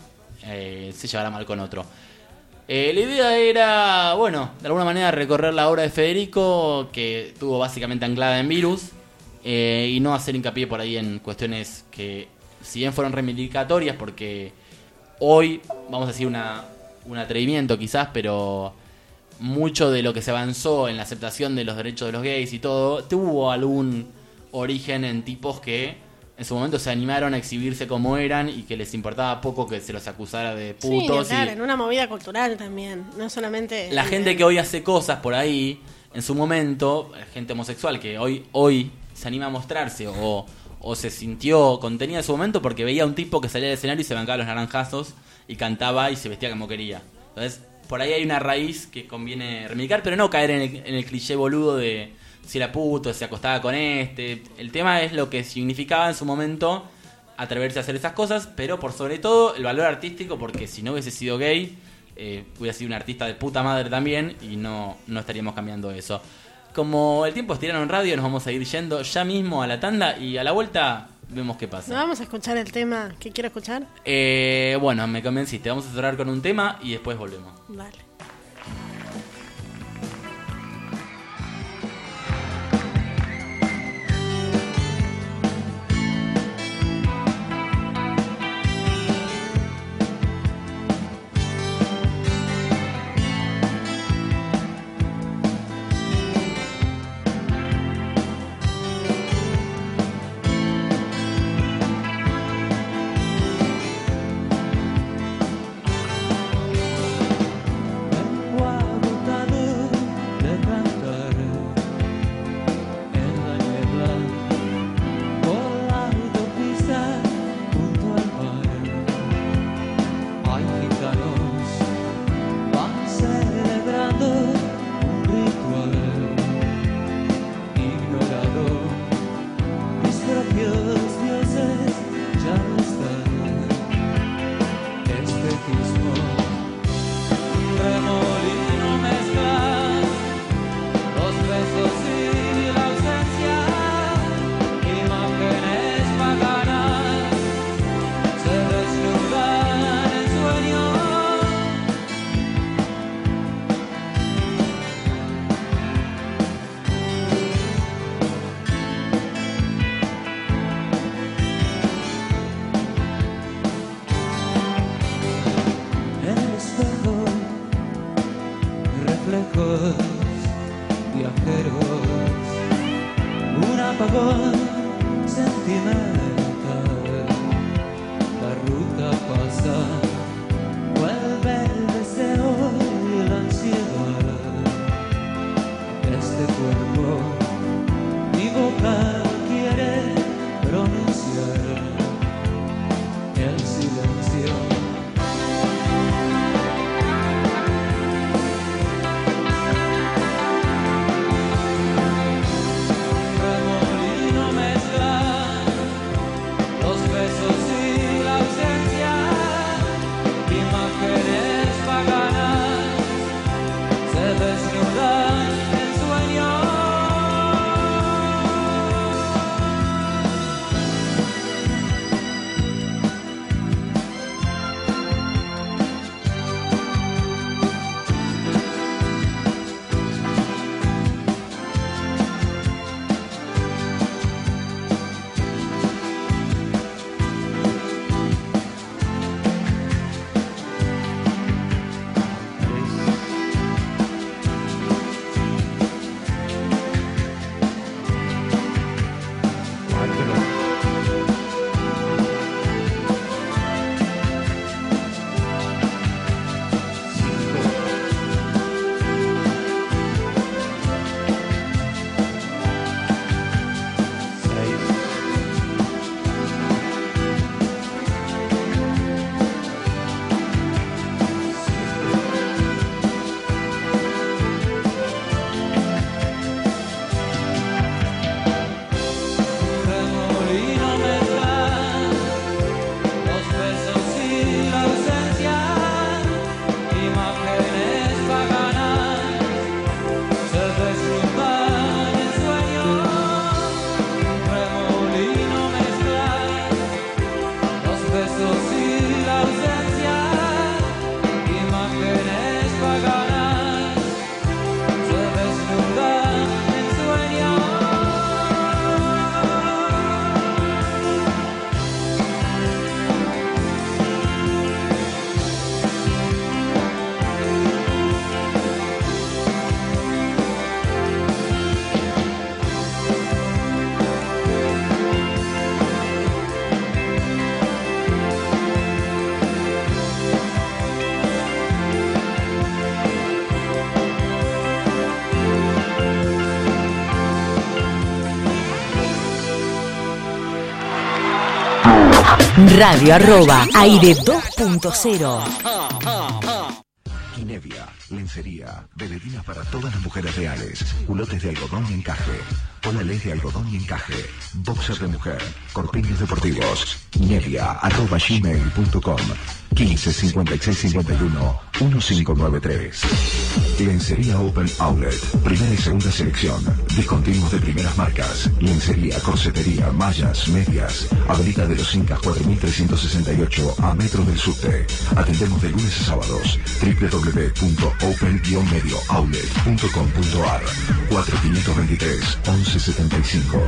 se llevará mal con otro. La idea era, bueno, de alguna manera recorrer la obra de Federico, que estuvo básicamente anclada en Virus, y no hacer hincapié por ahí en cuestiones que, si bien fueron reivindicatorias, porque hoy, vamos a decir un atrevimiento quizás, pero mucho de lo que se avanzó en la aceptación de los derechos de los gays y todo, tuvo algún origen en tipos que en su momento se animaron a exhibirse como eran y que les importaba poco que se los acusara de putos. Sí, claro, en una movida cultural también, no solamente... La gente que hoy hace cosas por ahí, en su momento, gente homosexual que hoy se anima a mostrarse o se sintió contenida en su momento porque veía a un tipo que salía del escenario y se bancaba los naranjazos y cantaba y se vestía como quería. Entonces, por ahí hay una raíz que conviene reivindicar, pero no caer en el cliché boludo de si era puto, si acostaba con este. El tema es lo que significaba en su momento atreverse a hacer esas cosas, pero por sobre todo el valor artístico, porque si no hubiese sido gay, hubiera sido un artista de puta madre también y no estaríamos cambiando eso. Como el tiempo es tirano en radio, nos vamos a ir yendo ya mismo a la tanda y a la vuelta vemos qué pasa. ¿No vamos a escuchar el tema que quiero escuchar? Bueno, me convenciste. Vamos a cerrar con un tema y después volvemos. Vale. Radio@aire 2.0. Kinevia, lencería, velerinas para todas las mujeres reales, culotes de algodón y encaje, polales de algodón y encaje, boxers de mujer, corpiños deportivos. Nevia@gmail.com 15 56 51 1593. Lencería Open Outlet, primera y segunda selección, discontinuos de primeras marcas, lencería, corsetería, mallas, medias, Avenida de los Incas 4368 a metros del subte. Atendemos de lunes a sábados. www.open-mediooutlet.com.ar 4523 1175.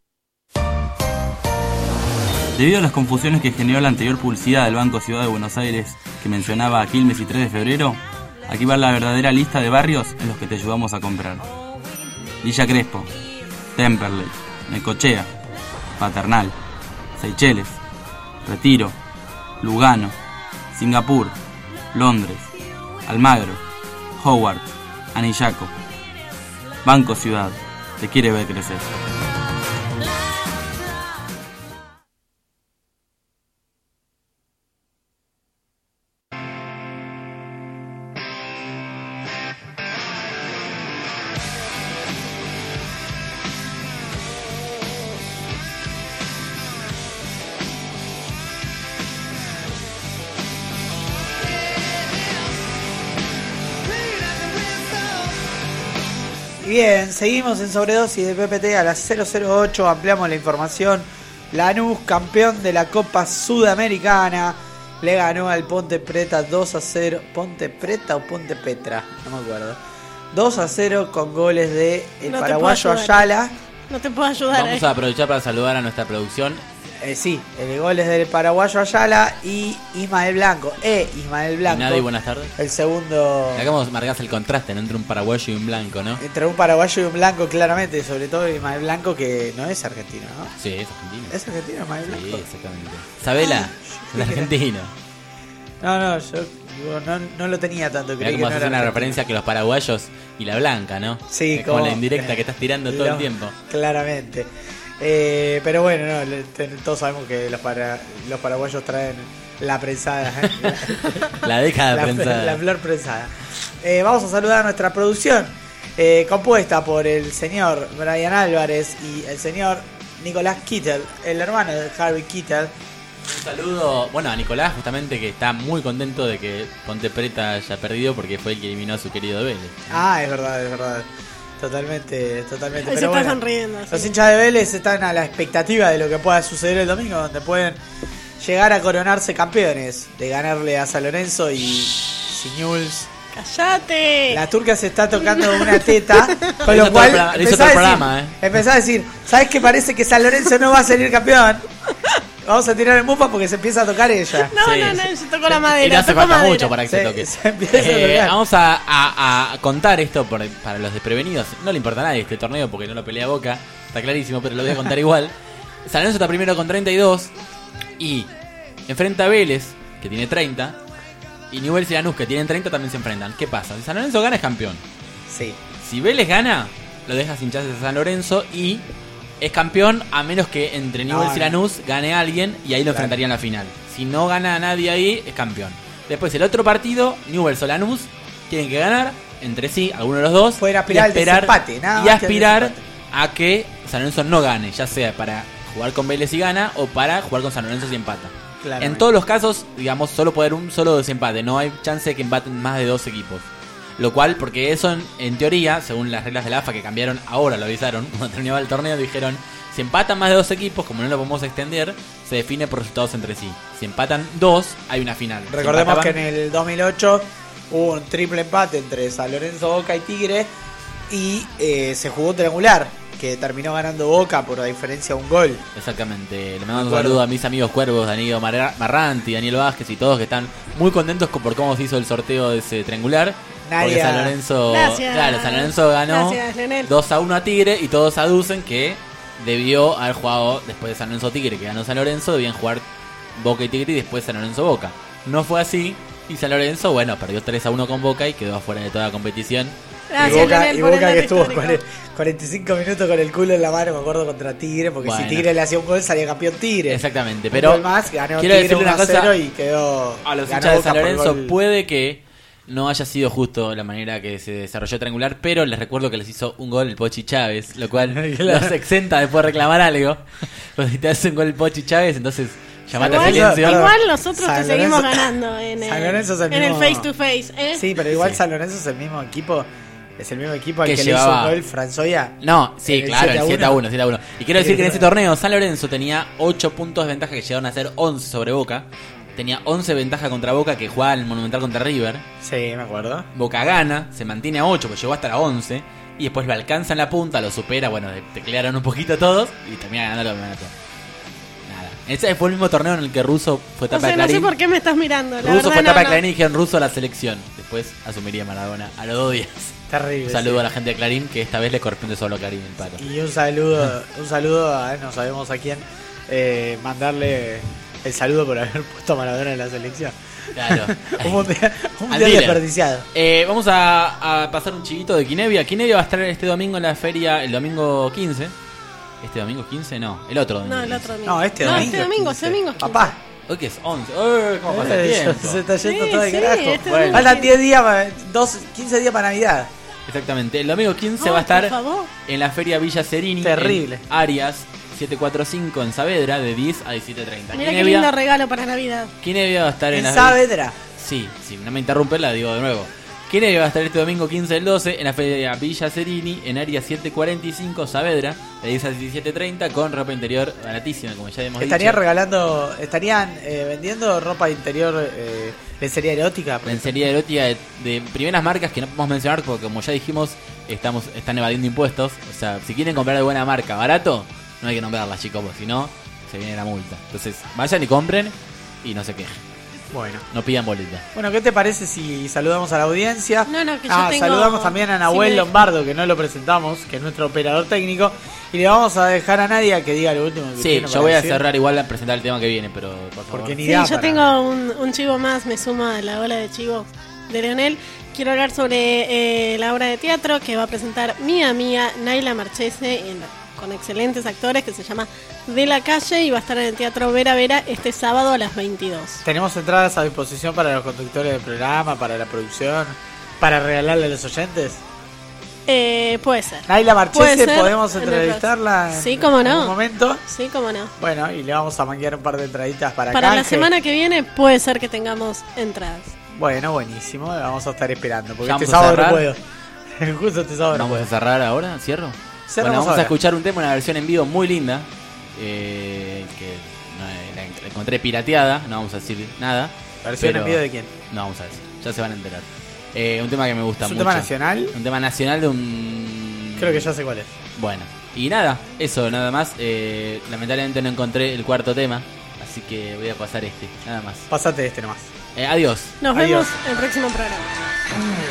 Debido a las confusiones que generó la anterior publicidad del Banco Ciudad de Buenos Aires que mencionaba a Quilmes y 3 de febrero, aquí va la verdadera lista de barrios en los que te ayudamos a comprar. Villa Crespo, Temperley, Necochea, Paternal, Seychelles, Retiro, Lugano, Singapur, Londres, Almagro, Howard, Anillaco. Banco Ciudad, te quiere ver crecer. Bien, seguimos en Sobredosis de PPT a las 008, ampliamos la información. Lanús, campeón de la Copa Sudamericana, le ganó al Ponte Preta 2-0. ¿Ponte Preta o Ponte Petra? No me acuerdo. 2-0 con goles de el paraguayo Ayala. No te puedo ayudar. Vamos a aprovechar para saludar a nuestra producción. Sí, el gol es del paraguayo Ayala y Ismael Blanco. Ismael Blanco. Y Nadie, buenas tardes. El segundo. Acá vamos a marcar el contraste, ¿no? Entre un paraguayo y un blanco, ¿no? Entre un paraguayo y un blanco, claramente. Sobre todo Ismael Blanco, que no es argentino, ¿no? Sí, es argentino. ¿Es argentino Ismael Blanco? Sí, exactamente. Sabela, el argentino. No, yo no lo tenía tanto. Mirá cómo haces una referencia que los paraguayos y la blanca, ¿no? Sí, es como la indirecta que estás tirando todo el tiempo. Claramente. Pero bueno, todos sabemos que los paraguayos traen la prensada. La década prensada. La flor prensada. Vamos a saludar a nuestra producción, compuesta por el señor Brian Álvarez y el señor Nicolás Kittel, el hermano de Harvey Kittel. Un saludo, bueno, a Nicolás, justamente, que está muy contento de que Ponte Preta haya perdido porque fue el que eliminó a su querido Vélez. Ah, es verdad. Totalmente. Ahí Pero se bueno, está sonriendo. los hinchas de Vélez están a la expectativa de lo que pueda suceder el domingo, donde pueden llegar a coronarse campeones, de ganarle a San Lorenzo y Siñuls. ¡Cállate! La turca se está tocando una teta, con lo cual empezá a decir, ¿sabes qué? Parece que San Lorenzo no va a salir campeón. Vamos a tirar el mufa porque se empieza a tocar ella. No, se tocó la madera. Y no hace falta mucho para que se toque. Se empieza a tocar. Vamos a contar esto para los desprevenidos. No le importa a nadie este torneo porque no lo pelea Boca. Está clarísimo, pero lo voy a contar igual. San Lorenzo está primero con 32 y enfrenta a Vélez, que tiene 30, y Newell's y Lanús, que tienen 30, también se enfrentan. ¿Qué pasa? Si San Lorenzo gana, es campeón. Sí. Si Vélez gana, lo deja sin chances a San Lorenzo y es campeón a menos que entre Newell's y Lanús gane alguien y ahí lo enfrentaría en la final. Si no gana nadie ahí, es campeón. Después el otro partido, Newell's o Lanús, tienen que ganar entre sí, alguno de los dos. Pueden aspirar al desempate, y aspirar a que San Lorenzo no gane, ya sea para jugar con Vélez y gana o para jugar con San Lorenzo si empata. En todos los casos, digamos, solo puede haber un solo desempate. No hay chance de que empaten más de 2 equipos. Lo cual, porque eso en teoría, según las reglas de la AFA que cambiaron ahora, lo avisaron, cuando terminaba el torneo dijeron, si empatan más de 2 equipos, como no lo podemos extender, se define por resultados entre sí. Si empatan 2, hay una final. Recordemos que en el 2008 hubo un triple empate entre San Lorenzo, Boca y Tigre y se jugó un triangular que terminó ganando Boca por la diferencia de un gol. Exactamente. Le mando un saludo a mis amigos cuervos, Danilo Marranti, Daniel Vázquez y todos que están muy contentos por cómo se hizo el sorteo de ese triangular. Porque San Lorenzo, San Lorenzo ganó 2-1 a Tigre y todos aducen que debió haber jugado después de San Lorenzo Tigre, que ganó San Lorenzo, debían jugar Boca y Tigre y después San Lorenzo Boca. No fue así y San Lorenzo, bueno, perdió 3-1 con Boca y quedó afuera de toda la competición. Gracias, y Boca que estuvo 45 minutos con el culo en la mano, me acuerdo, contra Tigre, porque si Tigre le hacía un gol salía campeón Tigre. Exactamente, pero más, ganó quiero Tigre decirle una cosa y quedó a los hinchas de San Lorenzo, puede que no haya sido justo la manera que se desarrolló Triangular, pero les recuerdo que les hizo un gol el Pochi Chávez, lo cual los exenta después de reclamar algo. Pues si te hace un gol el Pochi Chávez, entonces llamate a silencio. Igual nosotros te seguimos ganando en el face to face. Sí, pero igual San Lorenzo es el mismo equipo. Es el mismo equipo al que le hizo un gol Franzoya. No, sí, claro, el 7-1. Y quiero decir que en ese torneo San Lorenzo tenía 8 puntos de ventaja que llegaron a ser 11 sobre Boca. Tenía 11 ventaja contra Boca, que jugaba en el Monumental contra River. Sí, me acuerdo. Boca gana, se mantiene a 8, pues llegó hasta la 11. Y después lo alcanza en la punta, lo supera, bueno, teclearon un poquito todos y termina ganando el campeonato. Nada. Ese fue el mismo torneo en el que Russo fue tapa de Clarín. No sé por qué me estás mirando. Russo fue tapa de Clarín y dijeron Russo a la selección. Después asumiría Maradona a los 2 días. Terrible. Un saludo a la gente de Clarín, que esta vez le corresponde solo a Clarín el palo. Y un saludo a no sabemos a quién, mandarle el saludo por haber puesto a Maradona en la selección. Claro. un mundial desperdiciado. Vamos a pasar un chivito de Kinevia. Kinevia va a estar este domingo en la feria, el domingo 15. ¿Este domingo 15? No, el otro domingo. No, el otro domingo. No, este domingo. Este domingo. Papá. Hoy que es 11. ¿Cómo pasa el tiempo? Se está yendo todo de carajo. Bueno. Faltan 10 días, 15 días para Navidad. Exactamente. El domingo 15 va a estar en la feria Villa Serini. Terrible. En Arias 745 en Saavedra de 10 a 17:30. Mira qué lindo regalo para Navidad. Kinevia va a estar en la Saavedra. Sí, si no me interrumpe la digo de nuevo. Kinevia va a estar este domingo 15 del 12 en la feria Villa Serini en Arias 745 Saavedra de 10 a 17:30 con ropa interior baratísima, como ya hemos dicho. Estarían vendiendo ropa interior, lencería erótica. Lencería erótica de primeras marcas que no podemos mencionar porque, como ya dijimos, están evadiendo impuestos. O sea, si quieren comprar de buena marca barato, no hay que nombrarlas, chicos, porque si no, se viene la multa. Entonces, vayan y compren y no se quejen. Bueno. No pidan boleta. Bueno, ¿qué te parece si saludamos a la audiencia? No, que yo tengo... Saludamos también a Nahuel Lombardo, que no lo presentamos, que es nuestro operador técnico. Y le vamos a dejar a Nadia que diga lo último que sí, yo voy a cerrar igual a presentar el tema que viene, pero por favor. Porque yo tengo un chivo más, me sumo a la ola de chivos de Leonel. Quiero hablar sobre la obra de teatro que va a presentar Mía Naila Marchese con excelentes actores, que se llama De la Calle, y va a estar en el Teatro Vera Vera este sábado a las 22. Tenemos entradas a disposición para los conductores del programa, para la producción, para regalarle a los oyentes. Puede ser. Naila Marchese, ¿podemos entrevistarla sí, cómo no. en un momento? Sí, cómo no. Bueno, y le vamos a manguear un par de entraditas para canje. La semana semana que viene puede ser que tengamos entradas. Bueno, buenísimo, la vamos a estar esperando, porque este sábado no puedo. Justo este sábado no puedo. ¿Vamos a cerrar ahora? ¿Cierro? Bueno, vamos a escuchar un tema, una versión en vivo muy linda, que la encontré pirateada, no vamos a decir nada. ¿Versión en vivo de quién? No vamos a decir, ya se van a enterar. Un tema que me gusta mucho. ¿Es un tema nacional? Un tema nacional de un... Creo que ya sé cuál es. Bueno, y nada, eso, nada más. Lamentablemente no encontré el cuarto tema, así que voy a pasar nada más. Pásate este nomás. Adiós. Nos vemos en el próximo programa.